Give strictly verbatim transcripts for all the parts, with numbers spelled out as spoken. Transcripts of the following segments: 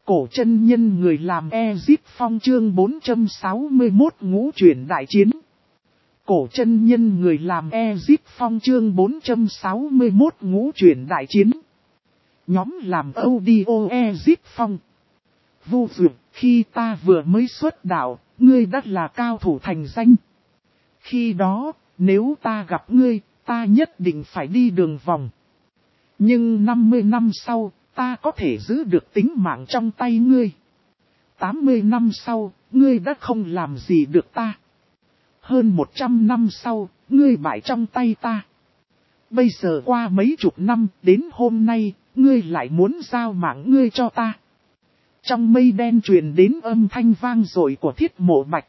Cổ chân nhân người làm Ezip Phong chương bốn trăm sáu mươi mốt ngũ chuyển đại chiến. Cổ chân nhân người làm Ezip Phong chương bốn trăm sáu mươi mốt ngũ chuyển đại chiến. Nhóm làm audio Ezip Phong. Vô duyệt, khi ta vừa mới xuất đạo, ngươi đã là cao thủ thành danh. Khi đó, nếu ta gặp ngươi, ta nhất định phải đi đường vòng. Nhưng năm mươi năm sau, ta có thể giữ được tính mạng trong tay ngươi. tám mươi năm sau, ngươi đã không làm gì được ta. Hơn một trăm năm sau, ngươi bại trong tay ta. Bây giờ qua mấy chục năm, đến hôm nay, ngươi lại muốn giao mạng ngươi cho ta. Trong mây đen truyền đến âm thanh vang dội của Thiết Mộ Bạch.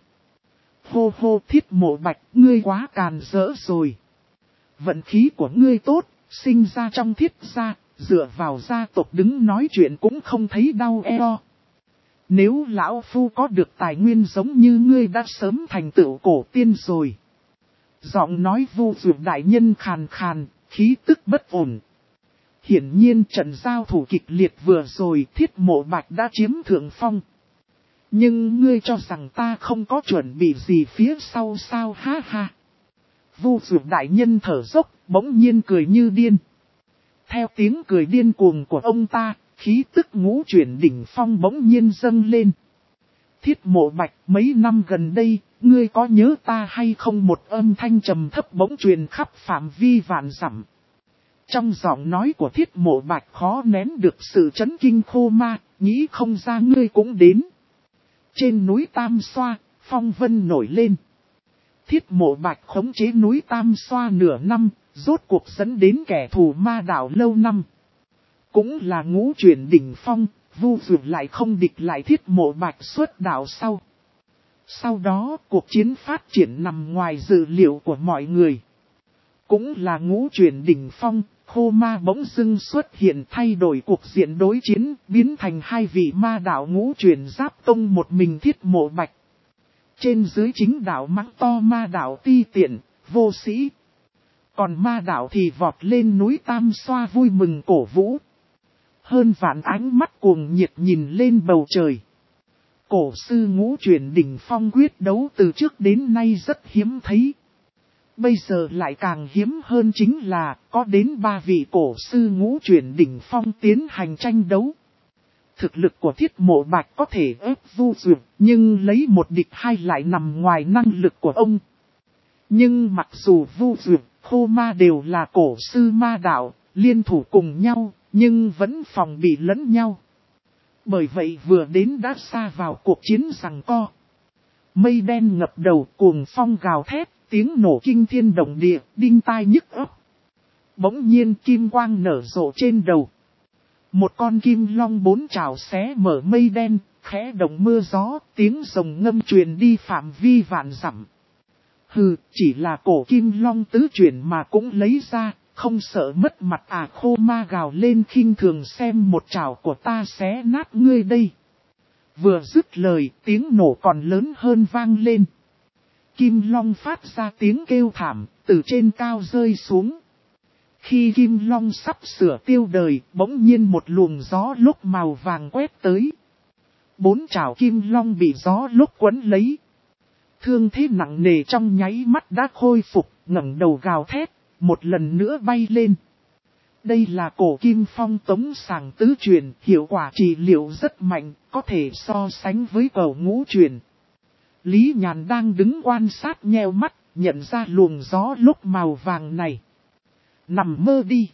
Hô hô Thiết Mộ Bạch, ngươi quá càn rỡ rồi. Vận khí của ngươi tốt, sinh ra trong thiết gia, dựa vào gia tộc đứng nói chuyện cũng không thấy đau eo. Nếu lão phu có được tài nguyên giống như ngươi đã sớm thành tựu cổ tiên rồi. Giọng nói Vu Dược đại nhân khàn khàn, khí tức bất ổn. Hiển nhiên trận giao thủ kịch liệt vừa rồi Thiết Mộ Bạch đã chiếm thượng phong. Nhưng ngươi cho rằng ta không có chuẩn bị gì phía sau sao ha ha. Vu Dược đại nhân thở dốc, bỗng nhiên cười như điên. Theo tiếng cười điên cuồng của ông ta, khí tức ngũ chuyển đỉnh phong bỗng nhiên dâng lên. Thiết Mộ Bạch, mấy năm gần đây, ngươi có nhớ ta hay không? Một âm thanh trầm thấp bỗng truyền khắp phạm vi vạn dặm. Trong giọng nói của Thiết Mộ Bạch khó nén được sự chấn kinh khô ma, nghĩ không ra ngươi cũng đến. Trên núi Tam Xoa, phong vân nổi lên. Thiết Mộ Bạch khống chế núi Tam Xoa nửa năm, rốt cuộc dẫn đến kẻ thù ma đạo lâu năm. Cũng là ngũ chuyển đỉnh phong, Vu Dược lại không địch lại Thiết Mộ Bạch xuất đạo sau. Sau đó cuộc chiến phát triển nằm ngoài dự liệu của mọi người. Cũng là ngũ chuyển đỉnh phong, khô ma bỗng dưng xuất hiện thay đổi cuộc diện đối chiến, biến thành hai vị ma đạo ngũ chuyển giáp tông một mình Thiết Mộ Bạch. Trên dưới chính đạo mắng to ma đạo ti tiện, vô sĩ. Còn ma đạo thì vọt lên núi Tam Xoa vui mừng cổ vũ. Hơn vạn ánh mắt cuồng nhiệt nhìn lên bầu trời. Cổ sư ngũ chuyển đỉnh phong quyết đấu từ trước đến nay rất hiếm thấy. Bây giờ lại càng hiếm hơn chính là có đến ba vị cổ sư ngũ chuyển đỉnh phong tiến hành tranh đấu. Thực lực của Thiết Mộ Bạch có thể ép Vu Dược, nhưng lấy một địch hai lại nằm ngoài năng lực của ông. Nhưng mặc dù Vu Dược, Khô Ma đều là cổ sư ma đạo, liên thủ cùng nhau, nhưng vẫn phòng bị lẫn nhau. Bởi vậy vừa đến đã xa vào cuộc chiến giằng co. Mây đen ngập đầu, cuồng phong gào thét, tiếng nổ kinh thiên động địa, đinh tai nhức óc. Bỗng nhiên kim quang nở rộ trên đầu. Một con kim long bốn trảo xé mở mây đen, khẽ động mưa gió, tiếng rồng ngâm truyền đi phạm vi vạn dặm. Hừ, chỉ là cổ kim long tứ chuyển mà cũng lấy ra, không sợ mất mặt à? Khô ma gào lên khinh thường, xem một trảo của ta xé nát ngươi đây. Vừa dứt lời, tiếng nổ còn lớn hơn vang lên. Kim long phát ra tiếng kêu thảm, từ trên cao rơi xuống. Khi kim long sắp sửa tiêu đời, bỗng nhiên một luồng gió lốc màu vàng quét tới. Bốn trảo kim long bị gió lốc quấn lấy. Thương thế nặng nề trong nháy mắt đã khôi phục, ngẩng đầu gào thét, một lần nữa bay lên. Đây là cổ kim phong tống sàng tứ truyền, hiệu quả trị liệu rất mạnh, có thể so sánh với cầu ngũ truyền. Lý Nhàn đang đứng quan sát nheo mắt, nhận ra luồng gió lúc màu vàng này. Nằm mơ đi.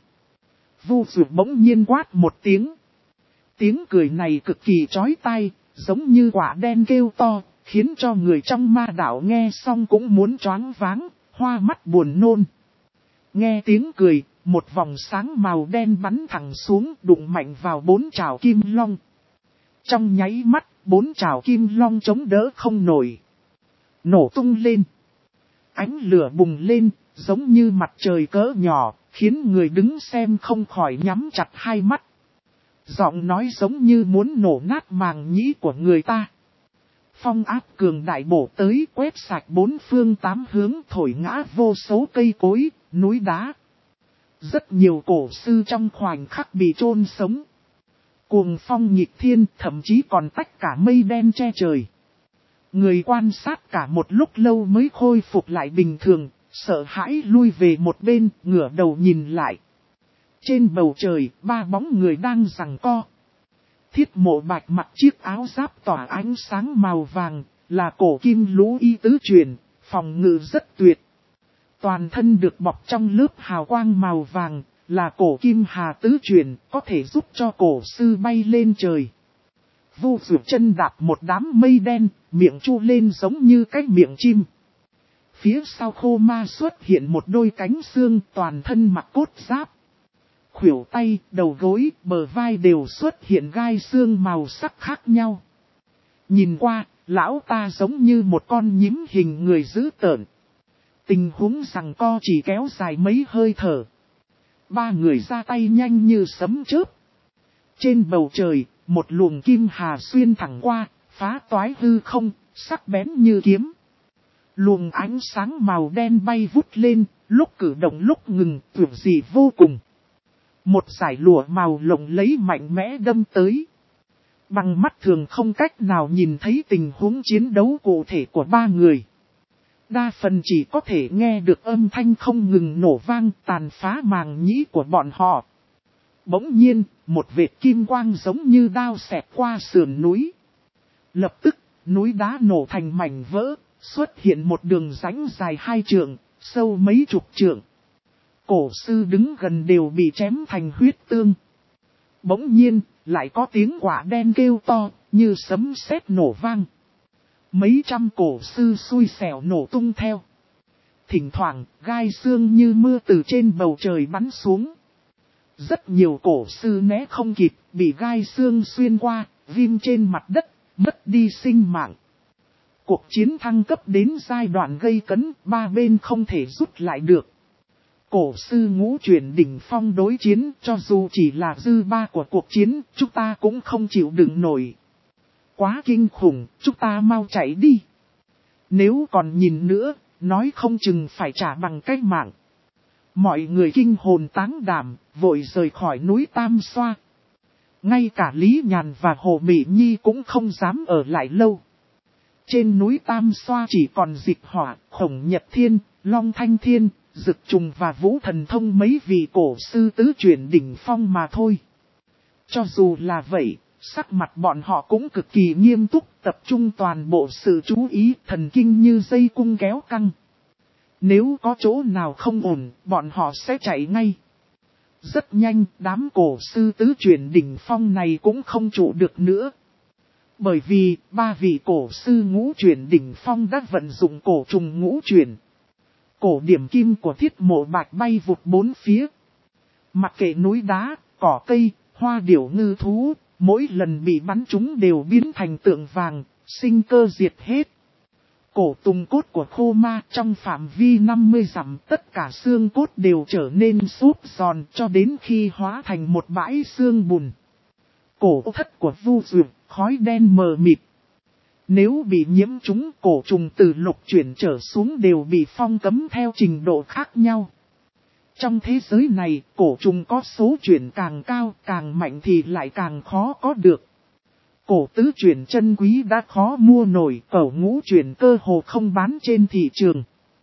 Vu Dược bỗng nhiên quát một tiếng. Tiếng cười này cực kỳ chói tai, giống như quả đen kêu to, khiến cho người trong ma đạo nghe xong cũng muốn choáng váng, hoa mắt buồn nôn. Nghe tiếng cười, một vòng sáng màu đen bắn thẳng xuống, đụng mạnh vào bốn trảo kim long. Trong nháy mắt, bốn trảo kim long chống đỡ không nổi. Nổ tung lên. Ánh lửa bùng lên, giống như mặt trời cỡ nhỏ, khiến người đứng xem không khỏi nhắm chặt hai mắt. Giọng nói giống như muốn nổ nát màng nhĩ của người ta. Phong áp cường đại bổ tới, quét sạch bốn phương tám hướng, thổi ngã vô số cây cối, núi đá. Rất nhiều cổ sư trong khoảnh khắc bị chôn sống. cuồng phong nhịp thiên, thậm chí còn tách cả mây đen che trời. Người quan sát cả một lúc lâu mới khôi phục lại bình thường, sợ hãi lui về một bên, ngửa đầu nhìn lại. Trên bầu trời, ba bóng người đang giằng co. Thiết Mộ Bạch mặc chiếc áo giáp tỏa ánh sáng màu vàng, là cổ kim lũ y tứ truyền, phòng ngự rất tuyệt. Toàn thân được bọc trong lớp hào quang màu vàng, là cổ kim hà tứ truyền, có thể giúp cho cổ sư bay lên trời. Vu Dược chân đạp một đám mây đen, miệng chu lên giống như cái miệng chim. Phía sau Khô Ma xuất hiện một đôi cánh xương, toàn thân mặc cốt giáp. Khuỷu tay, đầu gối, bờ vai đều xuất hiện gai xương màu sắc khác nhau. Nhìn qua, lão ta giống như một con nhím hình người dữ tợn. Tình huống giằng co chỉ kéo dài mấy hơi thở. Ba người ra tay nhanh như sấm chớp. Trên bầu trời, một luồng kim hà xuyên thẳng qua, phá toái hư không, sắc bén như kiếm. Luồng ánh sáng màu đen bay vút lên, lúc cử động lúc ngừng, tuyệt dị vô cùng. Một dải lụa màu lộng lẫy mạnh mẽ đâm tới. Bằng mắt thường không cách nào nhìn thấy tình huống chiến đấu cụ thể của ba người. Đa phần chỉ có thể nghe được âm thanh không ngừng nổ vang tàn phá màng nhĩ của bọn họ. Bỗng nhiên, một vệt kim quang giống như đao xẹt qua sườn núi. Lập tức, núi đá nổ thành mảnh vỡ, xuất hiện một đường rãnh dài hai trượng, sâu mấy chục trượng. Cổ sư đứng gần đều bị chém thành huyết tương. Bỗng nhiên, lại có tiếng quả đen kêu to, như sấm sét nổ vang. Mấy trăm cổ sư xui xẻo nổ tung theo. Thỉnh thoảng, gai xương như mưa từ trên bầu trời bắn xuống. Rất nhiều cổ sư né không kịp, bị gai xương xuyên qua, ghim trên mặt đất, mất đi sinh mạng. Cuộc chiến thăng cấp đến giai đoạn gây cấn, ba bên không thể rút lại được. Cổ sư ngũ chuyển đỉnh phong đối chiến, cho dù chỉ là dư ba của cuộc chiến, chúng ta cũng không chịu đựng nổi. Quá kinh khủng, chúng ta mau chạy đi. Nếu còn nhìn nữa, nói không chừng phải trả bằng cái mạng. Mọi người kinh hồn táng đảm, vội rời khỏi núi Tam Xoa. Ngay cả Lý Nhàn và Hồ Mỹ Nhi cũng không dám ở lại lâu. Trên núi Tam Xoa chỉ còn Dịch Hỏa, Khổng Nhật Thiên, Long Thanh Thiên, Dực Trùng và Vũ Thần Thông mấy vị cổ sư tứ chuyển đỉnh phong mà thôi. Cho dù là vậy, sắc mặt bọn họ cũng cực kỳ nghiêm túc, tập trung toàn bộ sự chú ý, thần kinh như dây cung kéo căng. Nếu có chỗ nào không ổn, bọn họ sẽ chạy ngay. Rất nhanh, đám cổ sư tứ chuyển đỉnh phong này cũng không trụ được nữa. Bởi vì, ba vị cổ sư ngũ chuyển đỉnh phong đã vận dụng cổ trùng ngũ chuyển. Cổ điểm kim của Thiết Mộ Bạch bay vụt bốn phía. Mặc kệ núi đá, cỏ cây, hoa điểu ngư thú, mỗi lần bị bắn chúng đều biến thành tượng vàng, sinh cơ diệt hết. Cổ tùng cốt của Khô Ma trong phạm vi năm mươi dặm, tất cả xương cốt đều trở nên xốp giòn cho đến khi hóa thành một bãi xương bùn. Cổ thất của Vu Dược, khói đen mờ mịt. Nếu bị nhiễm chúng, cổ trùng từ lục chuyển trở xuống đều bị phong cấm theo trình độ khác nhau. Trong thế giới này, cổ trùng có số chuyển càng cao, càng mạnh thì lại càng khó có được. Cổ tứ chuyển chân quý đã khó mua nổi, cổ ngũ chuyển cơ hồ không bán trên thị trường.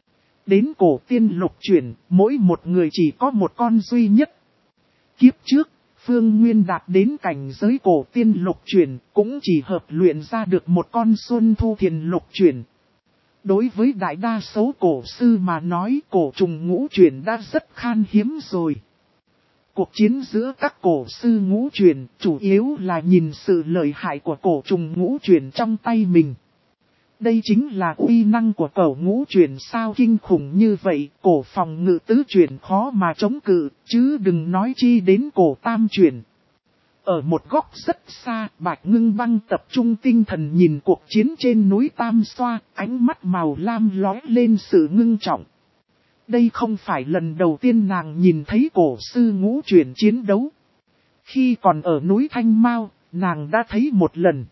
Đến cổ tiên lục chuyển, mỗi một người chỉ có một con duy nhất. Kiếp trước, Phương Nguyên đạt đến cảnh giới cổ tiên lục chuyển, cũng chỉ hợp luyện ra được một con Xuân Thu Thiền lục chuyển. Đối với đại đa số cổ sư mà nói, cổ trùng ngũ chuyển đã rất khan hiếm rồi. Cuộc chiến giữa các cổ sư ngũ chuyển chủ yếu là nhìn sự lợi hại của cổ trùng ngũ chuyển trong tay mình. Đây chính là uy năng của cổ ngũ chuyển sao kinh khủng như vậy, cổ phòng ngự tứ chuyển khó mà chống cự, chứ đừng nói chi đến cổ tam chuyển. Ở một góc rất xa, Bạch Ngưng Băng tập trung tinh thần nhìn cuộc chiến trên núi Tam Xoa, ánh mắt màu lam lóe lên sự ngưng trọng. Đây không phải lần đầu tiên nàng nhìn thấy cổ sư ngũ chuyển chiến đấu. Khi còn ở núi Thanh Mao, nàng đã thấy một lần.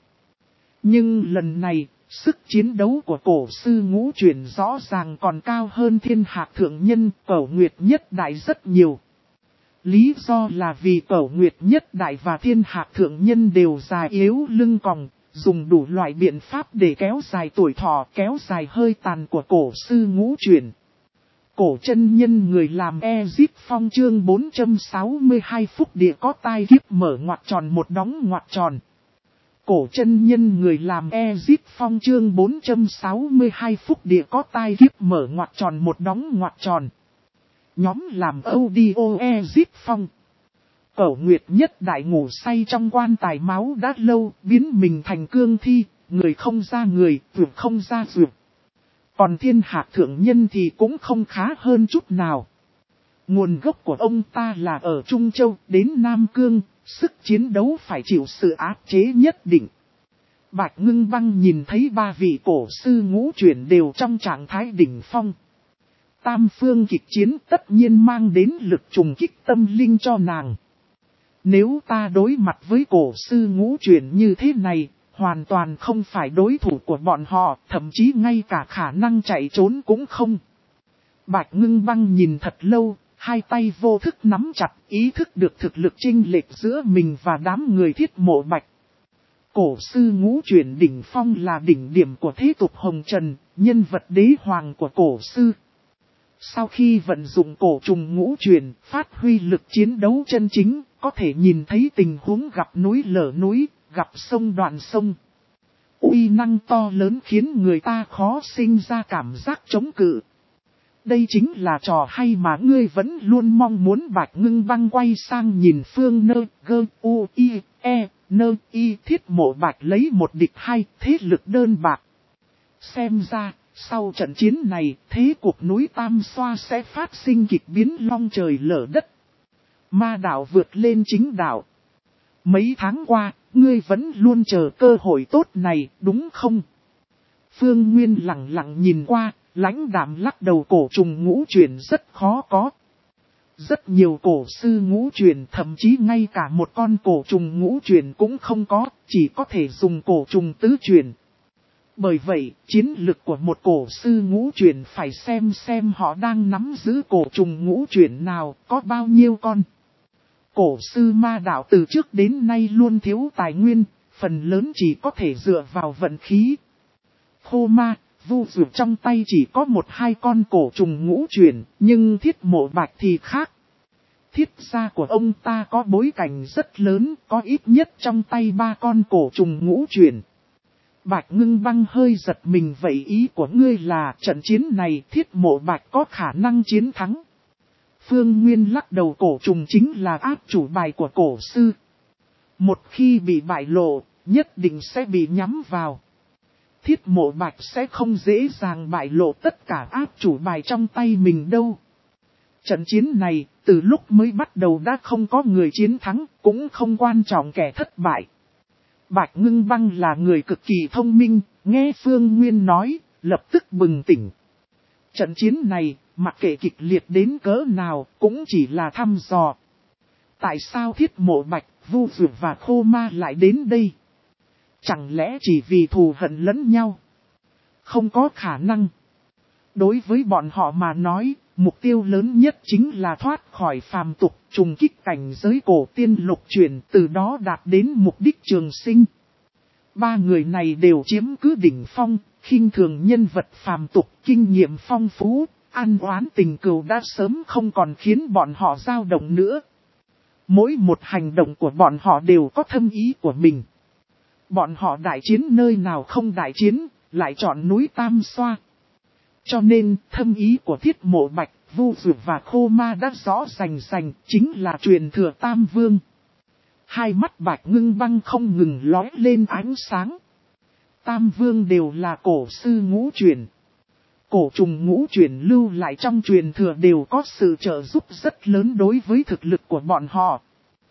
Nhưng lần này, sức chiến đấu của cổ sư ngũ chuyển rõ ràng còn cao hơn Thiên Hạc Thượng Nhân, Cẩu Nguyệt Nhất Đại rất nhiều. Lý do là vì Cẩu Nguyệt Nhất Đại và Thiên Hạc Thượng Nhân đều già yếu lưng còng, dùng đủ loại biện pháp để kéo dài tuổi thọ, kéo dài hơi tàn của cổ sư ngũ chuyển. Cổ chân nhân người làm Ezip Phong chương bốn trăm sáu mươi hai phúc địa có tai kiếp mở ngoặc tròn một đóng ngoặc tròn. Cổ chân nhân người làm Ezip Phong chương bốn trăm sáu mươi hai phúc địa có tai kiếp mở ngoặc tròn một đóng ngoặc tròn. Nhóm làm audio Ezip Phong. Cẩu Nguyệt Nhất Đại ngủ say trong quan tài máu đã lâu, biến mình thành cương thi, người không ra người, vượt không ra vượt. Còn Thiên Hạc Thượng Nhân thì cũng không khá hơn chút nào. Nguồn gốc của ông ta là ở Trung Châu đến Nam Cương, sức chiến đấu phải chịu sự áp chế nhất định. Bạch Ngưng Băng nhìn thấy ba vị cổ sư ngũ chuyển đều trong trạng thái đỉnh phong. Tam phương kịch chiến tất nhiên mang đến lực trùng kích tâm linh cho nàng. Nếu ta đối mặt với cổ sư ngũ chuyển như thế này, hoàn toàn không phải đối thủ của bọn họ, thậm chí ngay cả khả năng chạy trốn cũng không. Bạch Ngưng Băng nhìn thật lâu, hai tay vô thức nắm chặt, ý thức được thực lực chênh lệch giữa mình và đám người Thiết Mộ Bạch. Cổ sư ngũ chuyển đỉnh phong là đỉnh điểm của thế tục hồng trần, nhân vật đế hoàng của cổ sư. Sau khi vận dụng cổ trùng ngũ chuyển, phát huy lực chiến đấu chân chính, có thể nhìn thấy tình huống gặp núi lở núi, gặp sông đoạn sông. Uy năng to lớn khiến người ta khó sinh ra cảm giác chống cự. Đây chính là trò hay mà ngươi vẫn luôn mong muốn. Bạch Ngưng Băng quay sang nhìn Phương Nơ, Gơ, U, I, E, Nơ, Y. Thiết Mộ Bạch lấy một địch hai, thế lực đơn bạc. Xem ra, sau trận chiến này, thế cuộc núi Tam Xoa sẽ phát sinh kịch biến long trời lở đất. Ma đạo vượt lên chính đạo. Mấy tháng qua, ngươi vẫn luôn chờ cơ hội tốt này, đúng không? Phương Nguyên lặng lặng nhìn qua, lãnh đạm lắc đầu. Cổ trùng ngũ chuyển rất khó có. Rất nhiều cổ sư ngũ chuyển, thậm chí ngay cả một con cổ trùng ngũ chuyển cũng không có, chỉ có thể dùng cổ trùng tứ chuyển. Bởi vậy, chiến lực của một cổ sư ngũ chuyển phải xem xem họ đang nắm giữ cổ trùng ngũ chuyển nào, có bao nhiêu con. Cổ sư ma đạo từ trước đến nay luôn thiếu tài nguyên, phần lớn chỉ có thể dựa vào vận khí. Khô ma, vu dược trong tay chỉ có một hai con cổ trùng ngũ chuyển, nhưng Thiết Mộ Bạch thì khác. Thiết gia của ông ta có bối cảnh rất lớn, có ít nhất trong tay ba con cổ trùng ngũ chuyển. Bạch Ngưng Băng hơi giật mình. Vậy ý của ngươi là trận chiến này Thiết Mộ Bạch có khả năng chiến thắng? Phương Nguyên lắc đầu. Cổ trùng chính là áp chủ bài của cổ sư. Một khi bị bại lộ, nhất định sẽ bị nhắm vào. Thiết Mộ Bạch sẽ không dễ dàng bại lộ tất cả áp chủ bài trong tay mình đâu. Trận chiến này, từ lúc mới bắt đầu đã không có người chiến thắng, cũng không quan trọng kẻ thất bại. Bạch Ngưng Băng là người cực kỳ thông minh, nghe Phương Nguyên nói, lập tức bừng tỉnh. Trận chiến này, mặc kệ kịch liệt đến cỡ nào, cũng chỉ là thăm dò. Tại sao Thiết Mộ Bạch, Vu Dược và Khô Ma lại đến đây? Chẳng lẽ chỉ vì thù hận lẫn nhau? Không có khả năng. Đối với bọn họ mà nói, mục tiêu lớn nhất chính là thoát khỏi phàm tục, trùng kích cảnh giới cổ tiên lục chuyển, từ đó đạt đến mục đích trường sinh. Ba người này đều chiếm cứ đỉnh phong, khinh thường nhân vật phàm tục, kinh nghiệm phong phú, ăn oán tình cừu đã sớm không còn khiến bọn họ dao động nữa. Mỗi một hành động của bọn họ đều có thâm ý của mình. Bọn họ đại chiến nơi nào không đại chiến, lại chọn núi Tam Xoa. Cho nên, thâm ý của Thiết Mộ Bạch, Vu Dược và Khô Ma đã rõ rành rành, chính là truyền thừa Tam Vương. Hai mắt Bạch Ngưng Băng không ngừng lóe lên ánh sáng. Tam Vương đều là cổ sư ngũ chuyển. Cổ trùng ngũ chuyển lưu lại trong truyền thừa đều có sự trợ giúp rất lớn đối với thực lực của bọn họ.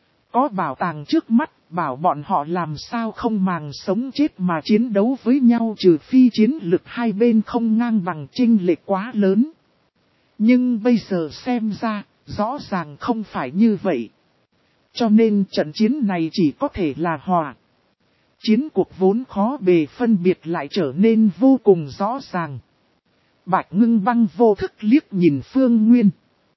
Có bảo tàng trước mắt, bảo bọn họ làm sao không màng sống chết mà chiến đấu với nhau, trừ phi chiến lực hai bên không ngang bằng, chênh lệch quá lớn. Nhưng bây giờ xem ra, rõ ràng không phải như vậy. Cho nên trận chiến này chỉ có thể là hòa. Chiến cuộc vốn khó bề phân biệt lại trở nên vô cùng rõ ràng. Bạch Ngưng Băng vô thức liếc nhìn Phương Nguyên.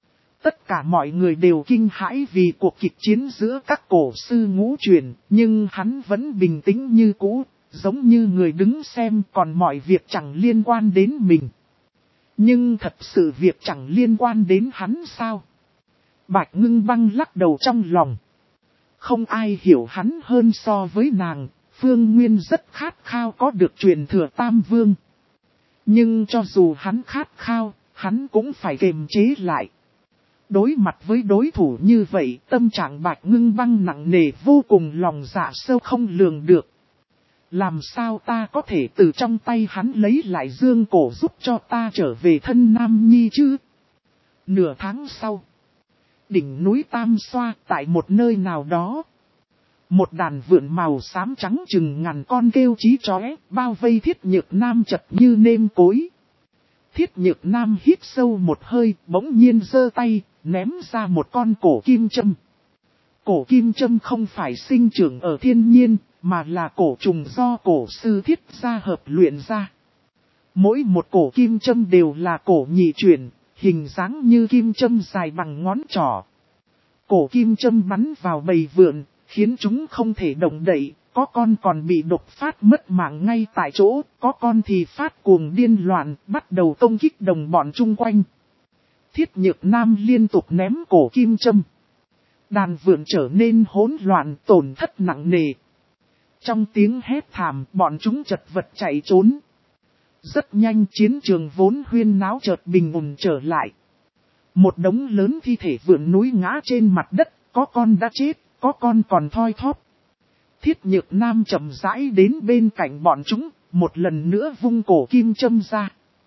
Tất cả mọi người đều kinh hãi vì cuộc kịch chiến giữa các cổ sư ngũ truyền, nhưng hắn vẫn bình tĩnh như cũ, giống như người đứng xem còn mọi việc chẳng liên quan đến mình. Nhưng thật sự việc chẳng liên quan đến hắn sao? Bạch Ngưng Băng lắc đầu trong lòng. Không ai hiểu hắn hơn so với nàng, Phương Nguyên rất khát khao có được truyền thừa Tam Vương. Nhưng cho dù hắn khát khao, hắn cũng phải kiềm chế lại. Đối mặt với đối thủ như vậy, tâm trạng Bạch Ngưng Băng nặng nề vô cùng, lòng dạ sâu không lường được. Làm sao ta có thể từ trong tay hắn lấy lại dương cổ giúp cho ta trở về thân Nam Nhi chứ? Nửa tháng sau, đỉnh núi Tam Xoa tại một nơi nào đó. Một đàn vượn màu xám trắng chừng ngàn con kêu chí chóe, bao vây Thiết Nhược Nam chật như nêm cối. Thiết Nhược Nam hít sâu một hơi, bỗng nhiên giơ tay, ném ra một con cổ kim châm. Cổ kim châm không phải sinh trưởng ở thiên nhiên, mà là cổ trùng do cổ sư thiết gia hợp luyện ra. Mỗi một cổ kim châm đều là cổ nhị chuyển, hình dáng như kim châm dài bằng ngón trỏ. Cổ kim châm bắn vào bầy vượn, khiến chúng không thể động đậy, có con còn bị độc phát mất mạng ngay tại chỗ, có con thì phát cuồng điên loạn, bắt đầu công kích đồng bọn chung quanh. Thiết Nhược Nam liên tục ném cổ kim châm. Đàn vượn trở nên hỗn loạn, tổn thất nặng nề. Trong tiếng hét thảm, bọn chúng chật vật chạy trốn. Rất nhanh chiến trường vốn huyên náo chợt bình ổn trở lại. Một đống lớn thi thể vượn núi ngã trên mặt đất, có con đã chết, có con còn thoi thóp. Thiết Nhược Nam chậm rãi đến bên cạnh bọn chúng, một lần nữa vung cổ kim châm ra.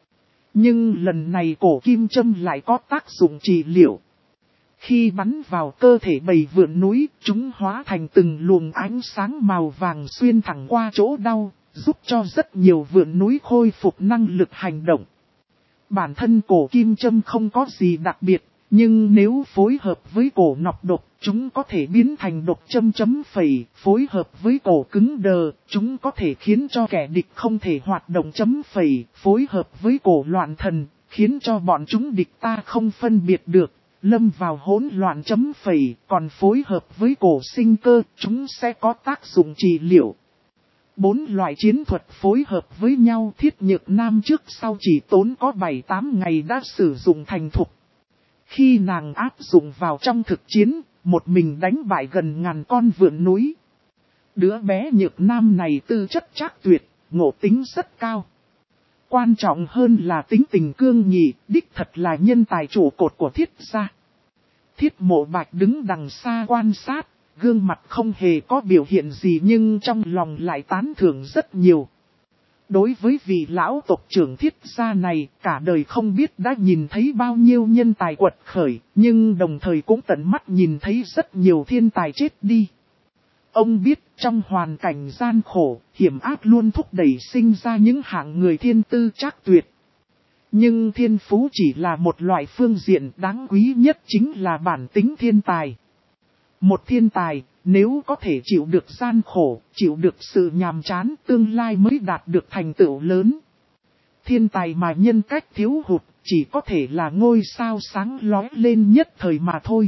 Nhưng lần này cổ kim châm lại có tác dụng trị liệu. Khi bắn vào cơ thể bầy vượn núi, chúng hóa thành từng luồng ánh sáng màu vàng xuyên thẳng qua chỗ đau, giúp cho rất nhiều vượn núi khôi phục năng lực hành động. Bản thân cổ kim châm không có gì đặc biệt, nhưng nếu phối hợp với cổ nọc độc, chúng có thể biến thành độc châm chấm phẩy, phối hợp với cổ cứng đờ, chúng có thể khiến cho kẻ địch không thể hoạt động chấm phẩy, phối hợp với cổ loạn thần, khiến cho bọn chúng địch ta không phân biệt được, lâm vào hỗn loạn chấm phẩy, còn phối hợp với cổ sinh cơ, chúng sẽ có tác dụng trị liệu. Bốn loại chiến thuật phối hợp với nhau, Thiết Nhược Nam trước sau chỉ tốn có bảy tám ngày đã sử dụng thành thục. Khi nàng áp dụng vào trong thực chiến, một mình đánh bại gần ngàn con vượn núi. Đứa bé Nhược Nam này tư chất trác tuyệt, ngộ tính rất cao. Quan trọng hơn là tính tình cương nghị, đích thật là nhân tài trụ cột của Thiết gia. Thiết Mộ Bạch đứng đằng xa quan sát, gương mặt không hề có biểu hiện gì nhưng trong lòng lại tán thưởng rất nhiều. Đối với vị lão tộc trưởng Thiết gia này, cả đời không biết đã nhìn thấy bao nhiêu nhân tài quật khởi, nhưng đồng thời cũng tận mắt nhìn thấy rất nhiều thiên tài chết đi. Ông biết trong hoàn cảnh gian khổ, hiểm ác luôn thúc đẩy sinh ra những hạng người thiên tư trác tuyệt. Nhưng thiên phú chỉ là một loại phương diện, đáng quý nhất chính là bản tính thiên tài. Một thiên tài, nếu có thể chịu được gian khổ, chịu được sự nhàm chán, tương lai mới đạt được thành tựu lớn. Thiên tài mà nhân cách thiếu hụt, chỉ có thể là ngôi sao sáng lóe lên nhất thời mà thôi.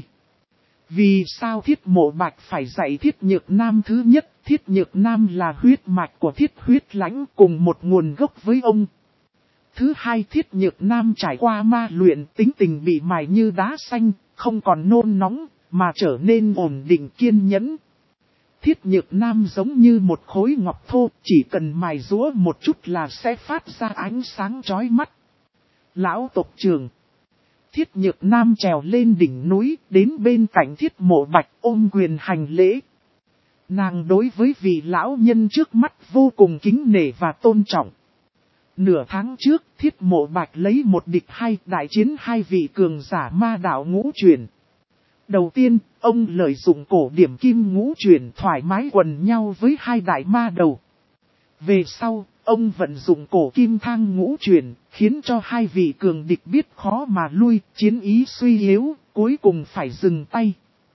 Vì sao Thiết Mộ Bạch phải dạy Thiết Nhược Nam? Thứ nhất, Thiết Nhược Nam là huyết mạch của Thiết Huyết Lãnh, cùng một nguồn gốc với ông. Thứ hai, Thiết Nhược Nam trải qua ma luyện, tính tình bị mài như đá xanh, không còn nôn nóng, mà trở nên ổn định kiên nhẫn. Thiết Nhược Nam giống như một khối ngọc thô, chỉ cần mài rũa một chút là sẽ phát ra ánh sáng chói mắt. Lão tộc trưởng Thiết Nhược Nam trèo lên đỉnh núi, đến bên cạnh Thiết Mộ Bạch ôm quyền hành lễ. Nàng đối với vị lão nhân trước mắt vô cùng kính nể và tôn trọng. Nửa tháng trước, Thiết Mộ Bạch lấy một địch hai, đại chiến hai vị cường giả ma đạo ngũ chuyển. Đầu tiên, ông lợi dụng cổ điểm kim ngũ chuyển thoải mái quần nhau với hai đại ma đầu. Về sau, ông vận dụng cổ kim thang ngũ chuyển, khiến cho hai vị cường địch biết khó mà lui, chiến ý suy yếu, cuối cùng phải dừng tay.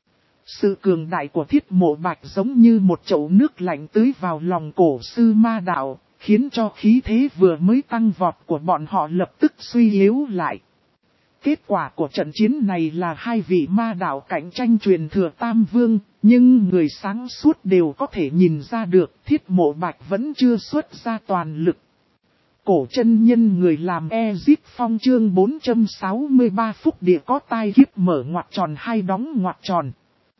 Sự cường đại của Thiết Mộ Bạch giống như một chậu nước lạnh tưới vào lòng cổ sư ma đạo, khiến cho khí thế vừa mới tăng vọt của bọn họ lập tức suy yếu lại. Kết quả của trận chiến này là hai vị ma đạo cạnh tranh truyền thừa Tam Vương, nhưng người sáng suốt đều có thể nhìn ra được Thiết Mộ Bạch vẫn chưa xuất ra toàn lực. Cổ chân nhân người làm Ezip Phong chương bốn trăm sáu mươi ba phúc địa có tai kiếp mở ngoặc tròn hay đóng ngoặc tròn.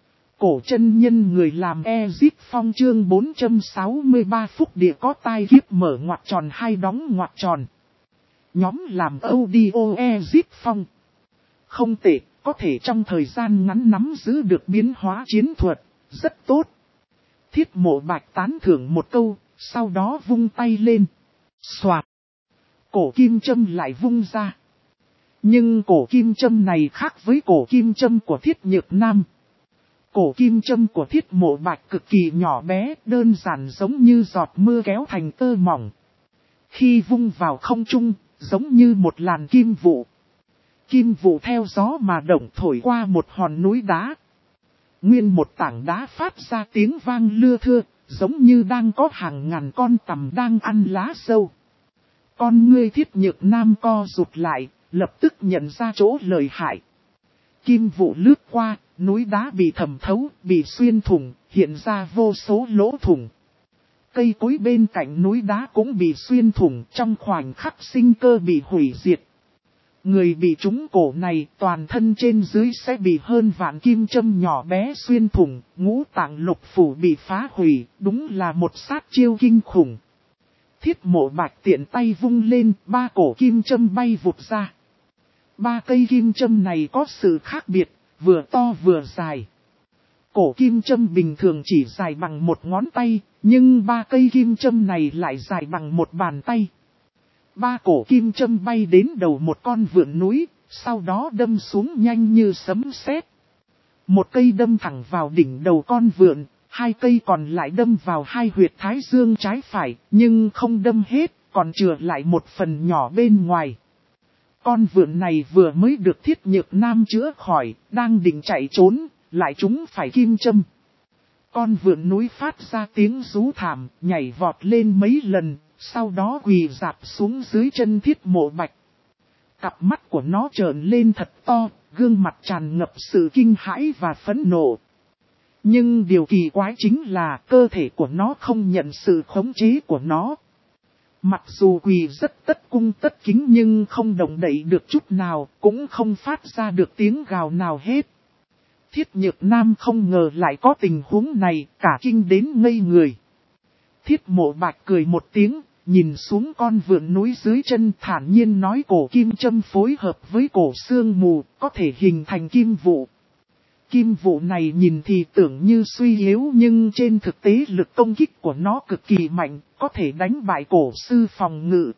Cổ chân nhân người làm Ezip Phong chương bốn trăm sáu mươi ba phúc địa có tai kiếp mở ngoặc tròn hay đóng ngoặc tròn. Nhóm làm audio Ezip Phong. Không tệ, có thể trong thời gian ngắn nắm giữ được biến hóa chiến thuật, rất tốt. Thiết Mộ Bạch tán thưởng một câu, sau đó vung tay lên. Xoạt. Cổ kim châm lại vung ra. Nhưng cổ kim châm này khác với cổ kim châm của Thiết Nhược Nam. Cổ kim châm của Thiết Mộ Bạch cực kỳ nhỏ bé, đơn giản giống như giọt mưa kéo thành tơ mỏng. Khi vung vào không trung, giống như một làn kim vụ. Kim vụ theo gió mà động thổi qua một hòn núi đá. Nguyên một tảng đá phát ra tiếng vang lưa thưa, giống như đang có hàng ngàn con tằm đang ăn lá sâu. Con ngươi Thiết Nhược Nam co rụt lại, lập tức nhận ra chỗ lợi hại. Kim vụ lướt qua, núi đá bị thẩm thấu, bị xuyên thủng, hiện ra vô số lỗ thủng. Cây cối bên cạnh núi đá cũng bị xuyên thủng, trong khoảnh khắc sinh cơ bị hủy diệt. Người bị trúng cổ này toàn thân trên dưới sẽ bị hơn vạn kim châm nhỏ bé xuyên thủng, ngũ tạng lục phủ bị phá hủy, đúng là một sát chiêu kinh khủng. Thiết Mộ Bạch tiện tay vung lên, ba cổ kim châm bay vụt ra. Ba cây kim châm này có sự khác biệt, vừa to vừa dài. Cổ kim châm bình thường chỉ dài bằng một ngón tay, nhưng ba cây kim châm này lại dài bằng một bàn tay. Ba cổ kim châm bay đến đầu một con vượn núi, sau đó đâm xuống nhanh như sấm sét. Một cây đâm thẳng vào đỉnh đầu con vượn, hai cây còn lại đâm vào hai huyệt thái dương trái phải, nhưng không đâm hết, còn chừa lại một phần nhỏ bên ngoài. Con vượn này vừa mới được Thiết Nhược Nam chữa khỏi, đang định chạy trốn, lại trúng phải kim châm. Con vượn núi phát ra tiếng rú thảm, nhảy vọt lên mấy lần, sau đó quỳ rạp xuống dưới chân Thiết Mộ Bạch. Cặp mắt của nó trợn lên thật to, gương mặt tràn ngập sự kinh hãi và phẫn nộ. Nhưng điều kỳ quái chính là cơ thể của nó không nhận sự khống chế của nó. Mặc dù quỳ rất tất cung tất kính nhưng không động đậy được chút nào, cũng không phát ra được tiếng gào nào hết. Thiết Nhược Nam không ngờ lại có tình huống này, cả kinh đến ngây người. Thiết Mộ Bạch cười một tiếng, nhìn xuống con vượn núi dưới chân thản nhiên nói cổ kim châm phối hợp với cổ sương mù, có thể hình thành kim vụ. Kim vụ này nhìn thì tưởng như suy yếu nhưng trên thực tế lực công kích của nó cực kỳ mạnh, có thể đánh bại cổ sư phòng ngự.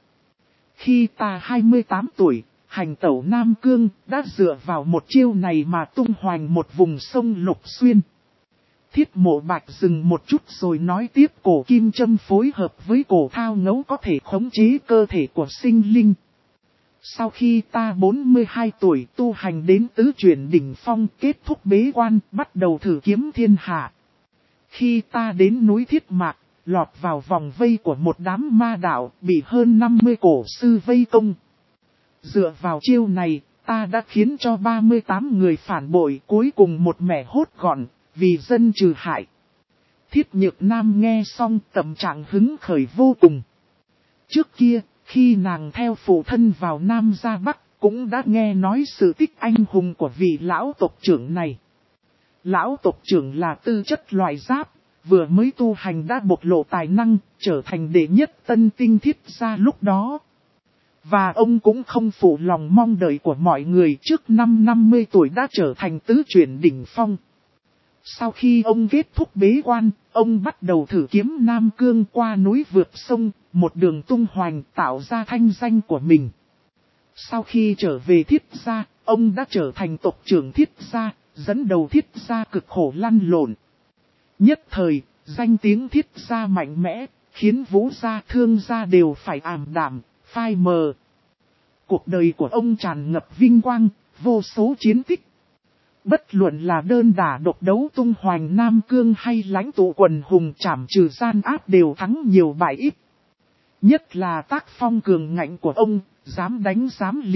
Khi ta hai mươi tám tuổi, hành tẩu Nam Cương đã dựa vào một chiêu này mà tung hoành một vùng sông Lục Xuyên. Thiết Mộ Bạch dừng một chút rồi nói tiếp cổ kim châm phối hợp với cổ thao ngấu có thể khống chế cơ thể của sinh linh. Sau khi ta bốn mươi hai tuổi tu hành đến tứ chuyển đỉnh phong kết thúc bế quan bắt đầu thử kiếm thiên hạ. Khi ta đến núi Thiết Mạc, lọt vào vòng vây của một đám ma đạo bị hơn năm mươi cổ sư vây công. Dựa vào chiêu này, ta đã khiến cho ba mươi tám người phản bội cuối cùng một mẻ hốt gọn, vì dân trừ hại. Thiết Nhược Nam nghe xong tâm trạng hứng khởi vô cùng. Trước kia, khi nàng theo phụ thân vào Nam ra Bắc, cũng đã nghe nói sự tích anh hùng của vị lão tộc trưởng này. Lão tộc trưởng là tư chất loại giáp, vừa mới tu hành đã bộc lộ tài năng, trở thành đệ nhất tân tinh thiết gia lúc đó. Và ông cũng không phụ lòng mong đợi của mọi người, trước năm năm mươi tuổi đã trở thành tứ chuyển đỉnh phong. Sau khi ông kết thúc bế quan, ông bắt đầu thử kiếm Nam Cương qua núi vượt sông, một đường tung hoành tạo ra thanh danh của mình. Sau khi trở về thiết gia, ông đã trở thành tộc trưởng thiết gia, dẫn đầu thiết gia cực khổ lăn lộn. Nhất thời, danh tiếng thiết gia mạnh mẽ, khiến vũ gia thương gia đều phải ảm đạm, phai mờ. Cuộc đời của ông tràn ngập vinh quang, vô số chiến tích. Bất luận là đơn đả độc đấu tung hoành Nam Cương hay lãnh tụ quần hùng trảm trừ gian áp đều thắng nhiều bại ít. Nhất là tác phong cường ngạnh của ông, dám đánh dám liều,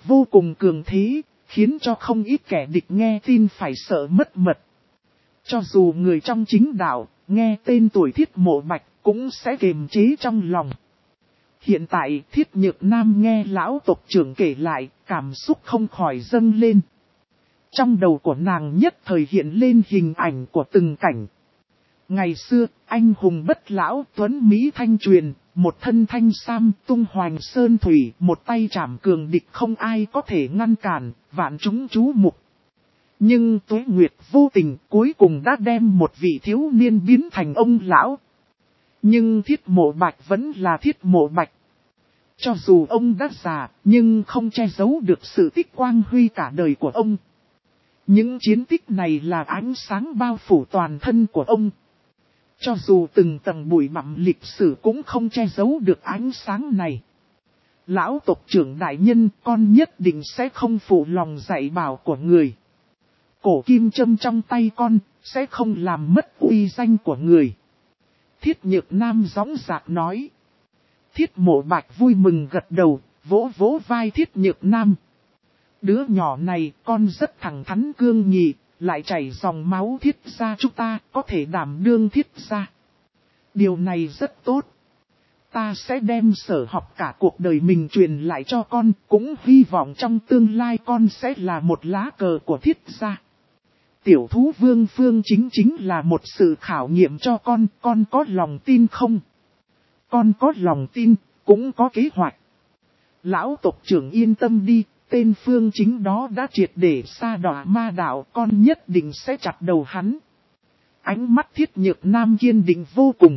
vô cùng cường thế, khiến cho không ít kẻ địch nghe tin phải sợ mất mật. Cho dù người trong chính đạo, nghe tên tuổi Thiết Mộ Bạch cũng sẽ kiềm chế trong lòng. Hiện tại Thiết Nhược Nam nghe lão tộc trưởng kể lại, cảm xúc không khỏi dâng lên. Trong đầu của nàng nhất thời hiện lên hình ảnh của từng cảnh. Ngày xưa, anh hùng bất lão tuấn Mỹ thanh truyền, một thân thanh sam tung hoành sơn thủy, một tay trảm cường địch không ai có thể ngăn cản, vạn chúng chú mục. Nhưng Tuế Nguyệt vô tình cuối cùng đã đem một vị thiếu niên biến thành ông lão. Nhưng Thiết Mộ Bạch vẫn là Thiết Mộ Bạch. Cho dù ông đã già, nhưng không che giấu được sự tích quang huy cả đời của ông. Những chiến tích này là ánh sáng bao phủ toàn thân của ông. Cho dù từng tầng bụi bặm lịch sử cũng không che giấu được ánh sáng này. Lão tộc trưởng đại nhân, con nhất định sẽ không phụ lòng dạy bảo của người. Cổ kim châm trong tay con, sẽ không làm mất uy danh của người. Thiết Nhược Nam dõng dạc nói. Thiết Mộ Bạch vui mừng gật đầu, vỗ vỗ vai Thiết Nhược Nam. Đứa nhỏ này con rất thẳng thắn cương nghị, lại chảy dòng máu Thiết gia chúng ta có thể đảm đương Thiết gia. Điều này rất tốt. Ta sẽ đem sở học cả cuộc đời mình truyền lại cho con, cũng hy vọng trong tương lai con sẽ là một lá cờ của Thiết gia. Tiểu thú Vương Phương chính chính là một sự khảo nghiệm cho con, con có lòng tin không? Con có lòng tin, cũng có kế hoạch. Lão tộc trưởng yên tâm đi, tên Phương chính đó đã triệt để sa đọa ma đạo, con nhất định sẽ chặt đầu hắn. Ánh mắt Thiết Nhược Nam kiên định vô cùng.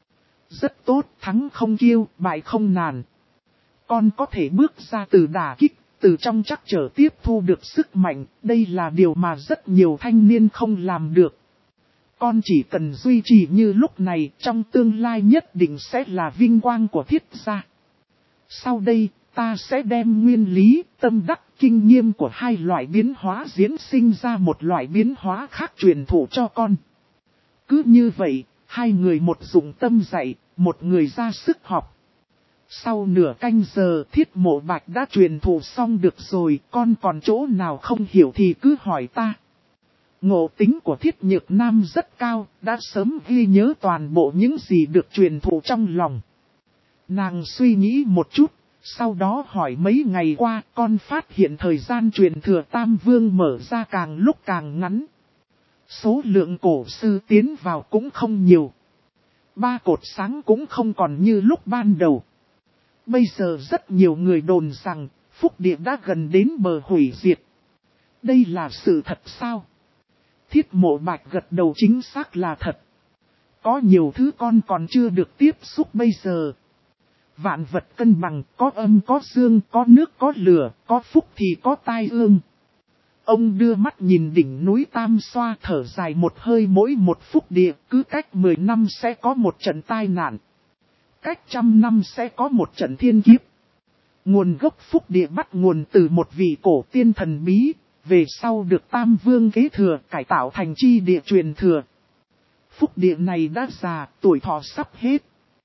Rất tốt, thắng không kiêu, bại không nản. Con có thể bước ra từ đả kích, từ trong trắc trở tiếp thu được sức mạnh, đây là điều mà rất nhiều thanh niên không làm được. Con chỉ cần duy trì như lúc này, trong tương lai nhất định sẽ là vinh quang của Thiết gia. Sau đây, ta sẽ đem nguyên lý, tâm đắc, kinh nghiệm của hai loại biến hóa diễn sinh ra một loại biến hóa khác truyền thụ cho con. Cứ như vậy, hai người một dụng tâm dạy, một người ra sức học. Sau nửa canh giờ Thiết Mộ Bạch đã truyền thụ xong được rồi, con còn chỗ nào không hiểu thì cứ hỏi ta. Ngộ tính của Thiết Nhược Nam rất cao, đã sớm ghi nhớ toàn bộ những gì được truyền thụ trong lòng. Nàng suy nghĩ một chút, sau đó hỏi mấy ngày qua con phát hiện thời gian truyền thừa Tam Vương mở ra càng lúc càng ngắn. Số lượng cổ sư tiến vào cũng không nhiều. Ba cột sáng cũng không còn như lúc ban đầu. Bây giờ rất nhiều người đồn rằng Phúc Địa đã gần đến bờ hủy diệt. Đây là sự thật sao? Thiết Mộ Bạch gật đầu, chính xác là thật. Có nhiều thứ con còn chưa được tiếp xúc bây giờ. Vạn vật cân bằng, có âm có dương, có nước có lửa, có phúc thì có tai ương. Ông đưa mắt nhìn đỉnh núi Tam Xoa thở dài một hơi, mỗi một phúc địa cứ cách mười năm sẽ có một trận tai nạn. Cách trăm năm sẽ có một trận thiên kiếp. Nguồn gốc phúc địa bắt nguồn từ một vị cổ tiên thần bí, về sau được Tam Vương kế thừa cải tạo thành chi địa truyền thừa. Phúc địa này đã già, tuổi thọ sắp hết.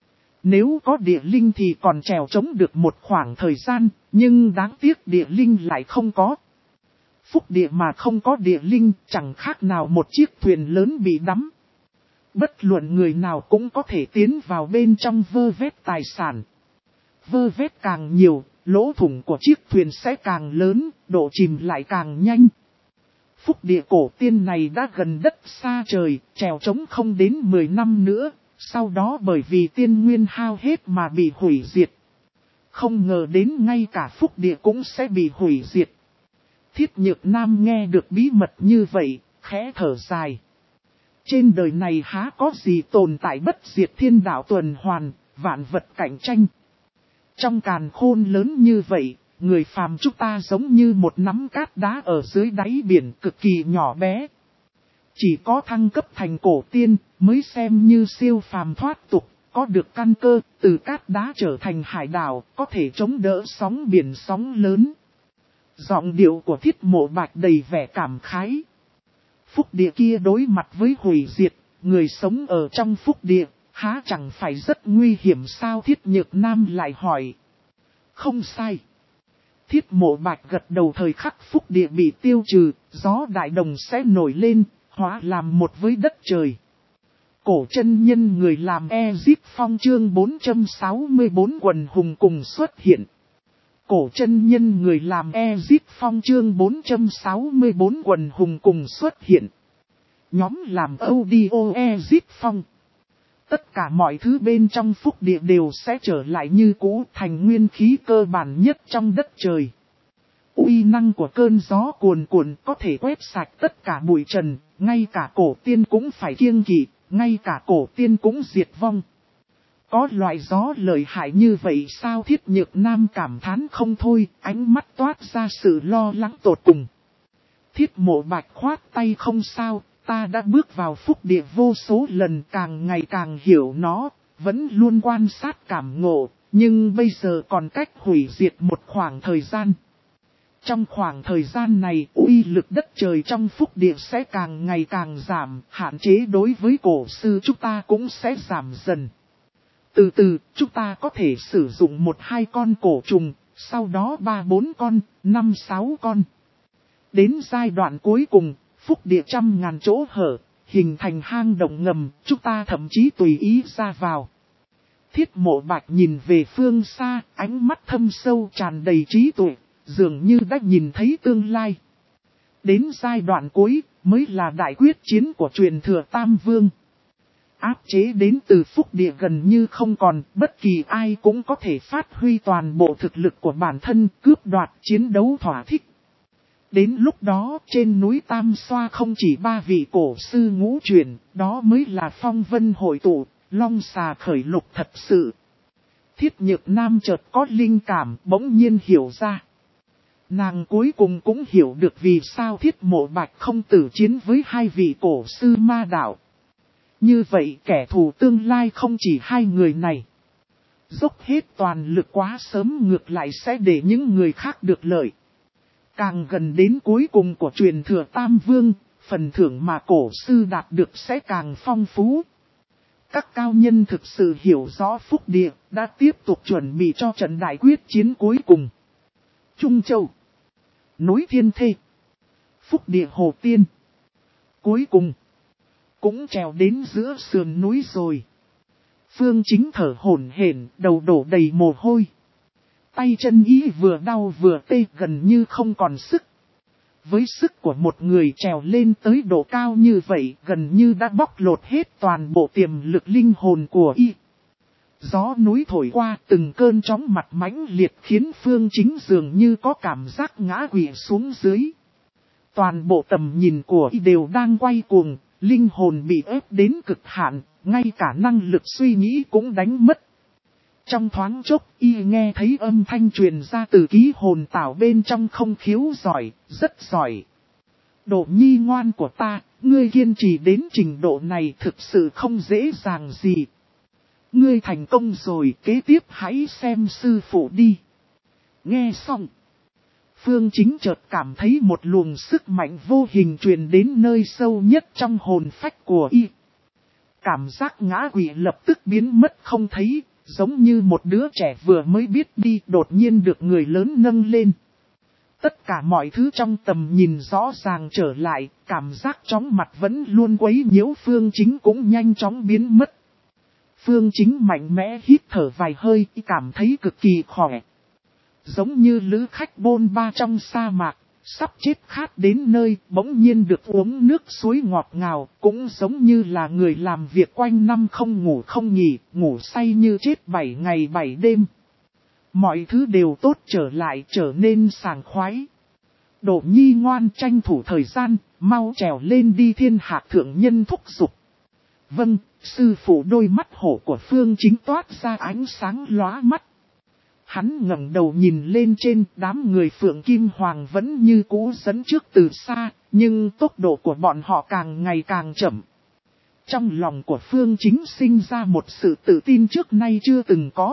Nếu có địa linh thì còn trèo chống được một khoảng thời gian, nhưng đáng tiếc địa linh lại không có. Phúc địa mà không có địa linh chẳng khác nào một chiếc thuyền lớn bị đắm. Bất luận người nào cũng có thể tiến vào bên trong vơ vét tài sản. Vơ vét càng nhiều, lỗ thủng của chiếc thuyền sẽ càng lớn, độ chìm lại càng nhanh. Phúc địa cổ tiên này đã gần đất xa trời, trèo trống không đến mười năm nữa, sau đó bởi vì tiên nguyên hao hết mà bị hủy diệt. Không ngờ đến ngay cả phúc địa cũng sẽ bị hủy diệt. Thiết Nhược Nam nghe được bí mật như vậy, khẽ thở dài. Trên đời này há có gì tồn tại bất diệt, thiên đạo tuần hoàn, vạn vật cạnh tranh. Trong càn khôn lớn như vậy, người phàm chúng ta giống như một nắm cát đá ở dưới đáy biển cực kỳ nhỏ bé. Chỉ có thăng cấp thành cổ tiên mới xem như siêu phàm thoát tục, có được căn cơ, từ cát đá trở thành hải đảo, có thể chống đỡ sóng biển sóng lớn. Giọng điệu của Thiết Mộ Bạch đầy vẻ cảm khái. Phúc địa kia đối mặt với hủy diệt, người sống ở trong phúc địa, há chẳng phải rất nguy hiểm sao? Thiết Nhược Nam lại hỏi. Không sai. Thiết Mộ Bạch gật đầu, thời khắc phúc địa bị tiêu trừ, gió đại đồng sẽ nổi lên, hóa làm một với đất trời. Cổ chân nhân người làm Ezip Phong chương bốn trăm sáu mươi bốn quần hùng cùng xuất hiện. Cổ chân nhân người làm Ezip Phong chương bốn trăm sáu mươi bốn quần hùng cùng xuất hiện. Nhóm làm audio Ezip Phong. Tất cả mọi thứ bên trong phúc địa đều sẽ trở lại như cũ, thành nguyên khí cơ bản nhất trong đất trời. Uy năng của cơn gió cuồn cuộn có thể quét sạch tất cả bụi trần, ngay cả cổ tiên cũng phải kiêng kỵ, ngay cả cổ tiên cũng diệt vong. Có loại gió lợi hại như vậy sao? Thiết Nhược Nam cảm thán không thôi, ánh mắt toát ra sự lo lắng tột cùng. Thiết Mộ Bạch khoát tay, không sao, ta đã bước vào phúc địa vô số lần, càng ngày càng hiểu nó, vẫn luôn quan sát cảm ngộ, nhưng bây giờ còn cách hủy diệt một khoảng thời gian. Trong khoảng thời gian này, uy lực đất trời trong phúc địa sẽ càng ngày càng giảm, hạn chế đối với cổ sư chúng ta cũng sẽ giảm dần. Từ từ, chúng ta có thể sử dụng một hai con cổ trùng, sau đó ba bốn con, năm sáu con. Đến giai đoạn cuối cùng, phúc địa trăm ngàn chỗ hở, hình thành hang động ngầm, chúng ta thậm chí tùy ý ra vào. Thiết Mộ Bạch nhìn về phương xa, ánh mắt thâm sâu tràn đầy trí tuệ, dường như đã nhìn thấy tương lai. Đến giai đoạn cuối, mới là đại quyết chiến của truyền thừa Tam Vương. Áp chế đến từ phúc địa gần như không còn, bất kỳ ai cũng có thể phát huy toàn bộ thực lực của bản thân, cướp đoạt chiến đấu thỏa thích. Đến lúc đó, trên núi Tam Xoa không chỉ ba vị cổ sư ngũ truyền, đó mới là phong vân hội tụ, long xà khởi lục thật sự. Thiết Nhược Nam chợt có linh cảm, bỗng nhiên hiểu ra. Nàng cuối cùng cũng hiểu được vì sao Thiết Mộ Bạch không tử chiến với hai vị cổ sư ma đạo. Như vậy kẻ thù tương lai không chỉ hai người này. Dốc hết toàn lực quá sớm ngược lại sẽ để những người khác được lợi. Càng gần đến cuối cùng của truyền thừa Tam Vương, phần thưởng mà cổ sư đạt được sẽ càng phong phú. Các cao nhân thực sự hiểu rõ phúc địa, đã tiếp tục chuẩn bị cho trận đại quyết chiến cuối cùng. Trung Châu, núi Thiên Thê, phúc địa Hồ Tiên. Cuối cùng, cũng trèo đến giữa sườn núi rồi. Phương Chính thở hổn hển, đầu đổ đầy mồ hôi. Tay chân ý vừa đau vừa tê, gần như không còn sức. Với sức của một người trèo lên tới độ cao như vậy, gần như đã bóc lột hết toàn bộ tiềm lực linh hồn của y. Gió núi thổi qua, từng cơn chóng mặt mãnh liệt khiến Phương Chính dường như có cảm giác ngã quỵ xuống dưới. Toàn bộ tầm nhìn của y đều đang quay cuồng, linh hồn bị ép đến cực hạn, ngay cả năng lực suy nghĩ cũng đánh mất. Trong thoáng chốc, y nghe thấy âm thanh truyền ra từ ký hồn tảo bên trong, không khiếu giỏi, rất giỏi. Độ nhi ngoan của ta, ngươi kiên trì đến trình độ này thực sự không dễ dàng gì. Ngươi thành công rồi, kế tiếp hãy xem sư phụ đi. Nghe xong, Phương Chính chợt cảm thấy một luồng sức mạnh vô hình truyền đến nơi sâu nhất trong hồn phách của y. Cảm giác ngã quỵ lập tức biến mất không thấy, giống như một đứa trẻ vừa mới biết đi đột nhiên được người lớn nâng lên. Tất cả mọi thứ trong tầm nhìn rõ ràng trở lại, cảm giác chóng mặt vẫn luôn quấy nhiễu Phương Chính cũng nhanh chóng biến mất. Phương Chính mạnh mẽ hít thở vài hơi, cảm thấy cực kỳ khỏe. Giống như lữ khách bôn ba trong sa mạc, sắp chết khát đến nơi, bỗng nhiên được uống nước suối ngọt ngào, cũng giống như là người làm việc quanh năm không ngủ không nghỉ, ngủ say như chết bảy ngày bảy đêm. Mọi thứ đều tốt trở lại, trở nên sảng khoái. Độ nhi ngoan, tranh thủ thời gian, mau trèo lên đi, thiên hạ thượng nhân thúc giục. Vâng, sư phụ. Đôi mắt hổ của Phương Chính toát ra ánh sáng lóa mắt. Hắn ngẩng đầu nhìn lên trên, đám người Phượng Kim Hoàng vẫn như cũ dẫn trước từ xa, nhưng tốc độ của bọn họ càng ngày càng chậm. Trong lòng của Phương Chính sinh ra một sự tự tin trước nay chưa từng có.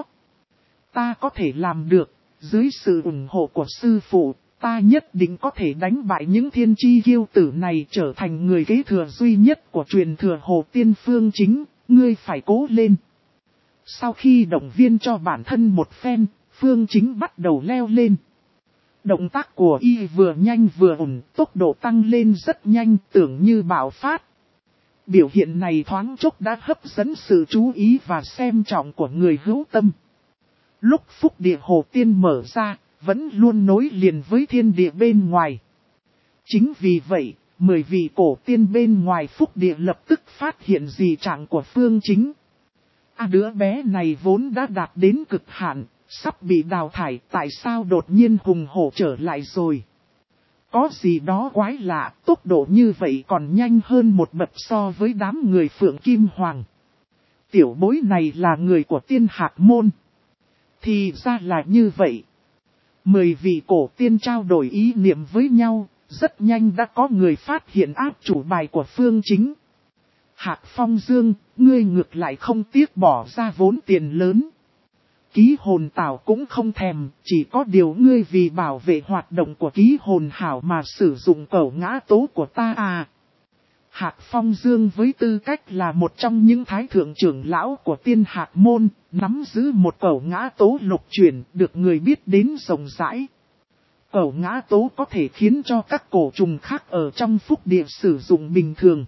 Ta có thể làm được, dưới sự ủng hộ của sư phụ, ta nhất định có thể đánh bại những thiên chi kiêu tử này, trở thành người kế thừa duy nhất của truyền thừa Hồ Tiên. Phương Chính, ngươi phải cố lên. Sau khi động viên cho bản thân một phen, Phương Chính bắt đầu leo lên. Động tác của y vừa nhanh vừa ổn, tốc độ tăng lên rất nhanh, tưởng như bạo phát. Biểu hiện này thoáng chốc đã hấp dẫn sự chú ý và xem trọng của người hữu tâm. Lúc phúc địa hồ tiên mở ra, vẫn luôn nối liền với thiên địa bên ngoài. Chính vì vậy, mười vị cổ tiên bên ngoài phúc địa lập tức phát hiện dị trạng của Phương Chính. À, đứa bé này vốn đã đạt đến cực hạn, sắp bị đào thải, tại sao đột nhiên hùng hổ trở lại rồi? Có gì đó quái lạ, tốc độ như vậy còn nhanh hơn một bậc so với đám người Phượng Kim Hoàng. Tiểu bối này là người của Tiên Hạc Môn. Thì ra là như vậy. Mười vị cổ tiên trao đổi ý niệm với nhau, rất nhanh đã có người phát hiện áp chủ bài của Phương Chính. Hạc Phong Dương, ngươi ngược lại không tiếc bỏ ra vốn tiền lớn. Ký hồn tảo cũng không thèm, chỉ có điều ngươi vì bảo vệ hoạt động của ký hồn hảo mà sử dụng cẩu ngã tố của ta à. Hạc Phong Dương với tư cách là một trong những thái thượng trưởng lão của Tiên Hạc Môn, nắm giữ một cẩu ngã tố lục chuyển được người biết đến rộng rãi. Cẩu ngã tố có thể khiến cho các cổ trùng khác ở trong phúc địa sử dụng bình thường.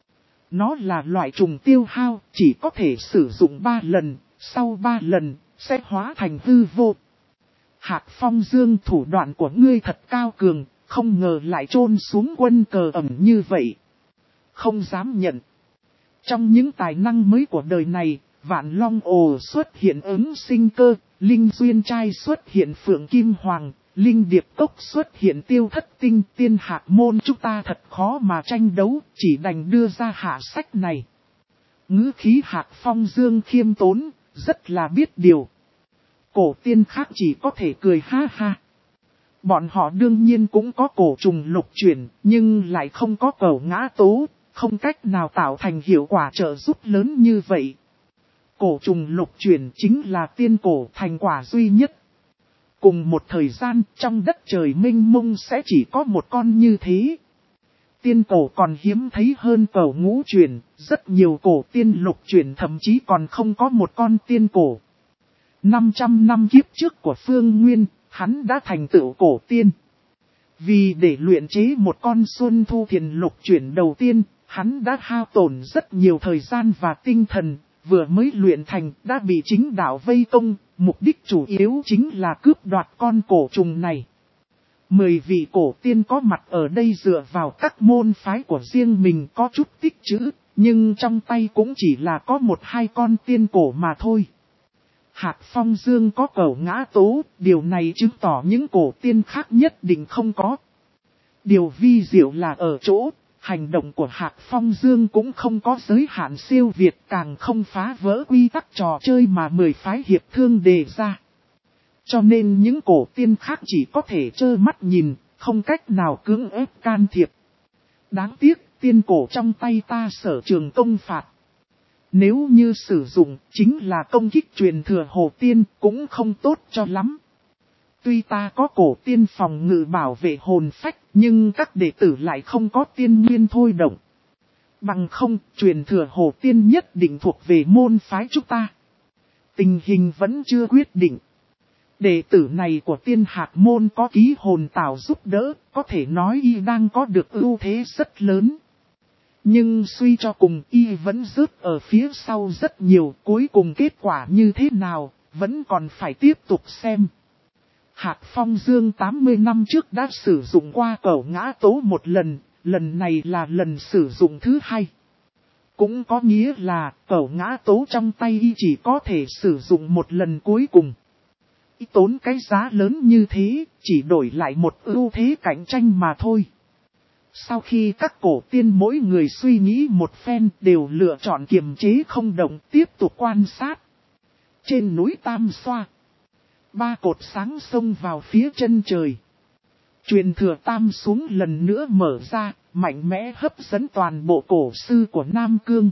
Nó là loại trùng tiêu hao, chỉ có thể sử dụng ba lần, sau ba lần, sẽ hóa thành hư vô. Hạc Phong Dương, thủ đoạn của ngươi thật cao cường, không ngờ lại chôn xuống quân cờ ẩm như vậy. Không dám nhận. Trong những tài năng mới của đời này, Vạn Long Ồ xuất hiện ứng sinh cơ, Linh Duyên Trai xuất hiện Phượng Kim Hoàng, Linh Điệp Cốc xuất hiện Tiêu Thất Tinh. Tiên Hạc Môn chúng ta thật khó mà tranh đấu, chỉ đành đưa ra hạ sách này. Ngữ khí Hạc Phong Dương khiêm tốn, rất là biết điều. Cổ tiên khác chỉ có thể cười ha ha. Bọn họ đương nhiên cũng có cổ trùng lục chuyển, nhưng lại không có cẩu ngã tố, không cách nào tạo thành hiệu quả trợ giúp lớn như vậy. Cổ trùng lục chuyển chính là tiên cổ thành quả duy nhất. Cùng một thời gian, trong đất trời mênh mông sẽ chỉ có một con như thế. Tiên cổ còn hiếm thấy hơn cẩu ngũ chuyển, rất nhiều cổ tiên lục chuyển thậm chí còn không có một con tiên cổ. năm trăm năm kiếp trước của Phương Nguyên, hắn đã thành tựu cổ tiên. Vì để luyện chế một con Xuân Thu Thiền lục chuyển đầu tiên, hắn đã hao tổn rất nhiều thời gian và tinh thần, vừa mới luyện thành đã bị chính đạo vây công, mục đích chủ yếu chính là cướp đoạt con cổ trùng này. Mười vị cổ tiên có mặt ở đây dựa vào các môn phái của riêng mình có chút tích trữ, nhưng trong tay cũng chỉ là có một hai con tiên cổ mà thôi. Hạc Phong Dương có cẩu ngã tố, điều này chứng tỏ những cổ tiên khác nhất định không có. Điều vi diệu là ở chỗ, hành động của Hạc Phong Dương cũng không có giới hạn siêu việt, càng không phá vỡ quy tắc trò chơi mà mười phái hiệp thương đề ra. Cho nên những cổ tiên khác chỉ có thể trơ mắt nhìn, không cách nào cưỡng ép can thiệp. Đáng tiếc, tiên cổ trong tay ta sở trường công phạt. Nếu như sử dụng, chính là công kích truyền thừa hồ tiên, cũng không tốt cho lắm. Tuy ta có cổ tiên phòng ngự bảo vệ hồn phách, nhưng các đệ tử lại không có tiên nguyên thôi động. Bằng không, truyền thừa hồ tiên nhất định thuộc về môn phái chúng ta. Tình hình vẫn chưa quyết định. Đệ tử này của Tiên Hạc Môn có ký hồn tảo giúp đỡ, có thể nói y đang có được ưu thế rất lớn. Nhưng suy cho cùng y vẫn rớt ở phía sau rất nhiều, cuối cùng kết quả như thế nào, vẫn còn phải tiếp tục xem. Hạc Phong Dương tám mươi năm trước đã sử dụng qua cẩu ngã tố một lần, lần này là lần sử dụng thứ hai. Cũng có nghĩa là cẩu ngã tố trong tay y chỉ có thể sử dụng một lần cuối cùng. Y tốn cái giá lớn như thế, chỉ đổi lại một ưu thế cạnh tranh mà thôi. Sau khi các cổ tiên mỗi người suy nghĩ một phen đều lựa chọn kiềm chế không động tiếp tục quan sát. Trên núi Tam Xoa, ba cột sáng xông vào phía chân trời. Truyền thừa Tam xuống lần nữa mở ra, mạnh mẽ hấp dẫn toàn bộ cổ sư của Nam Cương.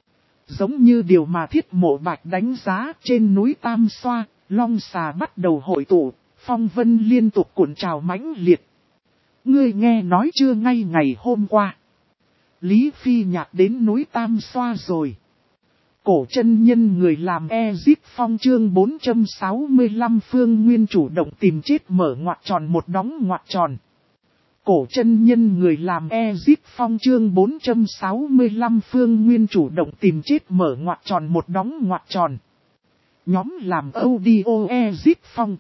Giống như điều mà Thiết Mộ Bạch đánh giá trên núi Tam Xoa, long xà bắt đầu hội tụ, phong vân liên tục cuộn trào mãnh liệt. Ngươi nghe nói chưa, ngay ngày hôm qua Lý Phi Nhạc đến núi Tam Xoa rồi. Cổ chân nhân người làm Ezip Phong chương bốn trăm sáu mươi lăm Phương Nguyên chủ động tìm chết mở ngoặc tròn một đóng ngoặc tròn. Cổ chân nhân người làm Ezip Phong chương bốn trăm sáu mươi lăm Phương Nguyên chủ động tìm chết mở ngoặc tròn một đóng ngoặc tròn. Nhóm làm audio Ezip Phong.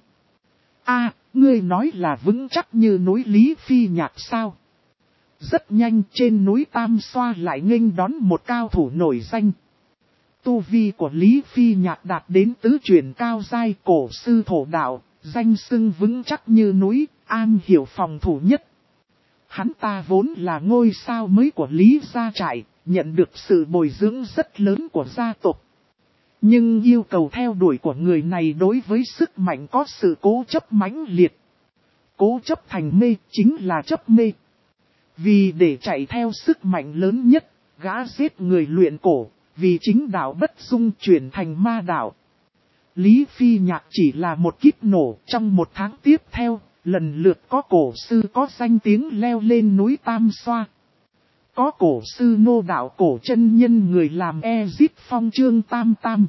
A, ngươi nói là vững chắc như núi Lý Phi Nhạc sao? Rất nhanh trên núi Tam Xoa lại nghênh đón một cao thủ nổi danh. Tu vi của Lý Phi Nhạc đạt đến tứ chuyển cao giai cổ sư thổ đạo, danh xưng vững chắc như núi, an hiểu phòng thủ nhất. Hắn ta vốn là ngôi sao mới của Lý gia trại, nhận được sự bồi dưỡng rất lớn của gia tộc. Nhưng yêu cầu theo đuổi của người này đối với sức mạnh có sự cố chấp mãnh liệt. Cố chấp thành mê chính là chấp mê. Vì để chạy theo sức mạnh lớn nhất, gã giết người luyện cổ, vì chính đạo bất dung chuyển thành ma đạo. Lý Phi Nhạc chỉ là một kíp nổ trong một tháng tiếp theo, lần lượt có cổ sư có danh tiếng leo lên núi Tam Xoa. Có cổ sư nô đạo cổ chân nhân người làm Ezip Phong chương Tam Tam.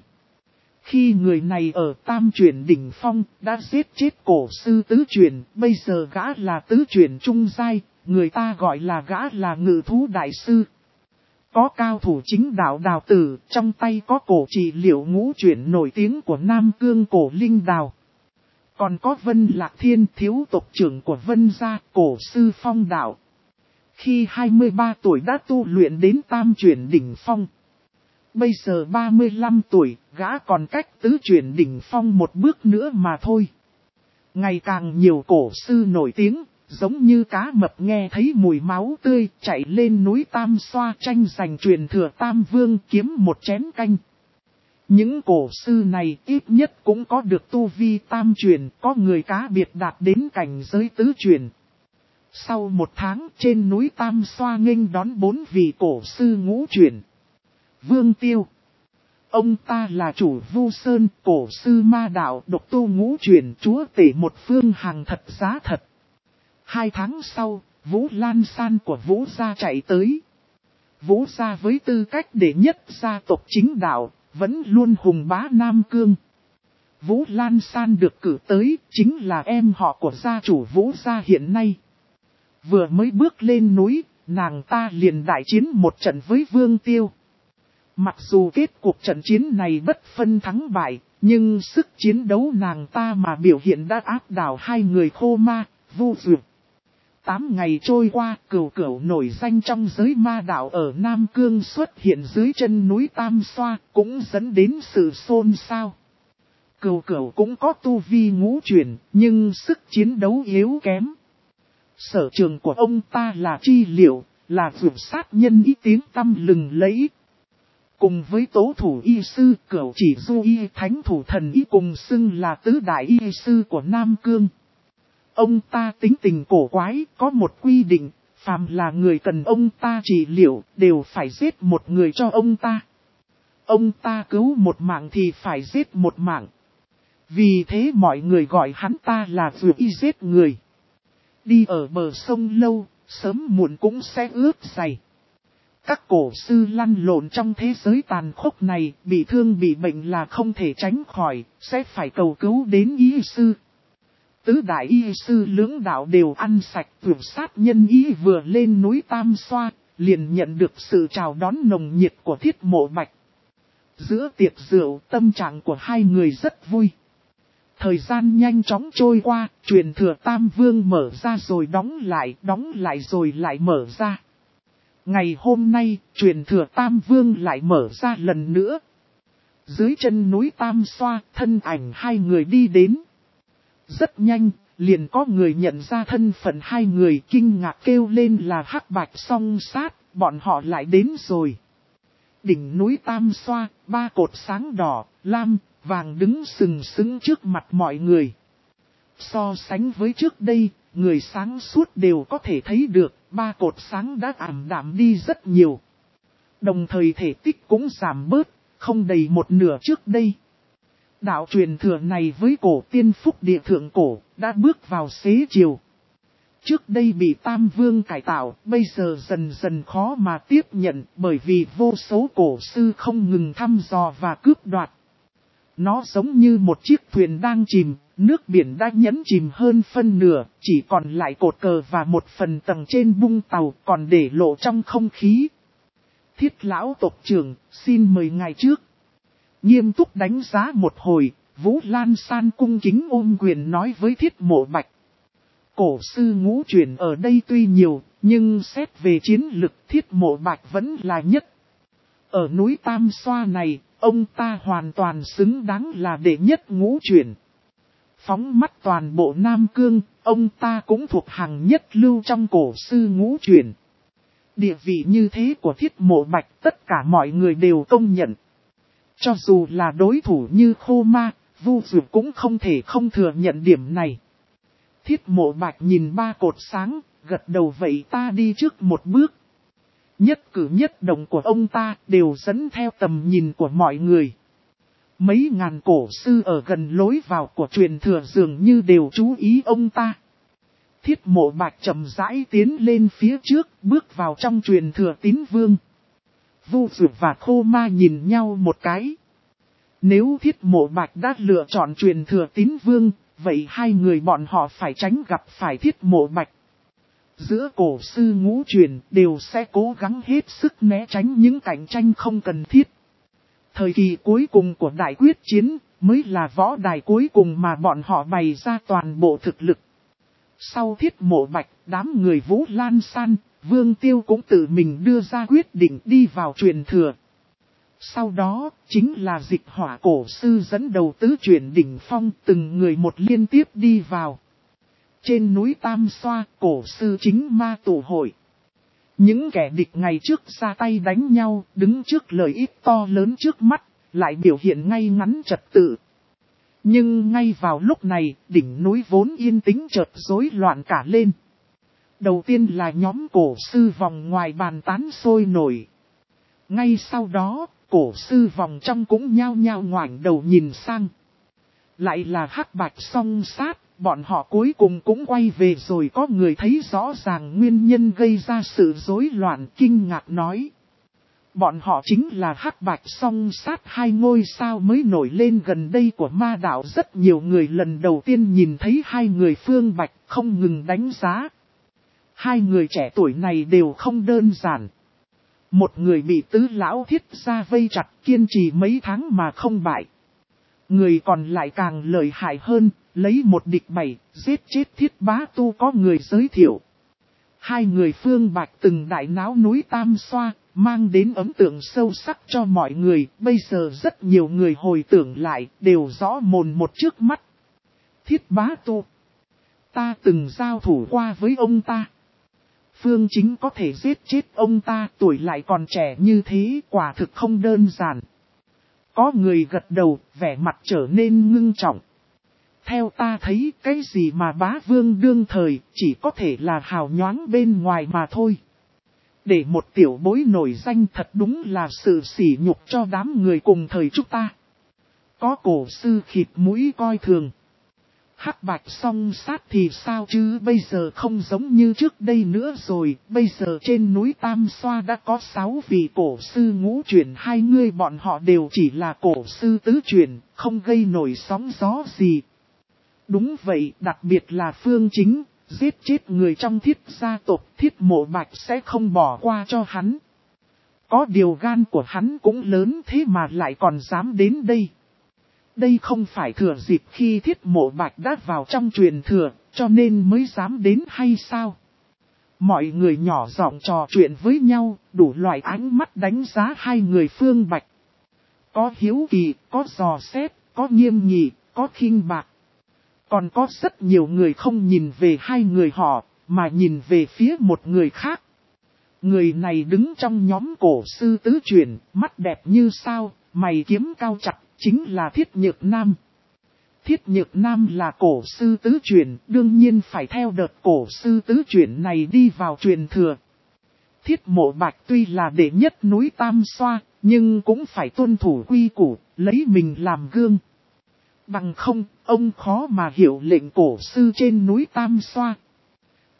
Khi người này ở Tam chuyển đỉnh phong đã giết chết cổ sư tứ chuyển, bây giờ gã là tứ chuyển trung giai, người ta gọi là gã là ngự thú đại sư. Có cao thủ chính đạo đào tử, trong tay có cổ trị liệu ngũ chuyển nổi tiếng của Nam Cương cổ linh đào. Còn có Vân Lạc Thiên thiếu tộc trưởng của Vân gia cổ sư phong đạo. Khi hai mươi ba tuổi đã tu luyện đến tam chuyển đỉnh phong. Bây giờ ba mươi lăm tuổi, gã còn cách tứ chuyển đỉnh phong một bước nữa mà thôi. Ngày càng nhiều cổ sư nổi tiếng, giống như cá mập nghe thấy mùi máu tươi, chạy lên núi Tam Xoa tranh giành truyền thừa Tam Vương kiếm một chén canh. Những cổ sư này ít nhất cũng có được tu vi tam truyền, có người cá biệt đạt đến cảnh giới tứ truyền. Sau một tháng trên núi Tam Xoa nghênh đón bốn vị cổ sư ngũ truyền. Vương Tiêu. Ông ta là chủ Vu Sơn, cổ sư ma đạo độc tu ngũ truyền chúa tể một phương hàng thật giá thật. Hai tháng sau, Vũ Lan San của Vũ gia chạy tới. Vũ gia với tư cách đệ nhất gia tộc chính đạo, vẫn luôn hùng bá Nam Cương. Vũ Lan San được cử tới, chính là em họ của gia chủ Vũ gia hiện nay. Vừa mới bước lên núi, nàng ta liền đại chiến một trận với Vương Tiêu. Mặc dù kết cuộc trận chiến này bất phân thắng bại, nhưng sức chiến đấu nàng ta mà biểu hiện đã áp đảo hai người Khô Ma, Vu Dược. Tám ngày trôi qua, Cửu Cửu nổi danh trong giới ma đạo ở Nam Cương xuất hiện dưới chân núi Tam Xoa, cũng dẫn đến sự xôn xao. Cửu Cửu cũng có tu vi ngũ chuyển, nhưng sức chiến đấu yếu kém. Sở trường của ông ta là chi liệu, là vượt sát nhân ý tiếng tăm lừng lẫy. Cùng với tố thủ y sư, Cửu Chỉ Du y thánh thủ thần y cùng xưng là tứ đại y sư của Nam Cương. Ông ta tính tình cổ quái, có một quy định, phàm là người cần ông ta trị liệu, đều phải giết một người cho ông ta. Ông ta cứu một mạng thì phải giết một mạng. Vì thế mọi người gọi hắn ta là vừa y giết người. Đi ở bờ sông lâu, sớm muộn cũng sẽ ướt giày. Các cổ sư lăn lộn trong thế giới tàn khốc này, bị thương bị bệnh là không thể tránh khỏi, sẽ phải cầu cứu đến y sư. Tứ đại y sư lưỡng đạo đều ăn sạch tuyệt sát nhân y vừa lên núi Tam Xoa, liền nhận được sự chào đón nồng nhiệt của Thiết Mộ Bạch. Giữa tiệc rượu tâm trạng của hai người rất vui. Thời gian nhanh chóng trôi qua, truyền thừa Tam Vương mở ra rồi đóng lại, đóng lại rồi lại mở ra. Ngày hôm nay, truyền thừa Tam Vương lại mở ra lần nữa. Dưới chân núi Tam Xoa, thân ảnh hai người đi đến. Rất nhanh, liền có người nhận ra thân phận hai người kinh ngạc kêu lên là Hắc Bạch Song Sát, bọn họ lại đến rồi. Đỉnh núi Tam Xoa, ba cột sáng đỏ, lam, vàng đứng sừng sững trước mặt mọi người. So sánh với trước đây, người sáng suốt đều có thể thấy được, ba cột sáng đã ảm đạm đi rất nhiều. Đồng thời thể tích cũng giảm bớt, không đầy một nửa trước đây. Đạo truyền thừa này với cổ tiên phúc địa thượng cổ, đã bước vào xế chiều. trước đây bị Tam Vương cải tạo, bây giờ dần dần khó mà tiếp nhận bởi vì vô số cổ sư không ngừng thăm dò và cướp đoạt. Nó giống như một chiếc thuyền đang chìm, nước biển đã nhấn chìm hơn phân nửa, chỉ còn lại cột cờ và một phần tầng trên bung tàu còn để lộ trong không khí. Thiết lão tộc trưởng, xin mời ngài trước. Nghiêm túc đánh giá một hồi, Vũ Lan San cung kính ôm quyền nói với Thiết Mộ Bạch. Cổ sư ngũ truyền ở đây tuy nhiều, nhưng xét về chiến lực Thiết Mộ Bạch vẫn là nhất. Ở núi Tam Xoa này, ông ta hoàn toàn xứng đáng là đệ nhất ngũ truyền. Phóng mắt toàn bộ Nam Cương, ông ta cũng thuộc hàng nhất lưu trong cổ sư ngũ truyền. Địa vị như thế của Thiết Mộ Bạch tất cả mọi người đều công nhận. Cho dù là đối thủ như Khô Ma, Vu Dược cũng không thể không thừa nhận điểm này. Thiết Mộ Bạch nhìn ba cột sáng, gật đầu vậy ta đi trước một bước. Nhất cử nhất động của ông ta đều dẫn theo tầm nhìn của mọi người. Mấy ngàn cổ sư ở gần lối vào của truyền thừa dường như đều chú ý ông ta. Thiết Mộ Bạch chậm rãi tiến lên phía trước, bước vào trong truyền thừa Tín Vương. Vu Dược và Khô Ma nhìn nhau một cái. Nếu Thiết Mộ Bạch đã lựa chọn truyền thừa Tín Vương, vậy hai người bọn họ phải tránh gặp phải Thiết Mộ Bạch. Giữa cổ sư ngũ truyền đều sẽ cố gắng hết sức né tránh những cạnh tranh không cần thiết. Thời kỳ cuối cùng của đại quyết chiến mới là võ đài cuối cùng mà bọn họ bày ra toàn bộ thực lực. Sau Thiết Mộ Bạch, đám người Vũ Lan San, Vương Tiêu cũng tự mình đưa ra quyết định đi vào truyền thừa. Sau đó, chính là Dịch Hỏa cổ sư dẫn đầu tứ chuyển đỉnh phong, từng người một liên tiếp đi vào. Trên núi Tam Xoa, cổ sư chính ma tụ hội. Những kẻ địch ngày trước ra tay đánh nhau, đứng trước lợi ích to lớn trước mắt, lại biểu hiện ngay ngắn trật tự. Nhưng ngay vào lúc này, đỉnh núi vốn yên tĩnh chợt rối loạn cả lên. Đầu tiên là nhóm cổ sư vòng ngoài bàn tán sôi nổi. Ngay sau đó, cổ sư vòng trong cũng nhao nhao ngoảnh đầu nhìn sang. Lại là Hắc Bạch song sát, bọn họ cuối cùng cũng quay về rồi có người thấy rõ ràng nguyên nhân gây ra sự rối loạn kinh ngạc nói. Bọn họ chính là Hắc Bạch song sát hai ngôi sao mới nổi lên gần đây của ma đạo, rất nhiều người lần đầu tiên nhìn thấy hai người Phương Bạch không ngừng đánh giá. Hai người trẻ tuổi này đều không đơn giản. Một người bị tứ lão Thiết gia vây chặt kiên trì mấy tháng mà không bại. Người còn lại càng lợi hại hơn, lấy một địch bảy, giết chết Thiết Bá Tu có người giới thiệu. Hai người Phương Bạch từng đại náo núi Tam Xoa, mang đến ấn tượng sâu sắc cho mọi người, bây giờ rất nhiều người hồi tưởng lại, đều rõ mồn một trước mắt. Thiết Bá Tu, ta từng giao thủ qua với ông ta. Phương Chính có thể giết chết ông ta, tuổi lại còn trẻ như thế, quả thực không đơn giản. Có người gật đầu, vẻ mặt trở nên ngưng trọng. Theo ta thấy, cái gì mà bá vương đương thời, chỉ có thể là hào nhoáng bên ngoài mà thôi. Để một tiểu bối nổi danh thật đúng là sự sỉ nhục cho đám người cùng thời chúng ta. Có cổ sư khịt mũi coi thường. Hắc Bạch song sát thì sao chứ, bây giờ không giống như trước đây nữa rồi, bây giờ trên núi Tam Xoa đã có sáu vị cổ sư ngũ truyền, hai người bọn họ đều chỉ là cổ sư tứ truyền, không gây nổi sóng gió gì. Đúng vậy, đặc biệt là Phương Chính, giết chết người trong Thiết gia tộc, Thiết Mộ Bạch sẽ không bỏ qua cho hắn. Có điều gan của hắn cũng lớn thế mà lại còn dám đến đây. Đây không phải thừa dịp khi Thiết Mộ Bạch đã vào trong truyền thừa, cho nên mới dám đến hay sao? Mọi người nhỏ giọng trò chuyện với nhau, đủ loại ánh mắt đánh giá hai người Phương Bạch. Có hiếu kỳ, có dò xét, có nghiêm nghị, có khinh bạc. Còn có rất nhiều người không nhìn về hai người họ, mà nhìn về phía một người khác. Người này đứng trong nhóm cổ sư tứ truyền, mắt đẹp như sao, mày kiếm cao chặt, chính là Thiết Nhược Nam. Thiết Nhược Nam là cổ sư tứ truyền, đương nhiên phải theo đợt cổ sư tứ truyền này đi vào truyền thừa. Thiết Mộ Bạch tuy là đệ nhất núi Tam Xoa, nhưng cũng phải tuân thủ quy củ, lấy mình làm gương. Bằng không, ông khó mà hiểu lệnh cổ sư trên núi Tam Xoa.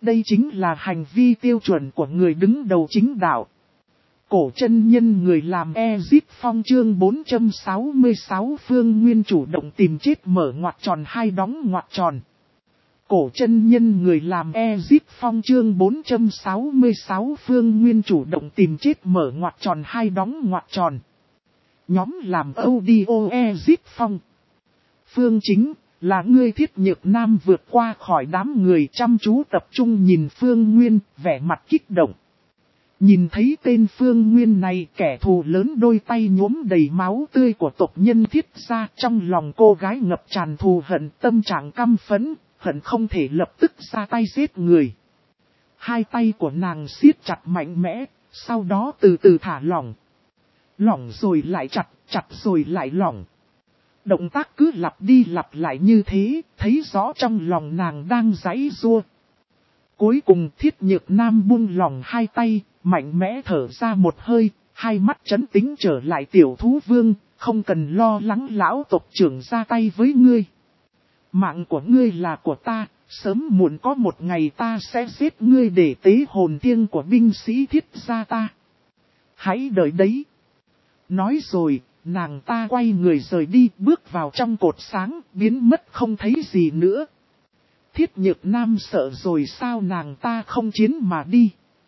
Đây chính là hành vi tiêu chuẩn của người đứng đầu chính đạo. Cổ chân nhân người làm Ezic Phong chương bốn trăm sáu mươi sáu Phương Nguyên chủ động tìm chết mở ngoặc tròn hai đóng ngoặc tròn. Cổ chân nhân người làm Ezic Phong chương bốn trăm sáu mươi sáu Phương Nguyên chủ động tìm chết mở ngoặc tròn hai đóng ngoặc tròn. Nhóm làm audio Ezic Phong. Phương chính là ngươi Thiết Nhược Nam vượt qua khỏi đám người chăm chú tập trung nhìn Phương Nguyên, vẻ mặt kích động. Nhìn thấy tên Phương Nguyên này, kẻ thù lớn đôi tay nhuốm đầy máu tươi của tộc nhân Thiết gia, trong lòng cô gái ngập tràn thù hận, tâm trạng căm phẫn, hận không thể lập tức ra tay giết người. Hai tay của nàng siết chặt mạnh mẽ, sau đó từ từ thả lỏng. Lỏng rồi lại chặt, chặt rồi lại lỏng. Động tác cứ lặp đi lặp lại như thế, thấy rõ trong lòng nàng đang giãy giụa. Cuối cùng Thiết Nhược Nam buông lỏng hai tay, mạnh mẽ thở ra một hơi, hai mắt trấn tĩnh trở lại tiểu thú vương, không cần lo lắng lão tộc trưởng ra tay với ngươi. Mạng của ngươi là của ta, sớm muộn có một ngày ta sẽ giết ngươi để tế hồn thiêng của binh sĩ Thiết gia ta. Hãy đợi đấy. Nói rồi, nàng ta quay người rời đi, bước vào trong cột sáng, biến mất không thấy gì nữa. Thiết Nhược Nam sợ rồi sao nàng ta không chiến mà đi.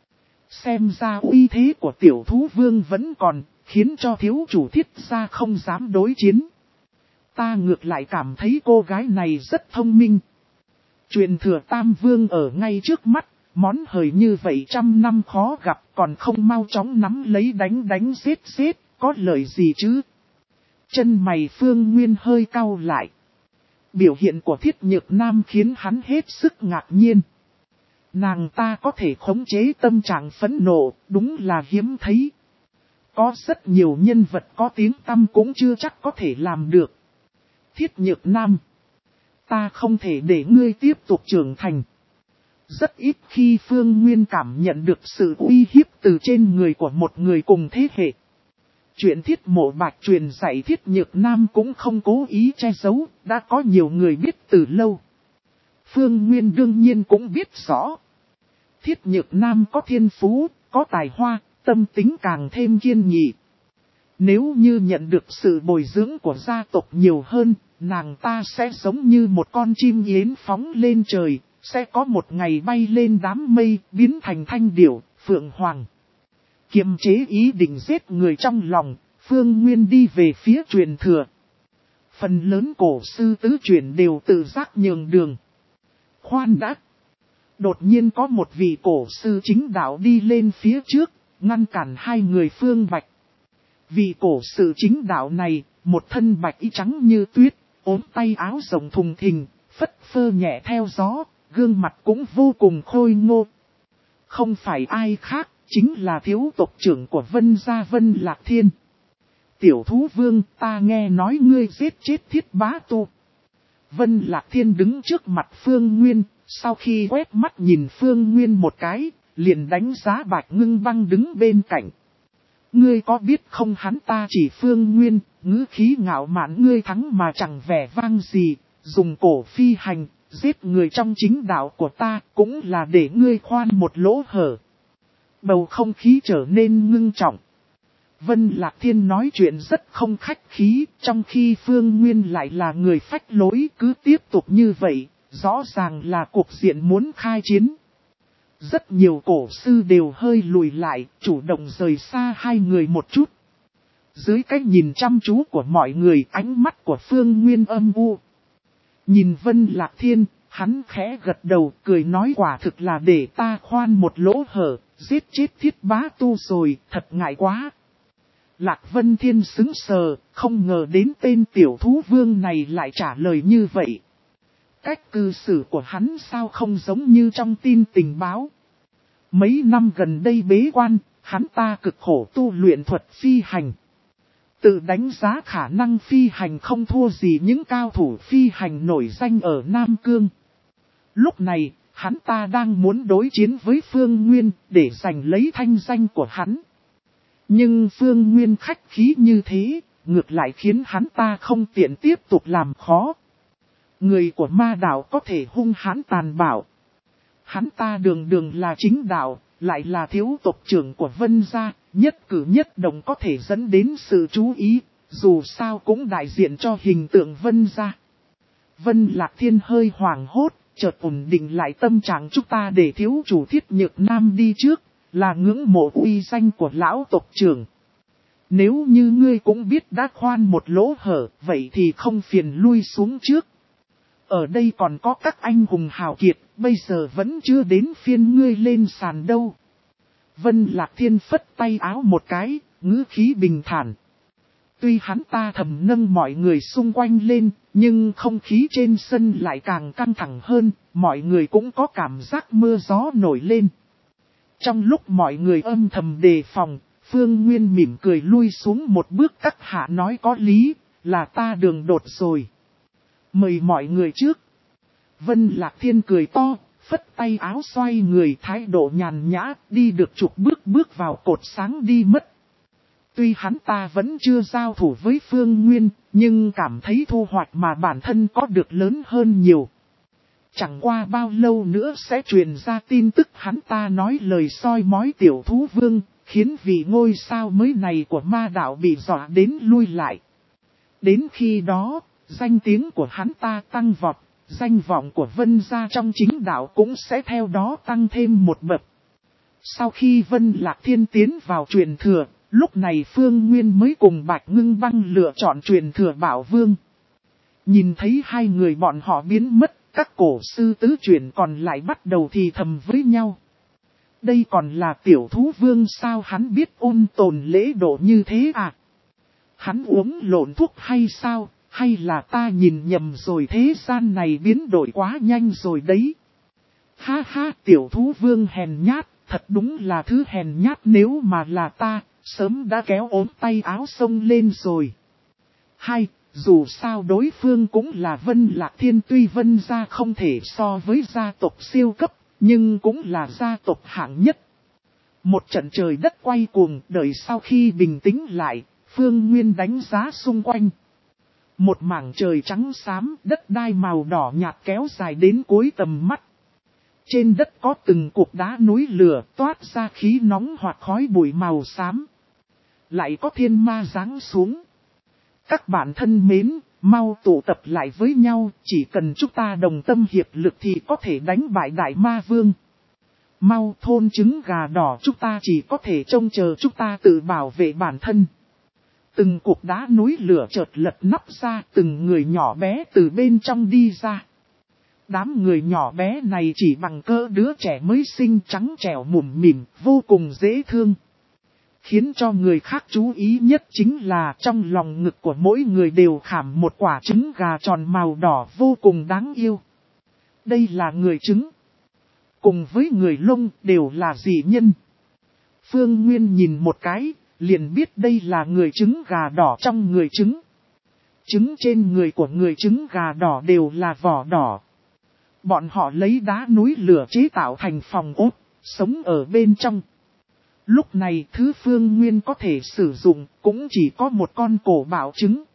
Xem ra uy thế của tiểu thú vương vẫn còn, khiến cho thiếu chủ Thiết gia không dám đối chiến. Ta ngược lại cảm thấy cô gái này rất thông minh. Truyền thừa Tam Vương ở ngay trước mắt, món hời như vậy trăm năm khó gặp, còn không mau chóng nắm lấy đánh đánh giết giết, có lợi gì chứ? Chân mày Phương Nguyên hơi cau lại. Biểu hiện của Thiết Nhược Nam khiến hắn hết sức ngạc nhiên. Nàng ta có thể khống chế tâm trạng phẫn nộ, đúng là hiếm thấy. Có rất nhiều nhân vật có tiếng tăm cũng chưa chắc có thể làm được. Thiết Nhược Nam, ta không thể để ngươi tiếp tục trưởng thành. Rất ít khi Phương Nguyên cảm nhận được sự uy hiếp từ trên người của một người cùng thế hệ. Chuyện Thiết Mộ Bạch truyền dạy Thiết Nhược Nam cũng không cố ý che giấu, đã có nhiều người biết từ lâu. Phương Nguyên đương nhiên cũng biết rõ. Thiết Nhược Nam có thiên phú, có tài hoa, tâm tính càng thêm kiên nghị. Nếu như nhận được sự bồi dưỡng của gia tộc nhiều hơn, nàng ta sẽ giống như một con chim yến phóng lên trời, sẽ có một ngày bay lên đám mây, biến thành thanh điểu, phượng hoàng. Kiềm chế ý định giết người trong lòng, Phương Nguyên đi về phía truyền thừa. Phần lớn cổ sư tứ truyền đều tự giác nhường đường. Khoan đã! Đột nhiên có một vị cổ sư chính đạo đi lên phía trước, ngăn cản hai người Phương Bạch. Vị cổ sư chính đạo này, một thân bạch y trắng như tuyết, ốm tay áo rộng thùng thình, phất phơ nhẹ theo gió, gương mặt cũng vô cùng khôi ngô. Không phải ai khác, chính là thiếu tộc trưởng của Vân gia Vân Lạc Thiên. Tiểu thú vương, ta nghe nói ngươi giết chết Thiết Bá Tu. Vân Lạc Thiên đứng trước mặt Phương Nguyên, sau khi quét mắt nhìn Phương Nguyên một cái, liền đánh giá Bạch Ngưng Băng đứng bên cạnh. Ngươi có biết không, hắn ta chỉ Phương Nguyên, ngữ khí ngạo mạn, ngươi thắng mà chẳng vẻ vang gì, dùng cổ phi hành, giết người trong chính đạo của ta, cũng là để ngươi khoan một lỗ hở. Bầu không khí trở nên ngưng trọng. Vân Lạc Thiên nói chuyện rất không khách khí, trong khi Phương Nguyên lại là người phách lối, cứ tiếp tục như vậy, rõ ràng là cuộc diện muốn khai chiến. Rất nhiều cổ sư đều hơi lùi lại, chủ động rời xa hai người một chút. Dưới cái nhìn chăm chú của mọi người, ánh mắt của Phương Nguyên âm u. Nhìn Vân Lạc Thiên, hắn khẽ gật đầu, cười nói quả thực là để ta khoan một lỗ hở, giết chết Thiết Bá Tu rồi, thật ngại quá. Lạc Vân Thiên sững sờ, không ngờ đến tên tiểu thú vương này lại trả lời như vậy. Cách cư xử của hắn sao không giống như trong tin tình báo. Mấy năm gần đây bế quan, hắn ta cực khổ tu luyện thuật phi hành. Tự đánh giá khả năng phi hành không thua gì những cao thủ phi hành nổi danh ở Nam Cương. Lúc này, hắn ta đang muốn đối chiến với Phương Nguyên để giành lấy thanh danh của hắn. Nhưng Phương Nguyên khách khí như thế, ngược lại khiến hắn ta không tiện tiếp tục làm khó. Người của ma đạo có thể hung hãn tàn bạo. Hắn ta đường đường là chính đạo, lại là thiếu tộc trưởng của Vân gia, nhất cử nhất động có thể dẫn đến sự chú ý, dù sao cũng đại diện cho hình tượng Vân gia. Vân Lạc Thiên hơi hoảng hốt, chợt ổn định lại tâm trạng chúng ta để thiếu chủ Thiết Nhược Nam đi trước, là ngưỡng mộ uy danh của lão tộc trưởng. Nếu như ngươi cũng biết đã khoan một lỗ hở, vậy thì không phiền lui xuống trước. Ở đây còn có các anh hùng hào kiệt, bây giờ vẫn chưa đến phiên ngươi lên sàn đâu. Vân Lạc Thiên phất tay áo một cái, ngữ khí bình thản. Tuy hắn ta thầm nâng mọi người xung quanh lên, nhưng không khí trên sân lại càng căng thẳng hơn, mọi người cũng có cảm giác mưa gió nổi lên. Trong lúc mọi người âm thầm đề phòng, Phương Nguyên mỉm cười lui xuống một bước, các hạ nói có lý, là ta đường đột rồi. Mời mọi người trước. Vân Lạc Thiên cười to, phất tay áo xoay người thái độ nhàn nhã, đi được chục bước bước vào cột sáng đi mất. Tuy hắn ta vẫn chưa giao thủ với Phương Nguyên, nhưng cảm thấy thu hoạch mà bản thân có được lớn hơn nhiều. Chẳng qua bao lâu nữa sẽ truyền ra tin tức hắn ta nói lời soi mói tiểu thú vương, khiến vị ngôi sao mới này của ma đạo bị dọa đến lui lại. Đến khi đó, danh tiếng của hắn ta tăng vọt, danh vọng của Vân gia trong chính đạo cũng sẽ theo đó tăng thêm một bậc. Sau khi Vân Lạc Thiên tiến vào truyền thừa, lúc này Phương Nguyên mới cùng Bạch Ngưng Băng lựa chọn truyền thừa Bảo Vương. Nhìn thấy hai người bọn họ biến mất, các cổ sư tứ truyền còn lại bắt đầu thì thầm với nhau. Đây còn là tiểu thú vương sao, hắn biết ôn tồn lễ độ như thế à? Hắn uống lộn thuốc hay sao, hay là ta nhìn nhầm rồi, thế gian này biến đổi quá nhanh rồi đấy. Ha ha, tiểu thú vương hèn nhát, thật đúng là thứ hèn nhát, nếu mà là ta, sớm đã kéo ốm tay áo xông lên rồi. Hai, dù sao đối phương cũng là Vân Lạc Thiên, tuy Vân gia không thể so với gia tộc siêu cấp, nhưng cũng là gia tộc hạng nhất. Một trận trời đất quay cuồng, đợi sau khi bình tĩnh lại, Phương Nguyên đánh giá xung quanh. Một mảng trời trắng xám, đất đai màu đỏ nhạt kéo dài đến cuối tầm mắt. Trên đất có từng cục đá núi lửa toát ra khí nóng hoặc khói bụi màu xám. Lại có thiên ma giáng xuống. Các bạn thân mến, mau tụ tập lại với nhau, chỉ cần chúng ta đồng tâm hiệp lực thì có thể đánh bại đại ma vương. Mau thôn trứng gà đỏ, chúng ta chỉ có thể trông chờ chúng ta tự bảo vệ bản thân. Từng cục đá núi lửa chợt lật nắp ra, từng người nhỏ bé từ bên trong đi ra. Đám người nhỏ bé này chỉ bằng cỡ đứa trẻ mới sinh, trắng trẻo mủm mỉm, vô cùng dễ thương. Khiến cho người khác chú ý nhất chính là trong lòng ngực của mỗi người đều khảm một quả trứng gà tròn màu đỏ vô cùng đáng yêu. Đây là người trứng. Cùng với người lông đều là dị nhân. Phương Nguyên nhìn một cái, liền biết đây là người trứng gà đỏ trong người trứng. Trứng trên người của người trứng gà đỏ đều là vỏ đỏ. Bọn họ lấy đá núi lửa chế tạo thành phòng ốt, sống ở bên trong. Lúc này thứ Phương Nguyên có thể sử dụng cũng chỉ có một con cổ bảo trứng.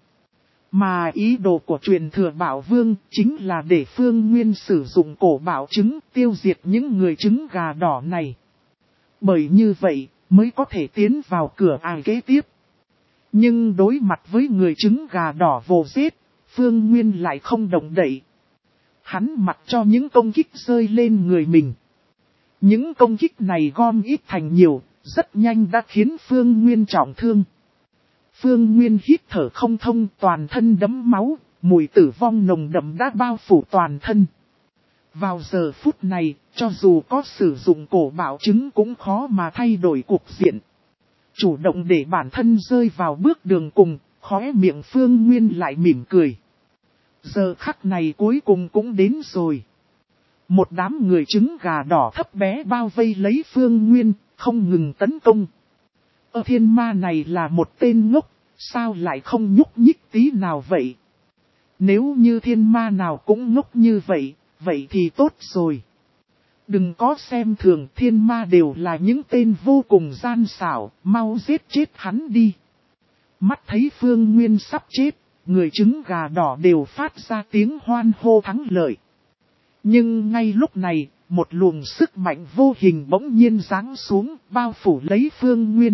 Mà ý đồ của truyền thừa Bảo Vương chính là để Phương Nguyên sử dụng cổ bảo trứng tiêu diệt những người trứng gà đỏ này. Bởi như vậy mới có thể tiến vào cửa ải kế tiếp. Nhưng đối mặt với người trứng gà đỏ vồ giết, Phương Nguyên lại không động đậy. Hắn mặc cho những công kích rơi lên người mình. Những công kích này gom ít thành nhiều, rất nhanh đã khiến Phương Nguyên trọng thương. Phương Nguyên hít thở không thông, toàn thân đẫm máu, mùi tử vong nồng đậm đã bao phủ toàn thân. Vào giờ phút này, cho dù có sử dụng cổ bảo trứng cũng khó mà thay đổi cục diện. Chủ động để bản thân rơi vào bước đường cùng, khóe miệng Phương Nguyên lại mỉm cười. Giờ khắc này cuối cùng cũng đến rồi. Một đám người trứng gà đỏ thấp bé bao vây lấy Phương Nguyên, không ngừng tấn công. Ở thiên ma này là một tên ngốc, sao lại không nhúc nhích tí nào vậy? Nếu như thiên ma nào cũng ngốc như vậy, vậy thì tốt rồi. Đừng có xem thường, thiên ma đều là những tên vô cùng gian xảo, mau giết chết hắn đi. Mắt thấy Phương Nguyên sắp chết, người trứng gà đỏ đều phát ra tiếng hoan hô thắng lợi. Nhưng ngay lúc này, một luồng sức mạnh vô hình bỗng nhiên giáng xuống, bao phủ lấy Phương Nguyên.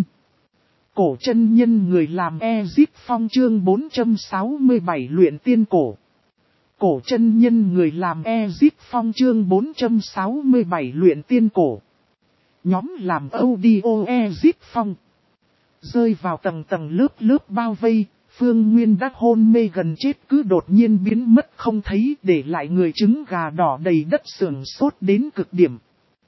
Cổ chân nhân người làm Ezip Phong chương bốn trăm sáu mươi bảy luyện tiên cổ. Cổ chân nhân người làm Ezip Phong chương bốn trăm sáu mươi bảy luyện tiên cổ. Nhóm làm audio Ezip Phong. Rơi vào tầng tầng lớp lớp bao vây, Phương Nguyên đã hôn mê gần chết cứ đột nhiên biến mất không thấy, để lại người trứng gà đỏ đầy đất sườn sốt đến cực điểm.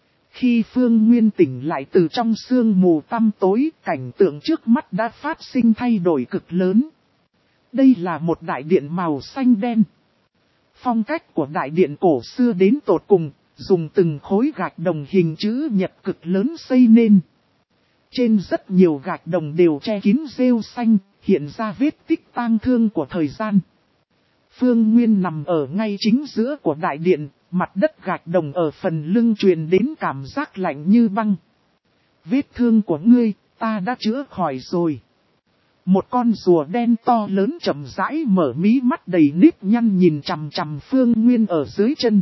Khi Phương Nguyên tỉnh lại từ trong sương mù tăm tối, cảnh tượng trước mắt đã phát sinh thay đổi cực lớn. Đây là một đại điện màu xanh đen. Phong cách của đại điện cổ xưa đến tột cùng, dùng từng khối gạch đồng hình chữ nhật cực lớn xây nên. Trên rất nhiều gạch đồng đều che kín rêu xanh, hiện ra vết tích tang thương của thời gian. Phương Nguyên nằm ở ngay chính giữa của đại điện, mặt đất gạch đồng ở phần lưng truyền đến cảm giác lạnh như băng. Vết thương của ngươi, ta đã chữa khỏi rồi. Một con rùa đen to lớn chậm rãi mở mí mắt đầy nếp nhăn nhìn chằm chằm Phương Nguyên ở dưới chân.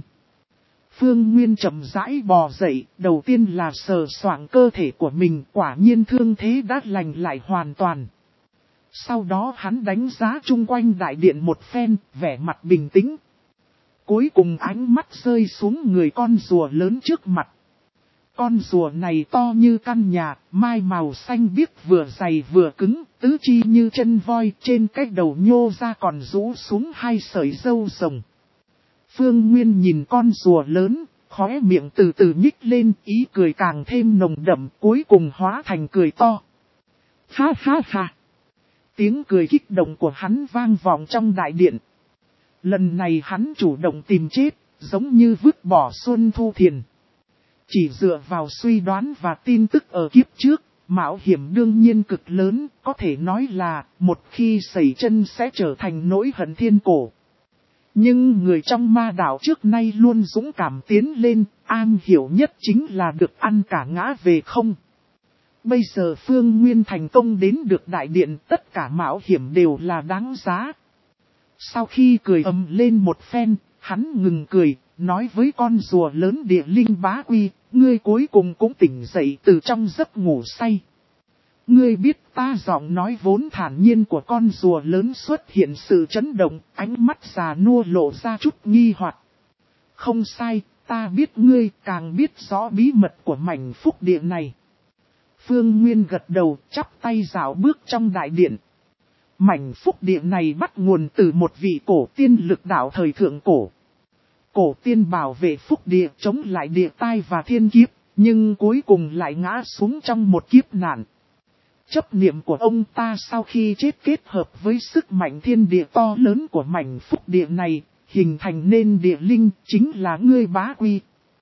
Phương Nguyên chậm rãi bò dậy, đầu tiên là sờ soạng cơ thể của mình, quả nhiên thương thế đã lành lại hoàn toàn. Sau đó hắn đánh giá chung quanh đại điện một phen, vẻ mặt bình tĩnh. Cuối cùng ánh mắt rơi xuống người con rùa lớn trước mặt. Con rùa này to như căn nhà, mai màu xanh biếc vừa dày vừa cứng, tứ chi như chân voi, trên cái đầu nhô ra còn rũ xuống hai sợi râu rồng. Phương Nguyên nhìn con rùa lớn, khóe miệng từ từ nhích lên, ý cười càng thêm nồng đậm, cuối cùng hóa thành cười to. Ha ha ha! Tiếng cười kích động của hắn vang vọng trong đại điện. Lần này hắn chủ động tìm chết, giống như vứt bỏ Xuân Thu Thiền. Chỉ dựa vào suy đoán và tin tức ở kiếp trước, mạo hiểm đương nhiên cực lớn, có thể nói là một khi xảy chân sẽ trở thành nỗi hận thiên cổ. Nhưng người trong ma đạo trước nay luôn dũng cảm tiến lên, an hiểu nhất chính là được ăn cả ngã về không. Bây giờ Phương Nguyên thành công đến được đại điện, tất cả mạo hiểm đều là đáng giá. Sau khi cười ầm lên một phen, hắn ngừng cười, nói với con rùa lớn địa linh bá quy, ngươi cuối cùng cũng tỉnh dậy từ trong giấc ngủ say. Ngươi biết ta giọng nói vốn thản nhiên của con rùa lớn xuất hiện sự chấn động, ánh mắt già nua lộ ra chút nghi hoặc. Không sai, ta biết ngươi càng biết rõ bí mật của mảnh phúc địa này. Phương Nguyên gật đầu, chắp tay dạo bước trong đại điện. Mảnh phúc địa này bắt nguồn từ một vị cổ tiên lực đạo thời thượng cổ. Cổ tiên bảo vệ phúc địa chống lại địa tai và thiên kiếp, nhưng cuối cùng lại ngã xuống trong một kiếp nạn. Chấp niệm của ông ta sau khi chết kết hợp với sức mạnh thiên địa to lớn của mảnh phúc địa này, hình thành nên địa linh, chính là ngươi bá quy.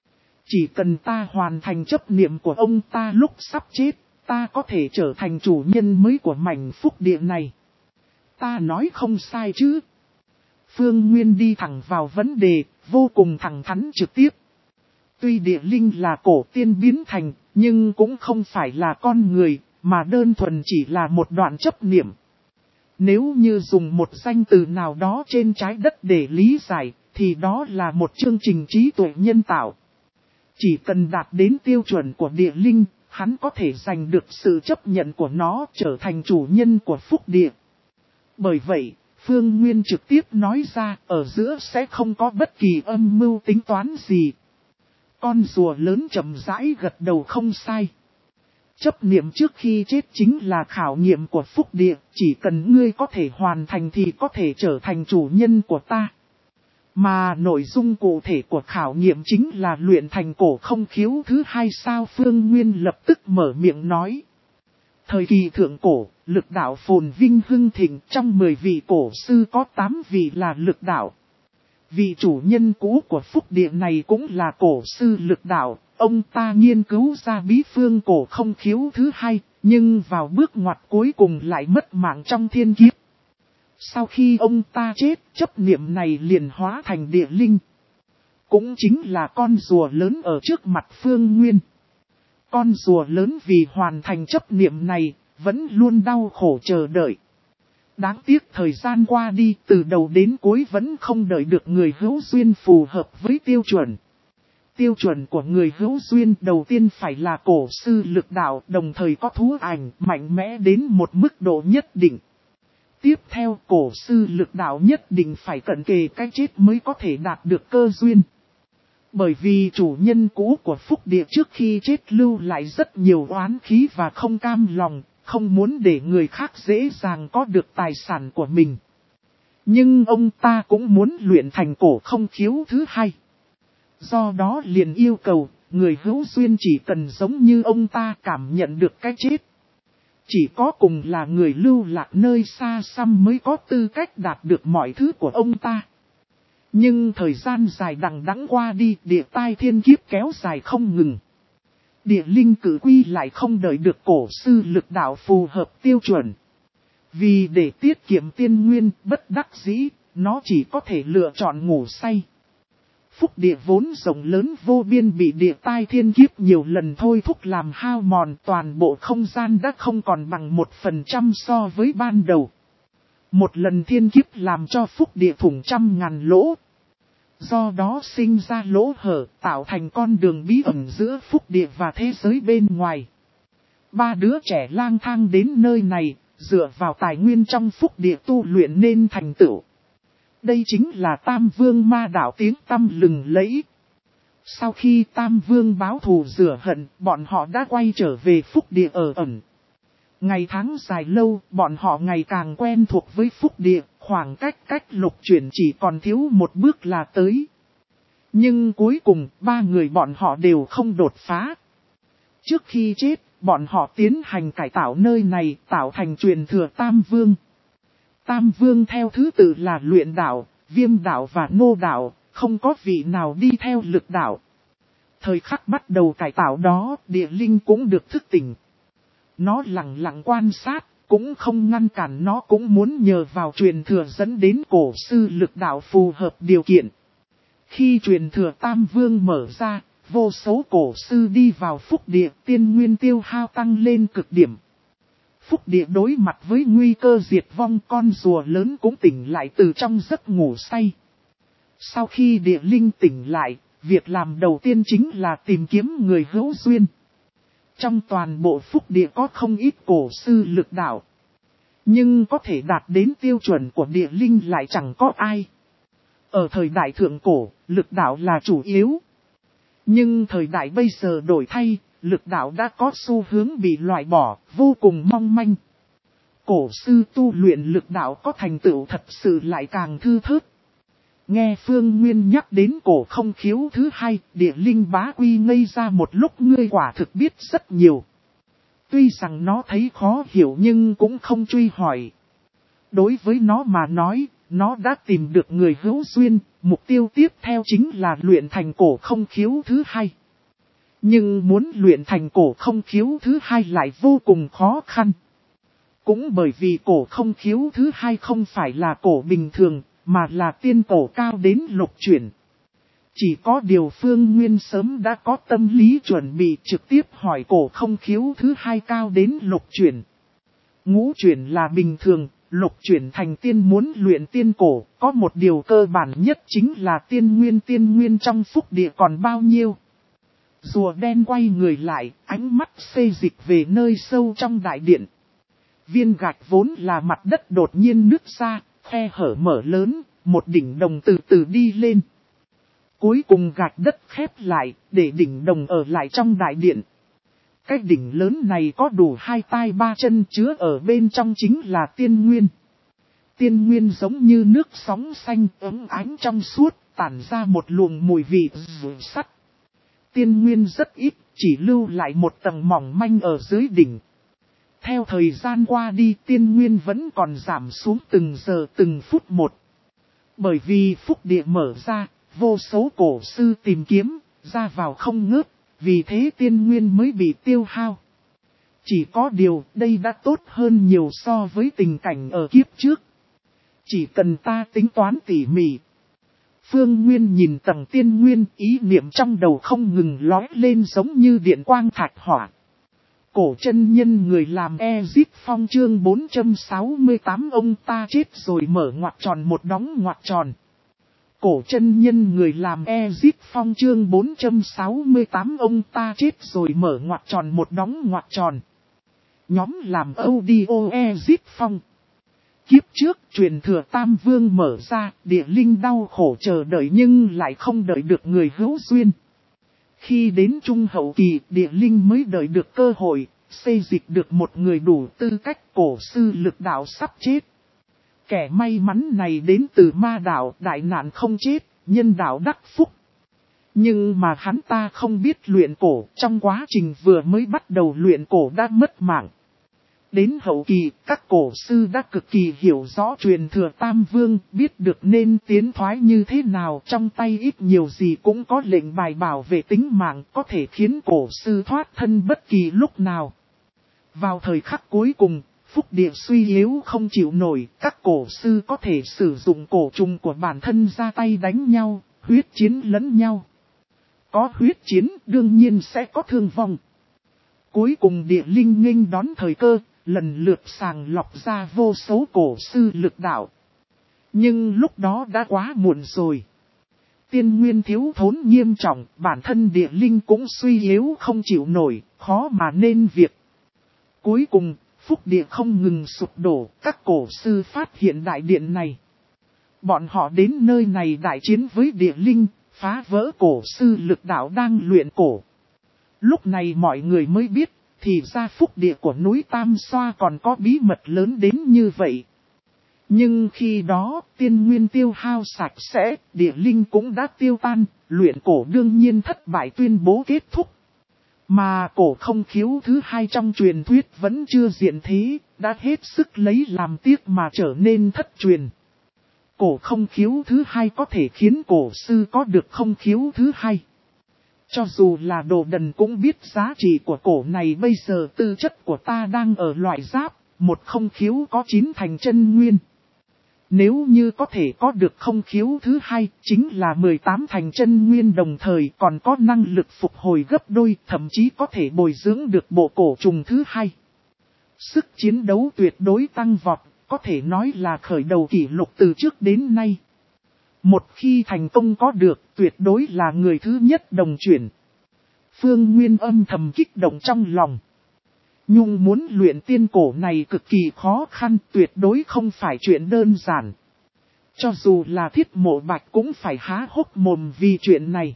Chỉ cần ta hoàn thành chấp niệm của ông ta lúc sắp chết, ta có thể trở thành chủ nhân mới của mảnh phúc địa này. Ta nói không sai chứ? Phương Nguyên đi thẳng vào vấn đề, vô cùng thẳng thắn trực tiếp. Tuy địa linh là cổ tiên biến thành, nhưng cũng không phải là con người, mà đơn thuần chỉ là một đoạn chấp niệm. Nếu như dùng một danh từ nào đó trên trái đất để lý giải, thì đó là một chương trình trí tuệ nhân tạo. Chỉ cần đạt đến tiêu chuẩn của địa linh, hắn có thể giành được sự chấp nhận của nó, trở thành chủ nhân của phúc địa. Bởi vậy, Phương Nguyên trực tiếp nói ra, ở giữa sẽ không có bất kỳ âm mưu tính toán gì. Con rùa lớn chậm rãi gật đầu không sai. Chấp niệm trước khi chết chính là khảo nghiệm của phúc địa, chỉ cần ngươi có thể hoàn thành thì có thể trở thành chủ nhân của ta. Mà nội dung cụ thể của khảo nghiệm chính là luyện thành cổ không khiếu thứ hai sao. Phương Nguyên lập tức mở miệng nói. Thời kỳ thượng cổ, lực đạo phồn vinh hưng thịnh, trong mười vị cổ sư có tám vị là lực đạo. Vị chủ nhân cũ của phúc địa này cũng là cổ sư lực đạo, ông ta nghiên cứu ra bí phương cổ không khiếu thứ hai, nhưng vào bước ngoặt cuối cùng lại mất mạng trong thiên kiếp. Sau khi ông ta chết, chấp niệm này liền hóa thành địa linh. Cũng chính là con rùa lớn ở trước mặt Phương Nguyên. Con rùa lớn vì hoàn thành chấp niệm này, vẫn luôn đau khổ chờ đợi. Đáng tiếc thời gian qua đi, từ đầu đến cuối vẫn không đợi được người hữu duyên phù hợp với tiêu chuẩn. Tiêu chuẩn của người hữu duyên đầu tiên phải là cổ sư lực đạo, đồng thời có thú ảnh mạnh mẽ đến một mức độ nhất định. Tiếp theo, cổ sư lực đạo nhất định phải cận kề cái chết mới có thể đạt được cơ duyên. Bởi vì chủ nhân cũ của phúc địa trước khi chết lưu lại rất nhiều oán khí và không cam lòng, không muốn để người khác dễ dàng có được tài sản của mình. Nhưng ông ta cũng muốn luyện thành cổ không khiếu thứ hai. Do đó liền yêu cầu, người hữu duyên chỉ cần giống như ông ta cảm nhận được cái chết. Chỉ có cùng là người lưu lạc nơi xa xăm mới có tư cách đạt được mọi thứ của ông ta. Nhưng thời gian dài đằng đẵng qua đi, địa tai thiên kiếp kéo dài không ngừng. Địa linh cử quy lại không đợi được cổ sư lực đạo phù hợp tiêu chuẩn. Vì để tiết kiệm tiên nguyên, bất đắc dĩ, nó chỉ có thể lựa chọn ngủ say. Phúc địa vốn rộng lớn vô biên bị địa tai thiên kiếp nhiều lần thôi thúc làm hao mòn, toàn bộ không gian đã không còn bằng một phần trăm so với ban đầu. Một lần thiên kiếp làm cho phúc địa thủng trăm ngàn lỗ. Do đó sinh ra lỗ hở, tạo thành con đường bí ẩn giữa phúc địa và thế giới bên ngoài. Ba đứa trẻ lang thang đến nơi này, dựa vào tài nguyên trong phúc địa tu luyện nên thành tựu. Đây chính là Tam Vương Ma Đạo tiếng tăm lừng lẫy. Sau khi Tam Vương báo thù rửa hận, bọn họ đã quay trở về phúc địa ở ẩn. Ngày tháng dài lâu, bọn họ ngày càng quen thuộc với phúc địa, khoảng cách cách lục chuyển chỉ còn thiếu một bước là tới. Nhưng cuối cùng, ba người bọn họ đều không đột phá. Trước khi chết, bọn họ tiến hành cải tạo nơi này, tạo thành truyền thừa Tam Vương. Tam Vương theo thứ tự là Luyện Đạo, Viêm Đạo và Ngô Đạo, không có vị nào đi theo Lực Đạo. Thời khắc bắt đầu cải tạo đó, địa linh cũng được thức tỉnh. Nó lặng lặng quan sát, cũng không ngăn cản, nó cũng muốn nhờ vào truyền thừa dẫn đến cổ sư Lực Đạo phù hợp điều kiện. Khi truyền thừa Tam Vương mở ra, vô số cổ sư đi vào phúc địa, tiên nguyên tiêu hao tăng lên cực điểm. Phúc địa đối mặt với nguy cơ diệt vong, con rùa lớn cũng tỉnh lại từ trong giấc ngủ say. Sau khi địa linh tỉnh lại, việc làm đầu tiên chính là tìm kiếm người hữu duyên. Trong toàn bộ phúc địa có không ít cổ sư lực đạo. Nhưng có thể đạt đến tiêu chuẩn của địa linh lại chẳng có ai. Ở thời đại thượng cổ, lực đạo là chủ yếu. Nhưng thời đại bây giờ đổi thay, lực đạo đã có xu hướng bị loại bỏ, vô cùng mong manh. Cổ sư tu luyện lực đạo có thành tựu thật sự lại càng thư thớt. Nghe Phương Nguyên nhắc đến cổ không khiếu thứ hai, địa linh bá quy ngây ra một lúc, ngươi quả thực biết rất nhiều. Tuy rằng nó thấy khó hiểu nhưng cũng không truy hỏi. Đối với nó mà nói, nó đã tìm được người hữu duyên, mục tiêu tiếp theo chính là luyện thành cổ không khiếu thứ hai. Nhưng muốn luyện thành cổ không khiếu thứ hai lại vô cùng khó khăn. Cũng bởi vì cổ không khiếu thứ hai không phải là cổ bình thường, mà là tiên cổ cao đến lục chuyển. Chỉ có điều Phương Nguyên sớm đã có tâm lý chuẩn bị, trực tiếp hỏi cổ không khiếu thứ hai cao đến lục chuyển. Ngũ chuyển là bình thường, lục chuyển thành tiên muốn luyện tiên cổ, có một điều cơ bản nhất chính là tiên nguyên tiên nguyên trong phúc địa còn bao nhiêu. Rùa đen quay người lại, ánh mắt xê dịch về nơi sâu trong đại điện. Viên gạch vốn là mặt đất đột nhiên nứt ra, khe hở mở lớn, một đỉnh đồng từ từ đi lên. Cuối cùng gạch đất khép lại, để đỉnh đồng ở lại trong đại điện. Cái đỉnh lớn này có đủ hai tai ba chân, chứa ở bên trong chính là tiên nguyên. Tiên nguyên giống như nước sóng xanh ấm ánh trong suốt, tản ra một luồng mùi vị rượu sắt. Tiên nguyên rất ít, chỉ lưu lại một tầng mỏng manh ở dưới đỉnh. Theo thời gian qua đi, tiên nguyên vẫn còn giảm xuống từng giờ từng phút một. Bởi vì phúc địa mở ra, vô số cổ sư tìm kiếm, ra vào không ngớt, vì thế tiên nguyên mới bị tiêu hao. Chỉ có điều, đây đã tốt hơn nhiều so với tình cảnh ở kiếp trước. Chỉ cần ta tính toán tỉ mỉ. Phương Nguyên nhìn tầng tiên nguyên, ý niệm trong đầu không ngừng lói lên giống như điện quang thạch hỏa. Cổ chân nhân người làm Ezip Phong chương bốn trăm sáu mươi tám, ông ta chết rồi mở ngoặc tròn một đóng ngoặc tròn. Cổ chân nhân người làm Ezic Phong chương bốn trăm sáu mươi tám ông ta chết rồi mở ngoặc tròn một đóng ngoặc tròn. Nhóm làm audio Ezic Phong. Kiếp trước truyền thừa Tam Vương mở ra, địa linh đau khổ chờ đợi nhưng lại không đợi được người hữu duyên. Khi đến trung hậu kỳ, địa linh mới đợi được cơ hội, xây dịch được một người đủ tư cách. Cổ sư Lực Đạo sắp chết. Kẻ may mắn này đến từ ma đạo, đại nạn không chết, nhân đạo đắc phúc. Nhưng mà hắn ta không biết luyện cổ, trong quá trình vừa mới bắt đầu luyện cổ đã mất mạng. Đến hậu kỳ, các cổ sư đã cực kỳ hiểu rõ truyền thừa Tam Vương, biết được nên tiến thoái như thế nào, trong tay ít nhiều gì cũng có lệnh bài bảo vệ tính mạng, có thể khiến cổ sư thoát thân bất kỳ lúc nào. Vào thời khắc cuối cùng, phúc địa suy yếu không chịu nổi, các cổ sư có thể sử dụng cổ trùng của bản thân ra tay đánh nhau, huyết chiến lẫn nhau. Có huyết chiến đương nhiên sẽ có thương vong. Cuối cùng địa linh nghênh đón thời cơ, lần lượt sàng lọc ra vô số cổ sư lực đạo. Nhưng lúc đó đã quá muộn rồi. Tiên nguyên thiếu thốn nghiêm trọng, bản thân địa linh cũng suy yếu không chịu nổi, khó mà nên việc. Cuối cùng, phúc địa không ngừng sụp đổ, các cổ sư phát hiện đại điện này. Bọn họ đến nơi này đại chiến với địa linh, phá vỡ cổ sư lực đạo đang luyện cổ. Lúc này mọi người mới biết, thì ra phúc địa của núi Tam Xoa còn có bí mật lớn đến như vậy. Nhưng khi đó, tiên nguyên tiêu hao sạch sẽ, địa linh cũng đã tiêu tan, luyện cổ đương nhiên thất bại tuyên bố kết thúc. Mà cổ không khiếu thứ hai trong truyền thuyết vẫn chưa diện thế, đã hết sức lấy làm tiếc mà trở nên thất truyền. Cổ không khiếu thứ hai có thể khiến cổ sư có được không khiếu thứ hai. Cho dù là đồ đần cũng biết giá trị của cổ này, bây giờ tư chất của ta đang ở loại giáp, một không khiếu có chín thành chân nguyên. Nếu như có thể có được không khiếu thứ hai, chính là mười tám thành chân nguyên đồng thời còn có năng lực phục hồi gấp đôi, thậm chí có thể bồi dưỡng được bộ cổ trùng thứ hai. Sức chiến đấu tuyệt đối tăng vọt, có thể nói là khởi đầu kỷ lục từ trước đến nay. Một khi thành công có được, tuyệt đối là người thứ nhất đồng chuyển. Phương Nguyên âm thầm kích động trong lòng. Nhung muốn luyện tiên cổ này cực kỳ khó khăn, tuyệt đối không phải chuyện đơn giản. Cho dù là Thiết Mộ Bạch cũng phải há hốc mồm vì chuyện này.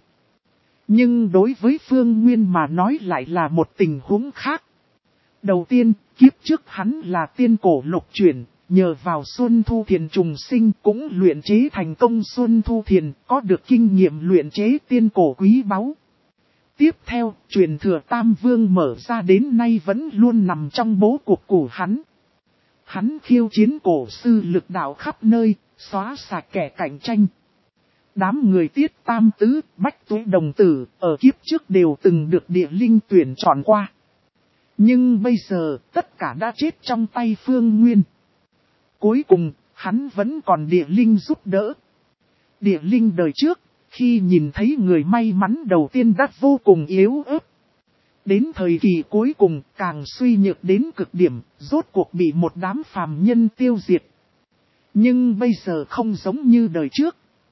Nhưng đối với Phương Nguyên mà nói lại là một tình huống khác. Đầu tiên, kiếp trước hắn là tiên cổ lục chuyển, nhờ vào Xuân Thu Thiền trùng sinh cũng luyện chế thành công Xuân Thu Thiền, có được kinh nghiệm luyện chế tiên cổ quý báu. Tiếp theo, truyền thừa Tam Vương mở ra đến nay vẫn luôn nằm trong bố cục của hắn. Hắn khiêu chiến cổ sư lực đạo khắp nơi, xóa sạch kẻ cạnh tranh. Đám người Tiết Tam Tứ, Bách Tú Đồng Tử, ở kiếp trước đều từng được địa linh tuyển chọn qua. Nhưng bây giờ, tất cả đã chết trong tay Phương Nguyên. Cuối cùng, hắn vẫn còn địa linh giúp đỡ. Địa linh đời trước, khi nhìn thấy người may mắn đầu tiên đã vô cùng yếu ớt. Đến thời kỳ cuối cùng, càng suy nhược đến cực điểm, rốt cuộc bị một đám phàm nhân tiêu diệt. Nhưng bây giờ không giống như đời trước.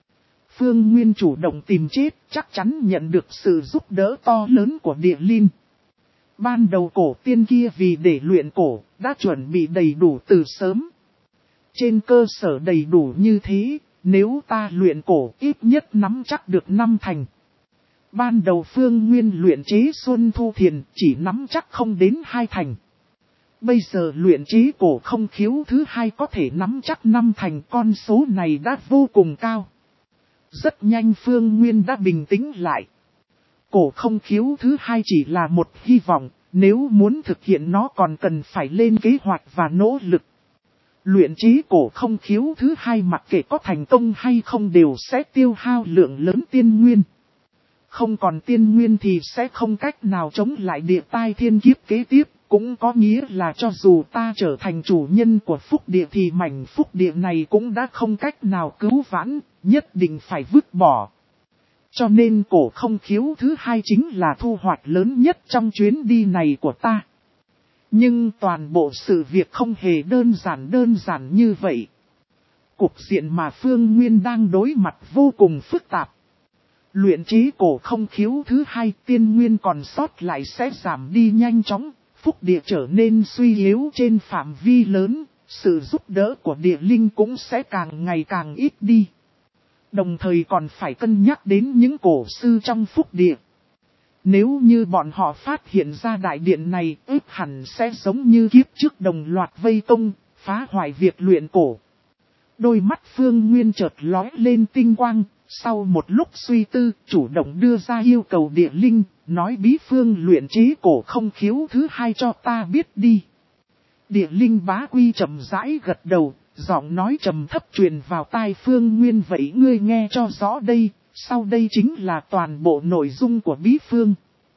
Phương Nguyên chủ động tìm chết, chắc chắn nhận được sự giúp đỡ to lớn của địa linh. Ban đầu cổ tiên kia vì để luyện cổ, đã chuẩn bị đầy đủ từ sớm. Trên cơ sở đầy đủ như thế, nếu ta luyện cổ ít nhất nắm chắc được năm thành. Ban đầu Phương Nguyên luyện chế Xuân Thu Thiền chỉ nắm chắc không đến hai thành. Bây giờ luyện chế cổ không khiếu thứ hai có thể nắm chắc năm thành, con số này đã vô cùng cao. Rất nhanh Phương Nguyên đã bình tĩnh lại. Cổ không khiếu thứ hai chỉ là một hy vọng, nếu muốn thực hiện nó còn cần phải lên kế hoạch và nỗ lực. Luyện chế cổ không khiếu thứ hai mặc kệ có thành công hay không đều sẽ tiêu hao lượng lớn tiên nguyên. Không còn tiên nguyên thì sẽ không cách nào chống lại địa tai thiên kiếp kế tiếp, cũng có nghĩa là cho dù ta trở thành chủ nhân của phúc địa thì mảnh phúc địa này cũng đã không cách nào cứu vãn, nhất định phải vứt bỏ. Cho nên cổ không khiếu thứ hai chính là thu hoạch lớn nhất trong chuyến đi này của ta. Nhưng toàn bộ sự việc không hề đơn giản đơn giản như vậy. Cục diện mà Phương Nguyên đang đối mặt vô cùng phức tạp. Luyện chế cổ không khiếu thứ hai, tiên nguyên còn sót lại sẽ giảm đi nhanh chóng, phúc địa trở nên suy yếu trên phạm vi lớn, sự giúp đỡ của địa linh cũng sẽ càng ngày càng ít đi. Đồng thời còn phải cân nhắc đến những cổ sư trong phúc địa. Nếu như bọn họ phát hiện ra đại điện này, ếp hẳn sẽ giống như kiếp trước đồng loạt vây công, phá hoại việc luyện cổ. Đôi mắt Phương Nguyên chợt lóe lên tinh quang, sau một lúc suy tư, chủ động đưa ra yêu cầu địa linh, nói bí phương luyện chế cổ không khiếu thứ hai cho ta biết đi. Địa linh bá quy trầm rãi gật đầu, giọng nói trầm thấp truyền vào tai Phương Nguyên, vậy ngươi nghe cho rõ đây, sau đây chính là toàn bộ nội dung của bí phương.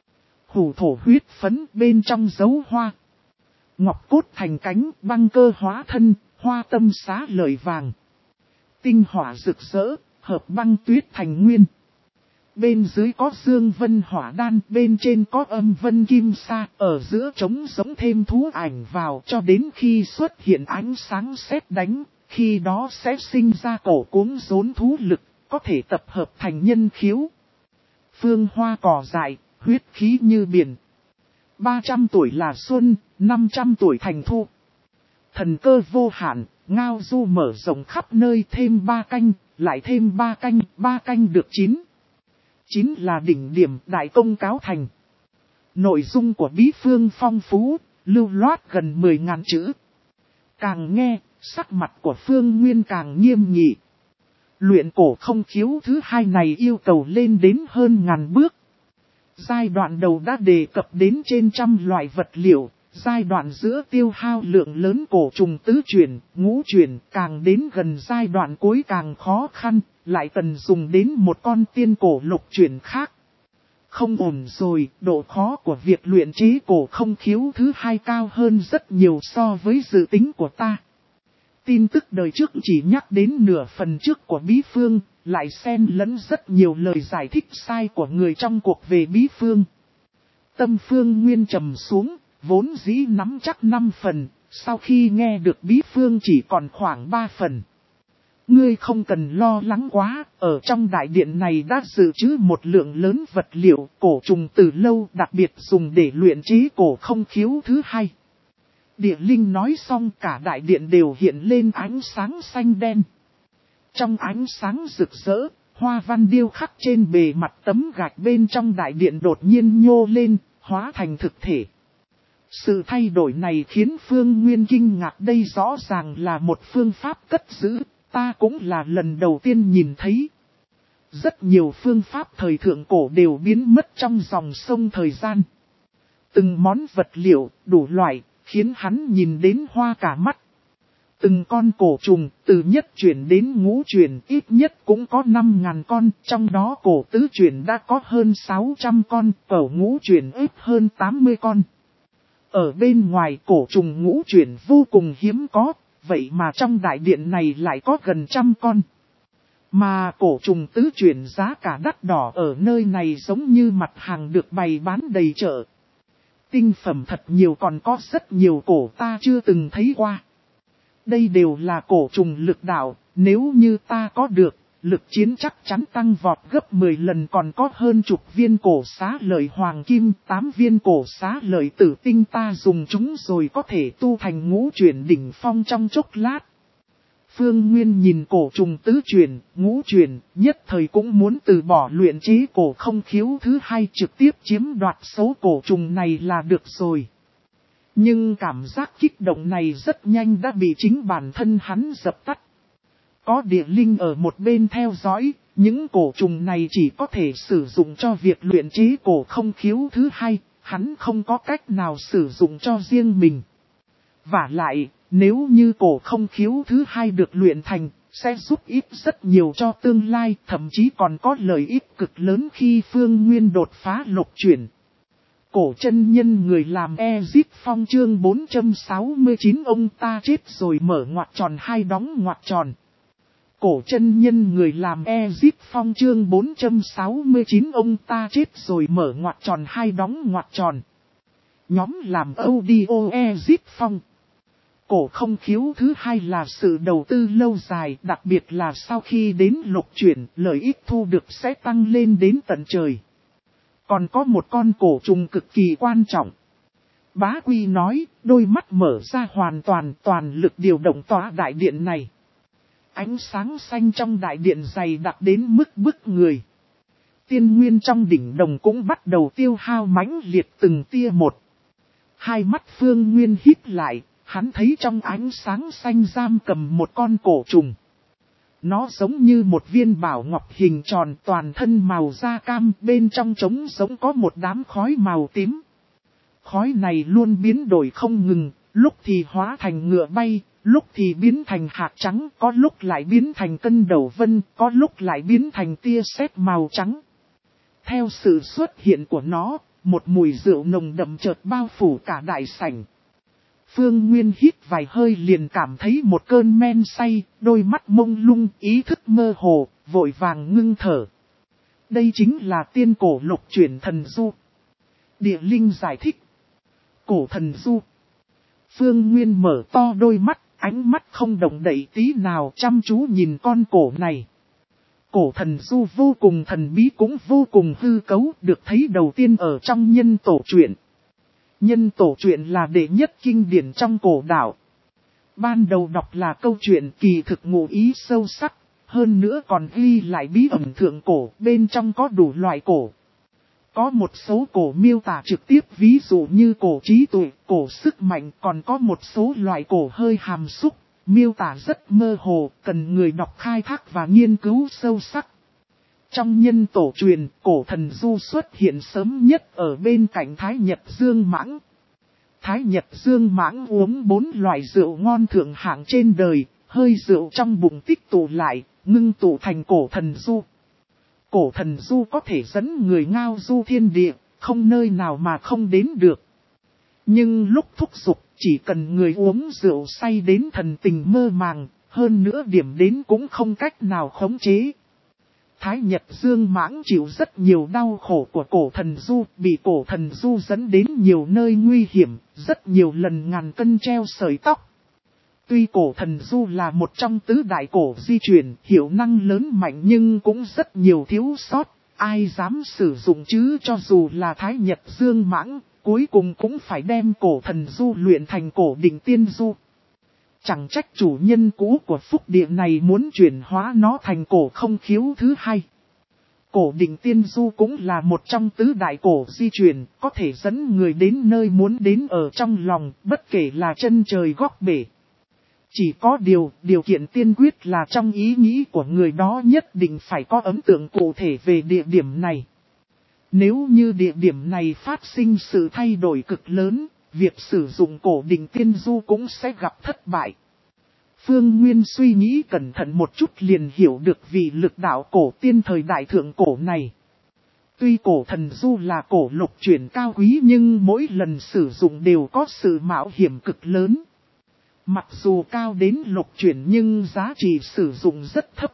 Hủ thổ huyết phấn bên trong dấu hoa. Ngọc cốt thành cánh, băng cơ hóa thân, hoa tâm xá lợi vàng. Tinh hỏa rực rỡ, hợp băng tuyết thành nguyên. Bên dưới có dương vân hỏa đan, bên trên có âm vân kim sa, ở giữa trống giống thêm thú ảnh vào cho đến khi xuất hiện ánh sáng sét đánh, khi đó sẽ sinh ra cổ cuống rốn thú lực, có thể tập hợp thành nhân khiếu. Phương hoa cỏ dại, huyết khí như biển. ba trăm tuổi là xuân, năm trăm tuổi thành thu. Thần cơ vô hạn, ngao du mở rộng khắp nơi, thêm ba canh, lại thêm ba canh, ba canh được chín. Chín là đỉnh điểm đại công cáo thành. Nội dung của bí phương phong phú, lưu loát gần mười ngàn chữ. Càng nghe, sắc mặt của Phương Nguyên càng nghiêm nghị. Luyện cổ không khiếu thứ hai này yêu cầu lên đến hơn ngàn bước. Giai đoạn đầu đã đề cập đến trên trăm loại vật liệu, giai đoạn giữa tiêu hao lượng lớn cổ trùng tứ chuyển, ngũ chuyển, càng đến gần giai đoạn cuối càng khó khăn, lại cần dùng đến một con tiên cổ lục chuyển khác. Không ổn rồi, độ khó của việc luyện chế cổ không khiếu thứ hai cao hơn rất nhiều so với dự tính của ta. Tin tức đời trước chỉ nhắc đến nửa phần trước của bí phương, lại xen lẫn rất nhiều lời giải thích sai của người trong cuộc về bí phương. Tâm Phương Nguyên trầm xuống, vốn dĩ nắm chắc năm phần, sau khi nghe được bí phương chỉ còn khoảng ba phần. Ngươi không cần lo lắng quá, ở trong đại điện này đã dự trữ một lượng lớn vật liệu cổ trùng từ lâu, đặc biệt dùng để luyện chế cổ không khiếu thứ hai. Địa linh nói xong, cả đại điện đều hiện lên ánh sáng xanh đen. Trong ánh sáng rực rỡ, hoa văn điêu khắc trên bề mặt tấm gạch bên trong đại điện đột nhiên nhô lên, hóa thành thực thể. Sự thay đổi này khiến Phương Nguyên kinh ngạc, đây rõ ràng là một phương pháp cất giữ, ta cũng là lần đầu tiên nhìn thấy. Rất nhiều phương pháp thời thượng cổ đều biến mất trong dòng sông thời gian. Từng món vật liệu, đủ loại, khiến hắn nhìn đến hoa cả mắt. Từng con cổ trùng, từ nhất chuyển đến ngũ chuyển, ít nhất cũng có năm ngàn con, trong đó cổ tứ chuyển đã có hơn sáu trăm con, ở ngũ chuyển ít hơn tám mươi con. Ở bên ngoài cổ trùng ngũ chuyển vô cùng hiếm có, vậy mà trong đại điện này lại có gần trăm con. Mà cổ trùng tứ chuyển giá cả đắt đỏ ở nơi này giống như mặt hàng được bày bán đầy chợ. Tinh phẩm thật nhiều, còn có rất nhiều cổ ta chưa từng thấy qua. Đây đều là cổ trùng lực đạo, nếu như ta có được, lực chiến chắc chắn tăng vọt gấp mười lần, còn có hơn chục viên cổ xá lợi hoàng kim, tám viên cổ xá lợi tử tinh, ta dùng chúng rồi có thể tu thành ngũ chuyển đỉnh phong trong chốc lát. Phương Nguyên nhìn cổ trùng tứ chuyển, ngũ chuyển, nhất thời cũng muốn từ bỏ luyện chế cổ không khiếu thứ hai, trực tiếp chiếm đoạt số cổ trùng này là được rồi. Nhưng cảm giác kích động này rất nhanh đã bị chính bản thân hắn dập tắt. Có địa linh ở một bên theo dõi, những cổ trùng này chỉ có thể sử dụng cho việc luyện chế cổ không khiếu thứ hai, hắn không có cách nào sử dụng cho riêng mình. Vả lại, nếu như cổ không khiếu thứ hai được luyện thành, sẽ giúp ích rất nhiều cho tương lai, thậm chí còn có lợi ích cực lớn khi Phương Nguyên đột phá lục chuyển. Cổ chân nhân người làm Ezip Phong chương bốn trăm sáu mươi chín, ông ta chết rồi mở ngoặc tròn hai đóng ngoặc tròn. Cổ chân nhân người làm Ezip Phong chương bốn trăm sáu mươi chín, ông ta chết rồi mở ngoặc tròn hai đóng ngoặc tròn. Nhóm làm audio Ezip Phong. cổ không khiếu thứ hai là sự đầu tư lâu dài, đặc biệt là sau khi đến lục chuyển, lợi ích thu được sẽ tăng lên đến tận trời. Còn có một con cổ trùng cực kỳ quan trọng. Bá Quy nói, đôi mắt mở ra hoàn toàn, toàn lực điều động tòa đại điện này. Ánh sáng xanh trong đại điện dày đặc đến mức bức người. Tiên nguyên trong đỉnh đồng cũng bắt đầu tiêu hao mãnh liệt từng tia một. Hai mắt Phương Nguyên híp lại, hắn thấy trong ánh sáng xanh giam cầm một con cổ trùng. Nó giống như một viên bảo ngọc hình tròn, toàn thân màu da cam, bên trong trống giống có một đám khói màu tím. Khói này luôn biến đổi không ngừng, lúc thì hóa thành ngựa bay, lúc thì biến thành hạt trắng, có lúc lại biến thành cân đầu vân, có lúc lại biến thành tia sét màu trắng. Theo sự xuất hiện của nó, một mùi rượu nồng đậm chợt bao phủ cả đại sảnh. Phương Nguyên hít vài hơi liền cảm thấy một cơn men say, đôi mắt mông lung, ý thức mơ hồ, vội vàng ngưng thở. Đây chính là tiên cổ lục chuyển thần du. Địa Linh giải thích. Cổ thần du. Phương Nguyên mở to đôi mắt, ánh mắt không động đậy tí nào, chăm chú nhìn con cổ này. Cổ thần du vô cùng thần bí cũng vô cùng hư cấu, được thấy đầu tiên ở trong nhân tổ truyện. Nhân tổ truyện là đệ nhất kinh điển trong cổ đạo. Ban đầu đọc là câu chuyện kỳ thực ngụ ý sâu sắc, hơn nữa còn ghi lại bí ẩn thượng cổ, bên trong có đủ loại cổ. Có một số cổ miêu tả trực tiếp, ví dụ như cổ trí tuệ, cổ sức mạnh, còn có một số loại cổ hơi hàm xúc, miêu tả rất mơ hồ, cần người đọc khai thác và nghiên cứu sâu sắc. Trong nhân tổ truyền, cổ thần du xuất hiện sớm nhất ở bên cạnh Thái Nhật Dương Mãng. Thái Nhật Dương Mãng uống bốn loại rượu ngon thượng hạng trên đời, hơi rượu trong bụng tích tụ lại, ngưng tụ thành cổ thần du. Cổ thần du có thể dẫn người ngao du thiên địa, không nơi nào mà không đến được. Nhưng lúc thúc giục, chỉ cần người uống rượu say đến thần tình mơ màng, hơn nữa điểm đến cũng không cách nào khống chế. Thái Nhật Dương Mãng chịu rất nhiều đau khổ của cổ thần du, bị cổ thần du dẫn đến nhiều nơi nguy hiểm, rất nhiều lần ngàn cân treo sợi tóc. Tuy cổ thần du là một trong tứ đại cổ di chuyển, hiệu năng lớn mạnh nhưng cũng rất nhiều thiếu sót, ai dám sử dụng chứ, cho dù là Thái Nhật Dương Mãng, cuối cùng cũng phải đem cổ thần du luyện thành cổ định tiên du. Chẳng trách chủ nhân cũ của phúc địa này muốn chuyển hóa nó thành cổ không khiếu thứ hai. Cổ định tiên du cũng là một trong tứ đại cổ di chuyển, có thể dẫn người đến nơi muốn đến ở trong lòng, bất kể là chân trời góc bể. Chỉ có điều, điều kiện tiên quyết là trong ý nghĩ của người đó nhất định phải có ấn tượng cụ thể về địa điểm này. Nếu như địa điểm này phát sinh sự thay đổi cực lớn, việc sử dụng cổ định tiên du cũng sẽ gặp thất bại. Phương Nguyên suy nghĩ cẩn thận một chút liền hiểu được vị lực đạo cổ tiên thời đại thượng cổ này. Tuy cổ thần du là cổ lục chuyển cao quý nhưng mỗi lần sử dụng đều có sự mạo hiểm cực lớn. Mặc dù cao đến lục chuyển nhưng giá trị sử dụng rất thấp.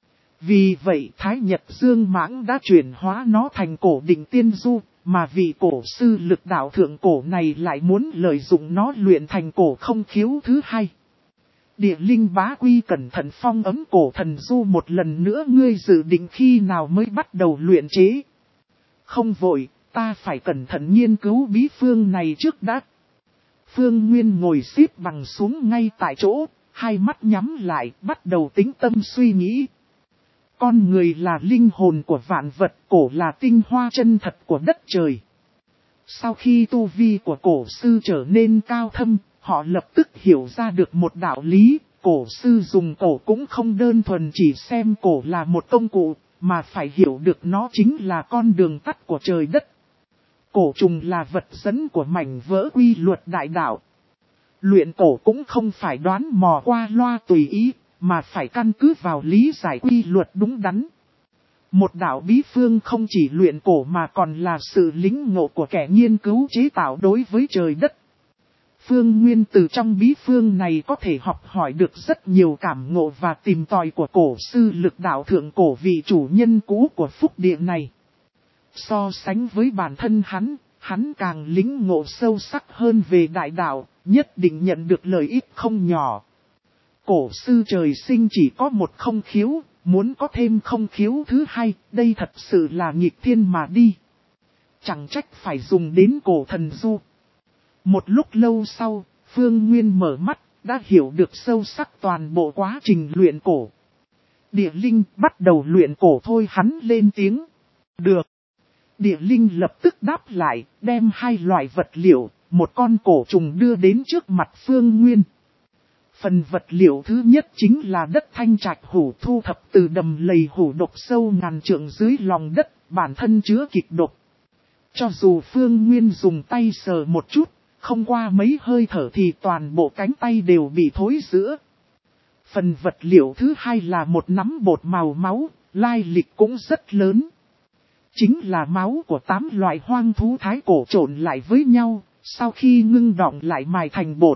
Vì vậy Thái Nhật Dương Mãng đã chuyển hóa nó thành cổ định tiên du, mà vị cổ sư lực đạo thượng cổ này lại muốn lợi dụng nó luyện thành cổ không khiếu thứ hai. Địa Linh Bá Quy cẩn thận phong ấm cổ thần du một lần nữa, ngươi dự định khi nào mới bắt đầu luyện chế? Không vội, ta phải cẩn thận nghiên cứu bí phương này trước đã. Phương Nguyên ngồi xếp bằng xuống ngay tại chỗ, hai mắt nhắm lại, bắt đầu tĩnh tâm suy nghĩ. Con người là linh hồn của vạn vật, cổ là tinh hoa chân thật của đất trời. Sau khi tu vi của cổ sư trở nên cao thâm, họ lập tức hiểu ra được một đạo lý, cổ sư dùng cổ cũng không đơn thuần chỉ xem cổ là một công cụ, mà phải hiểu được nó chính là con đường tắt của trời đất. Cổ trùng là vật dẫn của mảnh vỡ quy luật đại đạo. Luyện cổ cũng không phải đoán mò qua loa tùy ý, mà phải căn cứ vào lý giải quy luật đúng đắn. Một đạo bí phương không chỉ luyện cổ mà còn là sự lĩnh ngộ của kẻ nghiên cứu chế tạo đối với trời đất. Phương Nguyên từ trong bí phương này có thể học hỏi được rất nhiều cảm ngộ và tìm tòi của cổ sư lực đạo thượng cổ vị chủ nhân cũ của phúc địa này. So sánh với bản thân hắn, hắn càng lĩnh ngộ sâu sắc hơn về đại đạo, nhất định nhận được lợi ích không nhỏ. Cổ sư trời sinh chỉ có một không khiếu, muốn có thêm không khiếu thứ hai, đây thật sự là nghịch thiên mà đi. Chẳng trách phải dùng đến cổ thần du. Một lúc lâu sau, Phương Nguyên mở mắt, đã hiểu được sâu sắc toàn bộ quá trình luyện cổ. Địa linh bắt đầu luyện cổ thôi, hắn lên tiếng. Được. Địa linh lập tức đáp lại, đem hai loại vật liệu, một con cổ trùng đưa đến trước mặt Phương Nguyên. Phần vật liệu thứ nhất chính là đất thanh trạch hủ thu thập từ đầm lầy hủ độc sâu ngàn trượng dưới lòng đất, bản thân chứa kịch độc. Cho dù Phương Nguyên dùng tay sờ một chút, không qua mấy hơi thở thì toàn bộ cánh tay đều bị thối rữa. Phần vật liệu thứ hai là một nắm bột màu máu, lai lịch cũng rất lớn. Chính là máu của tám loại hoang thú thái cổ trộn lại với nhau, sau khi ngưng đọng lại mài thành bột.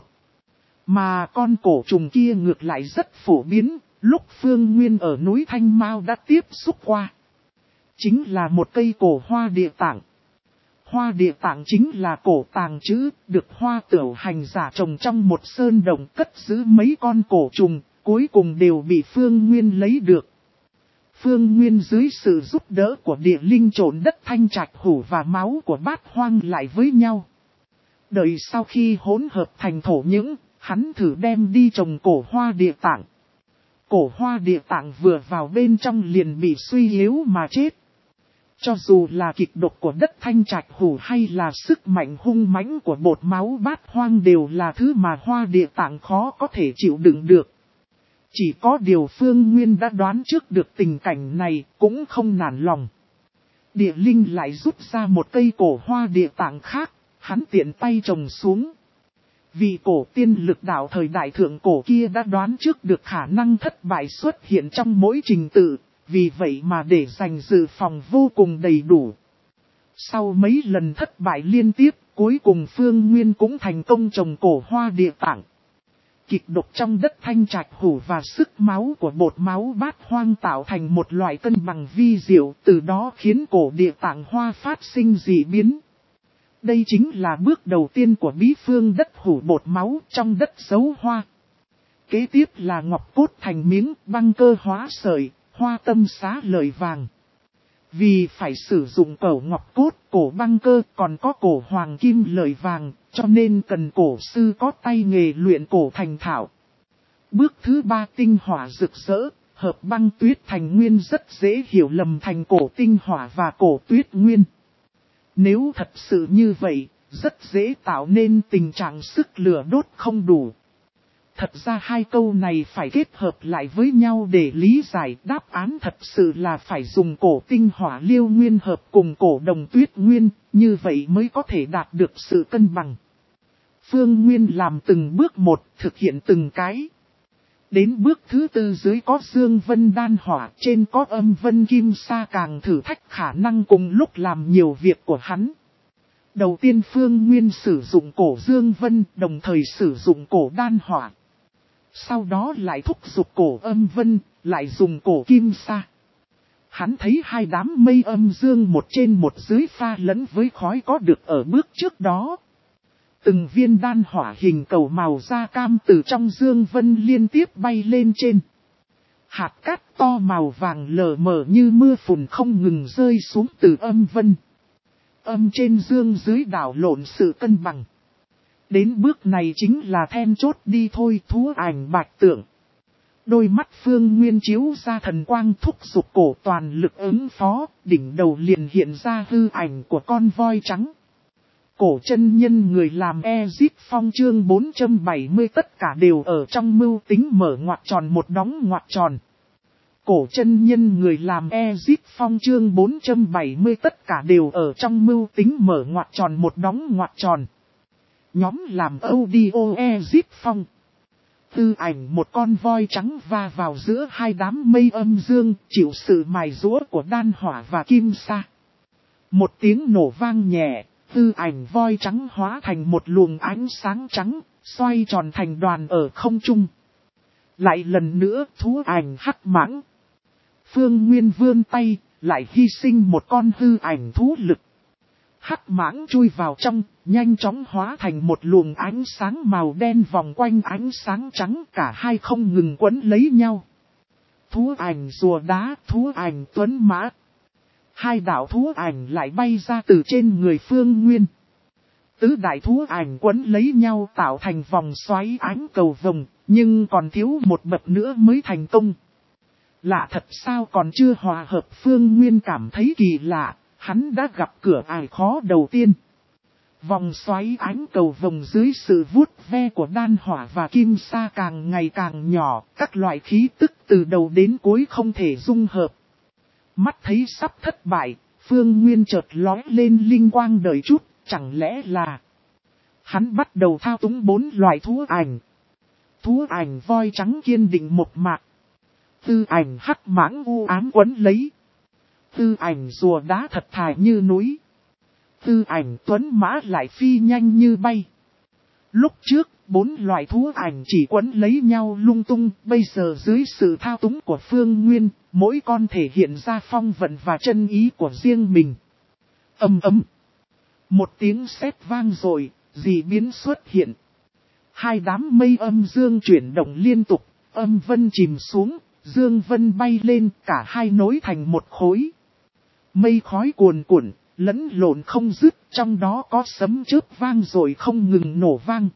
Mà con cổ trùng kia ngược lại rất phổ biến, lúc Phương Nguyên ở núi Thanh Mao đã tiếp xúc qua. Chính là một cây cổ hoa địa tạng. Hoa địa tạng chính là cổ tàng trữ, được Hoa Tửu hành giả trồng trong một sơn đồng cất giữ mấy con cổ trùng, cuối cùng đều bị Phương Nguyên lấy được. Phương Nguyên dưới sự giúp đỡ của địa linh trộn đất thanh trạch hủ và máu của bát hoang lại với nhau. Đợi sau khi hỗn hợp thành thổ những, hắn thử đem đi trồng cổ hoa địa tạng. Cổ hoa địa tạng vừa vào bên trong liền bị suy yếu mà chết. Cho dù là kịch độc của đất thanh trạch hủ hay là sức mạnh hung mãnh của bột máu bát hoang đều là thứ mà hoa địa tạng khó có thể chịu đựng được. Chỉ có điều Phương Nguyên đã đoán trước được tình cảnh này, cũng không nản lòng. Địa linh lại rút ra một cây cổ hoa địa tạng khác, hắn tiện tay trồng xuống. Vì cổ tiên lực đạo thời đại thượng cổ kia đã đoán trước được khả năng thất bại xuất hiện trong mỗi trình tự, vì vậy mà để dành dự phòng vô cùng đầy đủ. Sau mấy lần thất bại liên tiếp, cuối cùng Phương Nguyên cũng thành công trồng cổ hoa địa tạng. Kịch độc trong đất thanh trạch hủ và sức máu của bột máu bát hoang tạo thành một loại cân bằng vi diệu, từ đó khiến cổ địa tạng hoa phát sinh dị biến. Đây chính là bước đầu tiên của bí phương đất hủ bột máu trong đất dấu hoa. Kế tiếp là ngọc cốt thành miếng, băng cơ hóa sợi, hoa tâm xá lợi vàng. Vì phải sử dụng cổ ngọc cốt, cổ băng cơ, còn có cổ hoàng kim lợi vàng, cho nên cần cổ sư có tay nghề luyện cổ thành thạo. Bước thứ ba tinh hỏa rực rỡ, hợp băng tuyết thành nguyên rất dễ hiểu lầm thành cổ tinh hỏa và cổ tuyết nguyên. Nếu thật sự như vậy, rất dễ tạo nên tình trạng sức lửa đốt không đủ. Thật ra hai câu này phải kết hợp lại với nhau để lý giải, đáp án thật sự là phải dùng cổ tinh hỏa liêu nguyên hợp cùng cổ đồng tuyết nguyên, như vậy mới có thể đạt được sự cân bằng. Phương Nguyên làm từng bước một, thực hiện từng cái. Đến bước thứ tư dưới có dương vân đan hỏa, trên có âm vân kim sa càng thử thách khả năng cùng lúc làm nhiều việc của hắn. Đầu tiên Phương Nguyên sử dụng cổ dương vân, đồng thời sử dụng cổ đan hỏa. Sau đó lại thúc giục cổ âm vân, lại dùng cổ kim sa. Hắn thấy hai đám mây âm dương một trên một dưới pha lẫn với khói có được ở bước trước đó. Từng viên đan hỏa hình cầu màu da cam từ trong dương vân liên tiếp bay lên trên. Hạt cát to màu vàng lờ mờ như mưa phùn không ngừng rơi xuống từ âm vân. Âm trên dương dưới đảo lộn sự cân bằng. Đến bước này chính là then chốt đi thôi, thú ảnh bạch tượng. Đôi mắt Phương Nguyên chiếu ra thần quang thúc giục cổ toàn lực ứng phó, đỉnh đầu liền hiện ra hư ảnh của con voi trắng. Cổ chân nhân người làm Ezip Phong chương bốn trăm bảy mươi tất cả đều ở trong mưu tính mở ngoặc tròn một đóng ngoặc tròn. Cổ chân nhân người làm Ezip Phong chương bốn trăm bảy mươi tất cả đều ở trong mưu tính mở ngoặc tròn một đóng ngoặc tròn. Nhóm làm audio Ezip Phong. Tư ảnh một con voi trắng va vào giữa hai đám mây âm dương, chịu sự mài giũa của đan hỏa và kim sa. Một tiếng nổ vang nhẹ, tư ảnh voi trắng hóa thành một luồng ánh sáng trắng, xoay tròn thành đoàn ở không trung. Lại lần nữa thú ảnh hắc mãng. Phương Nguyên vươn tay, lại hy sinh một con hư ảnh thú lực. Hắc mãng chui vào trong, nhanh chóng hóa thành một luồng ánh sáng màu đen vòng quanh ánh sáng trắng, cả hai không ngừng quấn lấy nhau. Thú ảnh rùa đá, thú ảnh tuấn mã. Hai đạo thú ảnh lại bay ra từ trên người Phương Nguyên. Tứ đại thú ảnh quấn lấy nhau tạo thành vòng xoáy ánh cầu vồng, nhưng còn thiếu một bậc nữa mới thành công. Lạ thật sao còn chưa hòa hợp, Phương Nguyên cảm thấy kỳ lạ, hắn đã gặp cửa ải khó đầu tiên. Vòng xoáy ánh cầu vồng dưới sự vuốt ve của đan hỏa và kim sa càng ngày càng nhỏ, các loại khí tức từ đầu đến cuối không thể dung hợp. Mắt thấy sắp thất bại, Phương Nguyên chợt lóe lên linh quang, đợi chút, chẳng lẽ là... Hắn bắt đầu thao túng bốn loại thú ảnh. Thú ảnh voi trắng kiên định một mạc. Tư ảnh hắc mãng u ám quấn lấy. Tư ảnh rùa đá thật thà như núi. Tư ảnh tuấn mã lại phi nhanh như bay. Lúc trước, bốn loại thú ảnh chỉ quấn lấy nhau lung tung, bây giờ dưới sự thao túng của Phương Nguyên, mỗi con thể hiện ra phong vận và chân ý của riêng mình. Ầm ầm. Một tiếng sét vang rồi, dị biến xuất hiện. Hai đám mây âm dương chuyển động liên tục, âm vân chìm xuống, dương vân bay lên, cả hai nối thành một khối. Mây khói cuồn cuộn, lẫn lộn không dứt, trong đó có sấm chớp vang rồi không ngừng nổ vang.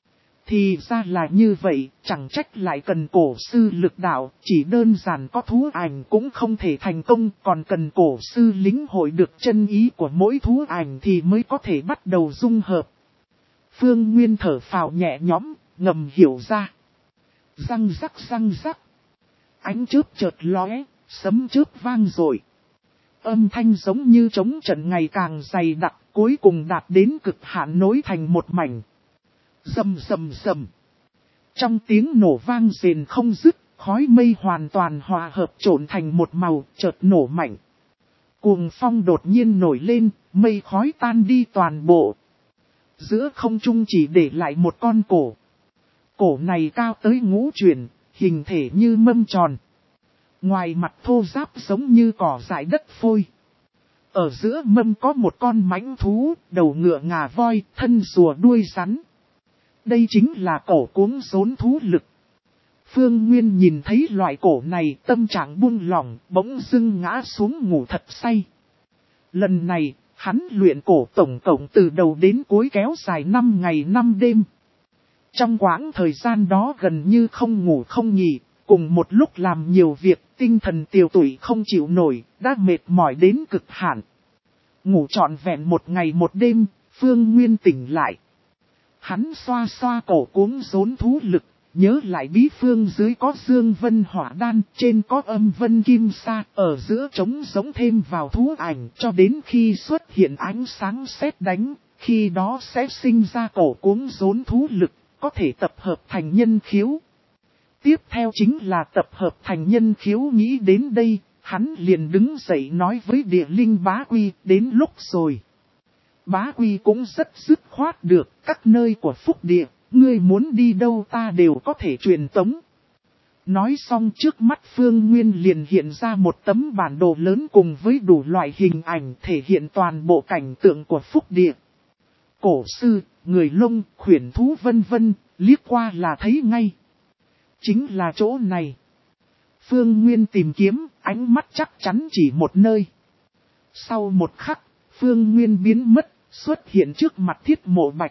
Thì ra là như vậy, chẳng trách lại cần cổ sư lực đạo, chỉ đơn giản có thú ảnh cũng không thể thành công, còn cần cổ sư lĩnh hội được chân ý của mỗi thú ảnh thì mới có thể bắt đầu dung hợp. Phương Nguyên thở phào nhẹ nhõm, ngầm hiểu ra. Răng rắc răng rắc. Ánh chớp chợt lóe, sấm chớp vang rồi. Âm thanh giống như trống trận ngày càng dày đặc, cuối cùng đạt đến cực hạn nối thành một mảnh. Rầm rầm rầm. Trong tiếng nổ vang rền không dứt, khói mây hoàn toàn hòa hợp trộn thành một màu, chợt nổ mạnh. Cuồng phong đột nhiên nổi lên, mây khói tan đi toàn bộ. Giữa không trung chỉ để lại một con cổ. Cổ này cao tới ngũ chuyển, hình thể như mâm tròn. Ngoài mặt thô ráp giống như cỏ dại đất phôi. Ở giữa mâm có một con mãnh thú, đầu ngựa ngà voi, thân rùa đuôi rắn. Đây chính là cổ cuống rốn thú lực. Phương Nguyên nhìn thấy loại cổ này, tâm trạng buông lỏng, bỗng dưng ngã xuống ngủ thật say. Lần này, hắn luyện cổ tổng cộng từ đầu đến cuối kéo dài năm ngày năm đêm. Trong quãng thời gian đó gần như không ngủ không nghỉ, cùng một lúc làm nhiều việc, tinh thần tiều tụy không chịu nổi, đã mệt mỏi đến cực hạn. Ngủ trọn vẹn một ngày một đêm, Phương Nguyên tỉnh lại. Hắn xoa xoa cổ cuống rốn thú lực, nhớ lại bí phương dưới có dương vân hỏa đan, trên có âm vân kim sa, ở giữa trống giống thêm vào thú ảnh cho đến khi xuất hiện ánh sáng sét đánh, khi đó sẽ sinh ra cổ cuống rốn thú lực, có thể tập hợp thành nhân khiếu. Tiếp theo chính là tập hợp thành nhân khiếu, nghĩ đến đây, hắn liền đứng dậy nói với địa linh bá quy, đến lúc rồi. Bá quy cũng rất dứt khoát được, các nơi của phúc địa, ngươi muốn đi đâu ta đều có thể truyền tống. Nói xong trước mắt Phương Nguyên liền hiện ra một tấm bản đồ lớn cùng với đủ loại hình ảnh thể hiện toàn bộ cảnh tượng của phúc địa. Cổ sư, người lông, khuyển thú vân vân, liếc qua là thấy ngay. Chính là chỗ này. Phương Nguyên tìm kiếm, ánh mắt chắc chắn chỉ một nơi. Sau một khắc, Phương Nguyên biến mất, xuất hiện trước mặt Thiết Mộ Bạch.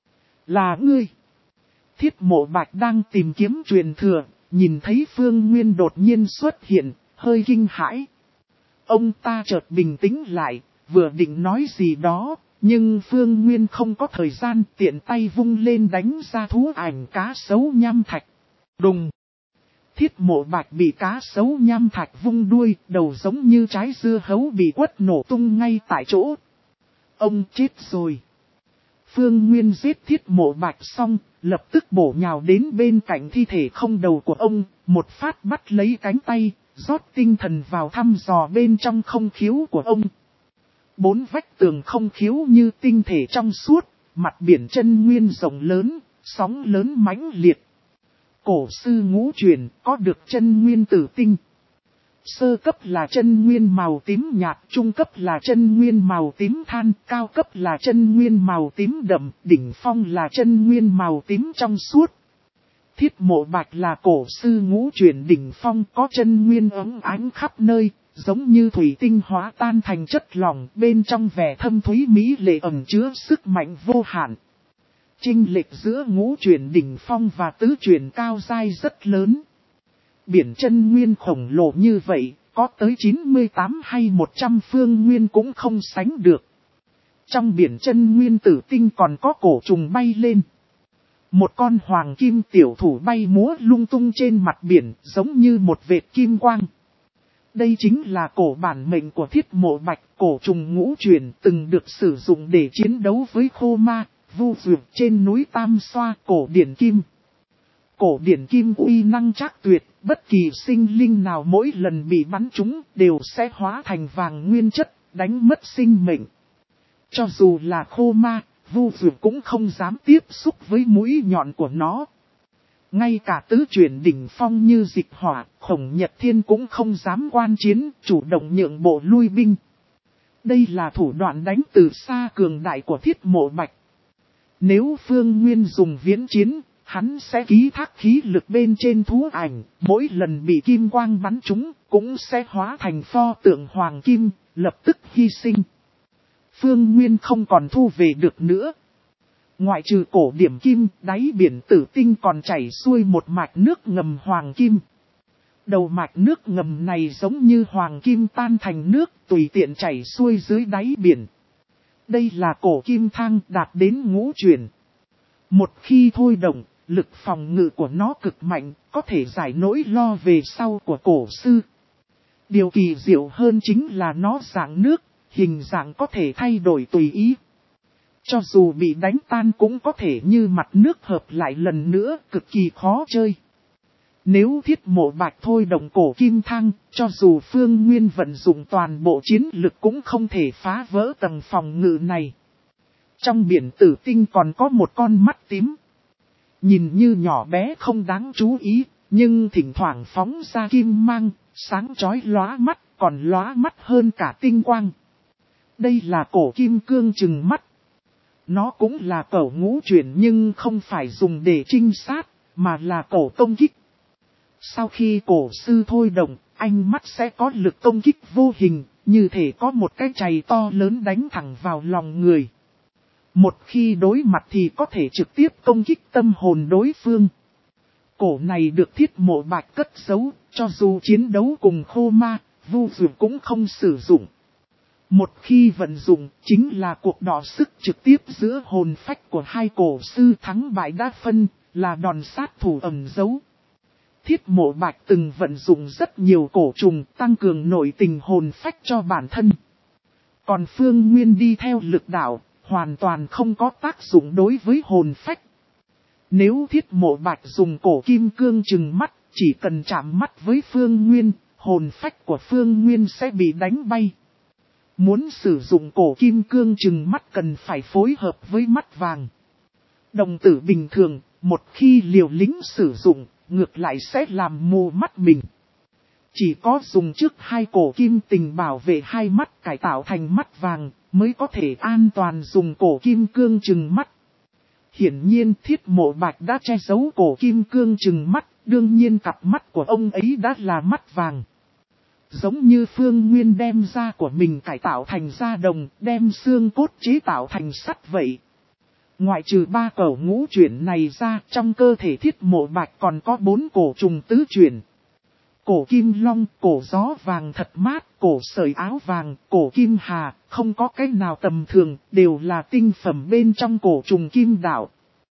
Là ngươi. Thiết Mộ Bạch đang tìm kiếm truyền thừa, nhìn thấy Phương Nguyên đột nhiên xuất hiện, hơi kinh hãi. Ông ta chợt bình tĩnh lại, vừa định nói gì đó, nhưng Phương Nguyên không có thời gian, tiện tay vung lên đánh ra thú ảnh cá sấu nham thạch. Đùng! Thiết Mộ Bạch bị cá sấu nham thạch vung đuôi, đầu giống như trái dưa hấu bị quất nổ tung ngay tại chỗ. Ông chết rồi. Phương Nguyên giết Thiết Mộ Bạch xong, lập tức bổ nhào đến bên cạnh thi thể không đầu của ông, một phát bắt lấy cánh tay, rót tinh thần vào thăm dò bên trong không khiếu của ông. Bốn vách tường không khiếu như tinh thể trong suốt, mặt biển chân nguyên rộng lớn, sóng lớn mãnh liệt. Cổ sư ngũ truyền có được chân nguyên tử tinh. Sơ cấp là chân nguyên màu tím nhạt, trung cấp là chân nguyên màu tím than, cao cấp là chân nguyên màu tím đậm, đỉnh phong là chân nguyên màu tím trong suốt. Thiết Mộ Bạch là cổ sư ngũ chuyển đỉnh phong, có chân nguyên óng ánh khắp nơi, giống như thủy tinh hóa tan thành chất lỏng, bên trong vẻ thâm thúy mỹ lệ ẩn chứa sức mạnh vô hạn. Chênh lệch giữa ngũ chuyển đỉnh phong và tứ chuyển cao giai rất lớn. Biển chân nguyên khổng lồ như vậy, có tới chín mươi tám hay một trăm phương nguyên cũng không sánh được. Trong biển chân nguyên tử tinh còn có cổ trùng bay lên. Một con hoàng kim tiểu thủ bay múa lung tung trên mặt biển, giống như một vệt kim quang. Đây chính là cổ bản mệnh của Thiết Mộ Bạch, cổ trùng ngũ chuyển, từng được sử dụng để chiến đấu với Khô Ma, Vu Dược trên núi Tam Xoa. Cổ điển kim. Cổ điển kim uy năng trác tuyệt, bất kỳ sinh linh nào mỗi lần bị bắn trúng đều sẽ hóa thành vàng nguyên chất, đánh mất sinh mệnh. Cho dù là Khô Ma, Vu Dược cũng không dám tiếp xúc với mũi nhọn của nó. Ngay cả tứ chuyển đỉnh phong như Dịch Hỏa, Khổng Nhật Thiên cũng không dám quan chiến, chủ động nhượng bộ lui binh. Đây là thủ đoạn đánh từ xa cường đại của Thiết Mộ Bạch. Nếu Phương Nguyên dùng viễn chiến, hắn sẽ ký thác khí lực bên trên thú ảnh, mỗi lần bị kim quang bắn trúng, cũng sẽ hóa thành pho tượng hoàng kim, lập tức hy sinh. Phương Nguyên không còn thu về được nữa. Ngoại trừ cổ điểm kim, đáy biển tử tinh còn chảy xuôi một mạch nước ngầm hoàng kim. Đầu mạch nước ngầm này giống như hoàng kim tan thành nước, tùy tiện chảy xuôi dưới đáy biển. Đây là cổ kim thang đạt đến ngũ chuyển. Một khi thôi động, lực phòng ngự của nó cực mạnh, có thể giải nỗi lo về sau của cổ sư. Điều kỳ diệu hơn chính là nó dạng nước, hình dạng có thể thay đổi tùy ý. Cho dù bị đánh tan cũng có thể như mặt nước hợp lại lần nữa, cực kỳ khó chơi. Nếu Thiết Mộ Bạch thôi động cổ kim thang, cho dù Phương Nguyên vận dụng toàn bộ chiến lực cũng không thể phá vỡ tầng phòng ngự này. Trong biển tử tinh còn có một con mắt tím. Nhìn như nhỏ bé không đáng chú ý, nhưng thỉnh thoảng phóng ra kim mang, sáng chói lóa mắt, còn lóa mắt hơn cả tinh quang. Đây là cổ kim cương trừng mắt. Nó cũng là cổ ngũ chuyển nhưng không phải dùng để trinh sát, mà là cổ công kích. Sau khi cổ sư thôi động, ánh mắt sẽ có lực công kích vô hình, như thể có một cái chày to lớn đánh thẳng vào lòng người. Một khi đối mặt thì có thể trực tiếp công kích tâm hồn đối phương. Cổ này được Thiết Mộ Bạch cất giấu, cho dù chiến đấu cùng Khô Ma, Vu Dược cũng không sử dụng. Một khi vận dụng, chính là cuộc đọ sức trực tiếp giữa hồn phách của hai cổ sư, thắng bại đã phân, là đòn sát thủ ẩn giấu. Thiết Mộ Bạch từng vận dụng rất nhiều cổ trùng tăng cường nội tình hồn phách cho bản thân. Còn Phương Nguyên đi theo lực đạo, hoàn toàn không có tác dụng đối với hồn phách. Nếu Thiết Mộ Bạch dùng cổ kim cương trừng mắt, chỉ cần chạm mắt với Phương Nguyên, hồn phách của Phương Nguyên sẽ bị đánh bay. Muốn sử dụng cổ kim cương trừng mắt cần phải phối hợp với mắt vàng. Đồng tử bình thường, một khi liều lĩnh sử dụng, ngược lại sẽ làm mù mắt mình. Chỉ có dùng trước hai cổ kim tình bảo vệ hai mắt cải tạo thành mắt vàng, mới có thể an toàn dùng cổ kim cương trừng mắt. Hiển nhiên Thiết Mộ Bạch đã che giấu cổ kim cương trừng mắt, đương nhiên cặp mắt của ông ấy đã là mắt vàng. Giống như Phương Nguyên đem da của mình cải tạo thành da đồng, đem xương cốt chế tạo thành sắt vậy. Ngoại trừ ba cổ ngũ chuyển này ra, trong cơ thể Thiết Mộ Bạch còn có bốn cổ trùng tứ chuyển. Cổ kim long, cổ gió vàng thật mát, cổ sợi áo vàng, cổ kim hà, không có cái nào tầm thường, đều là tinh phẩm bên trong cổ trùng kim đạo.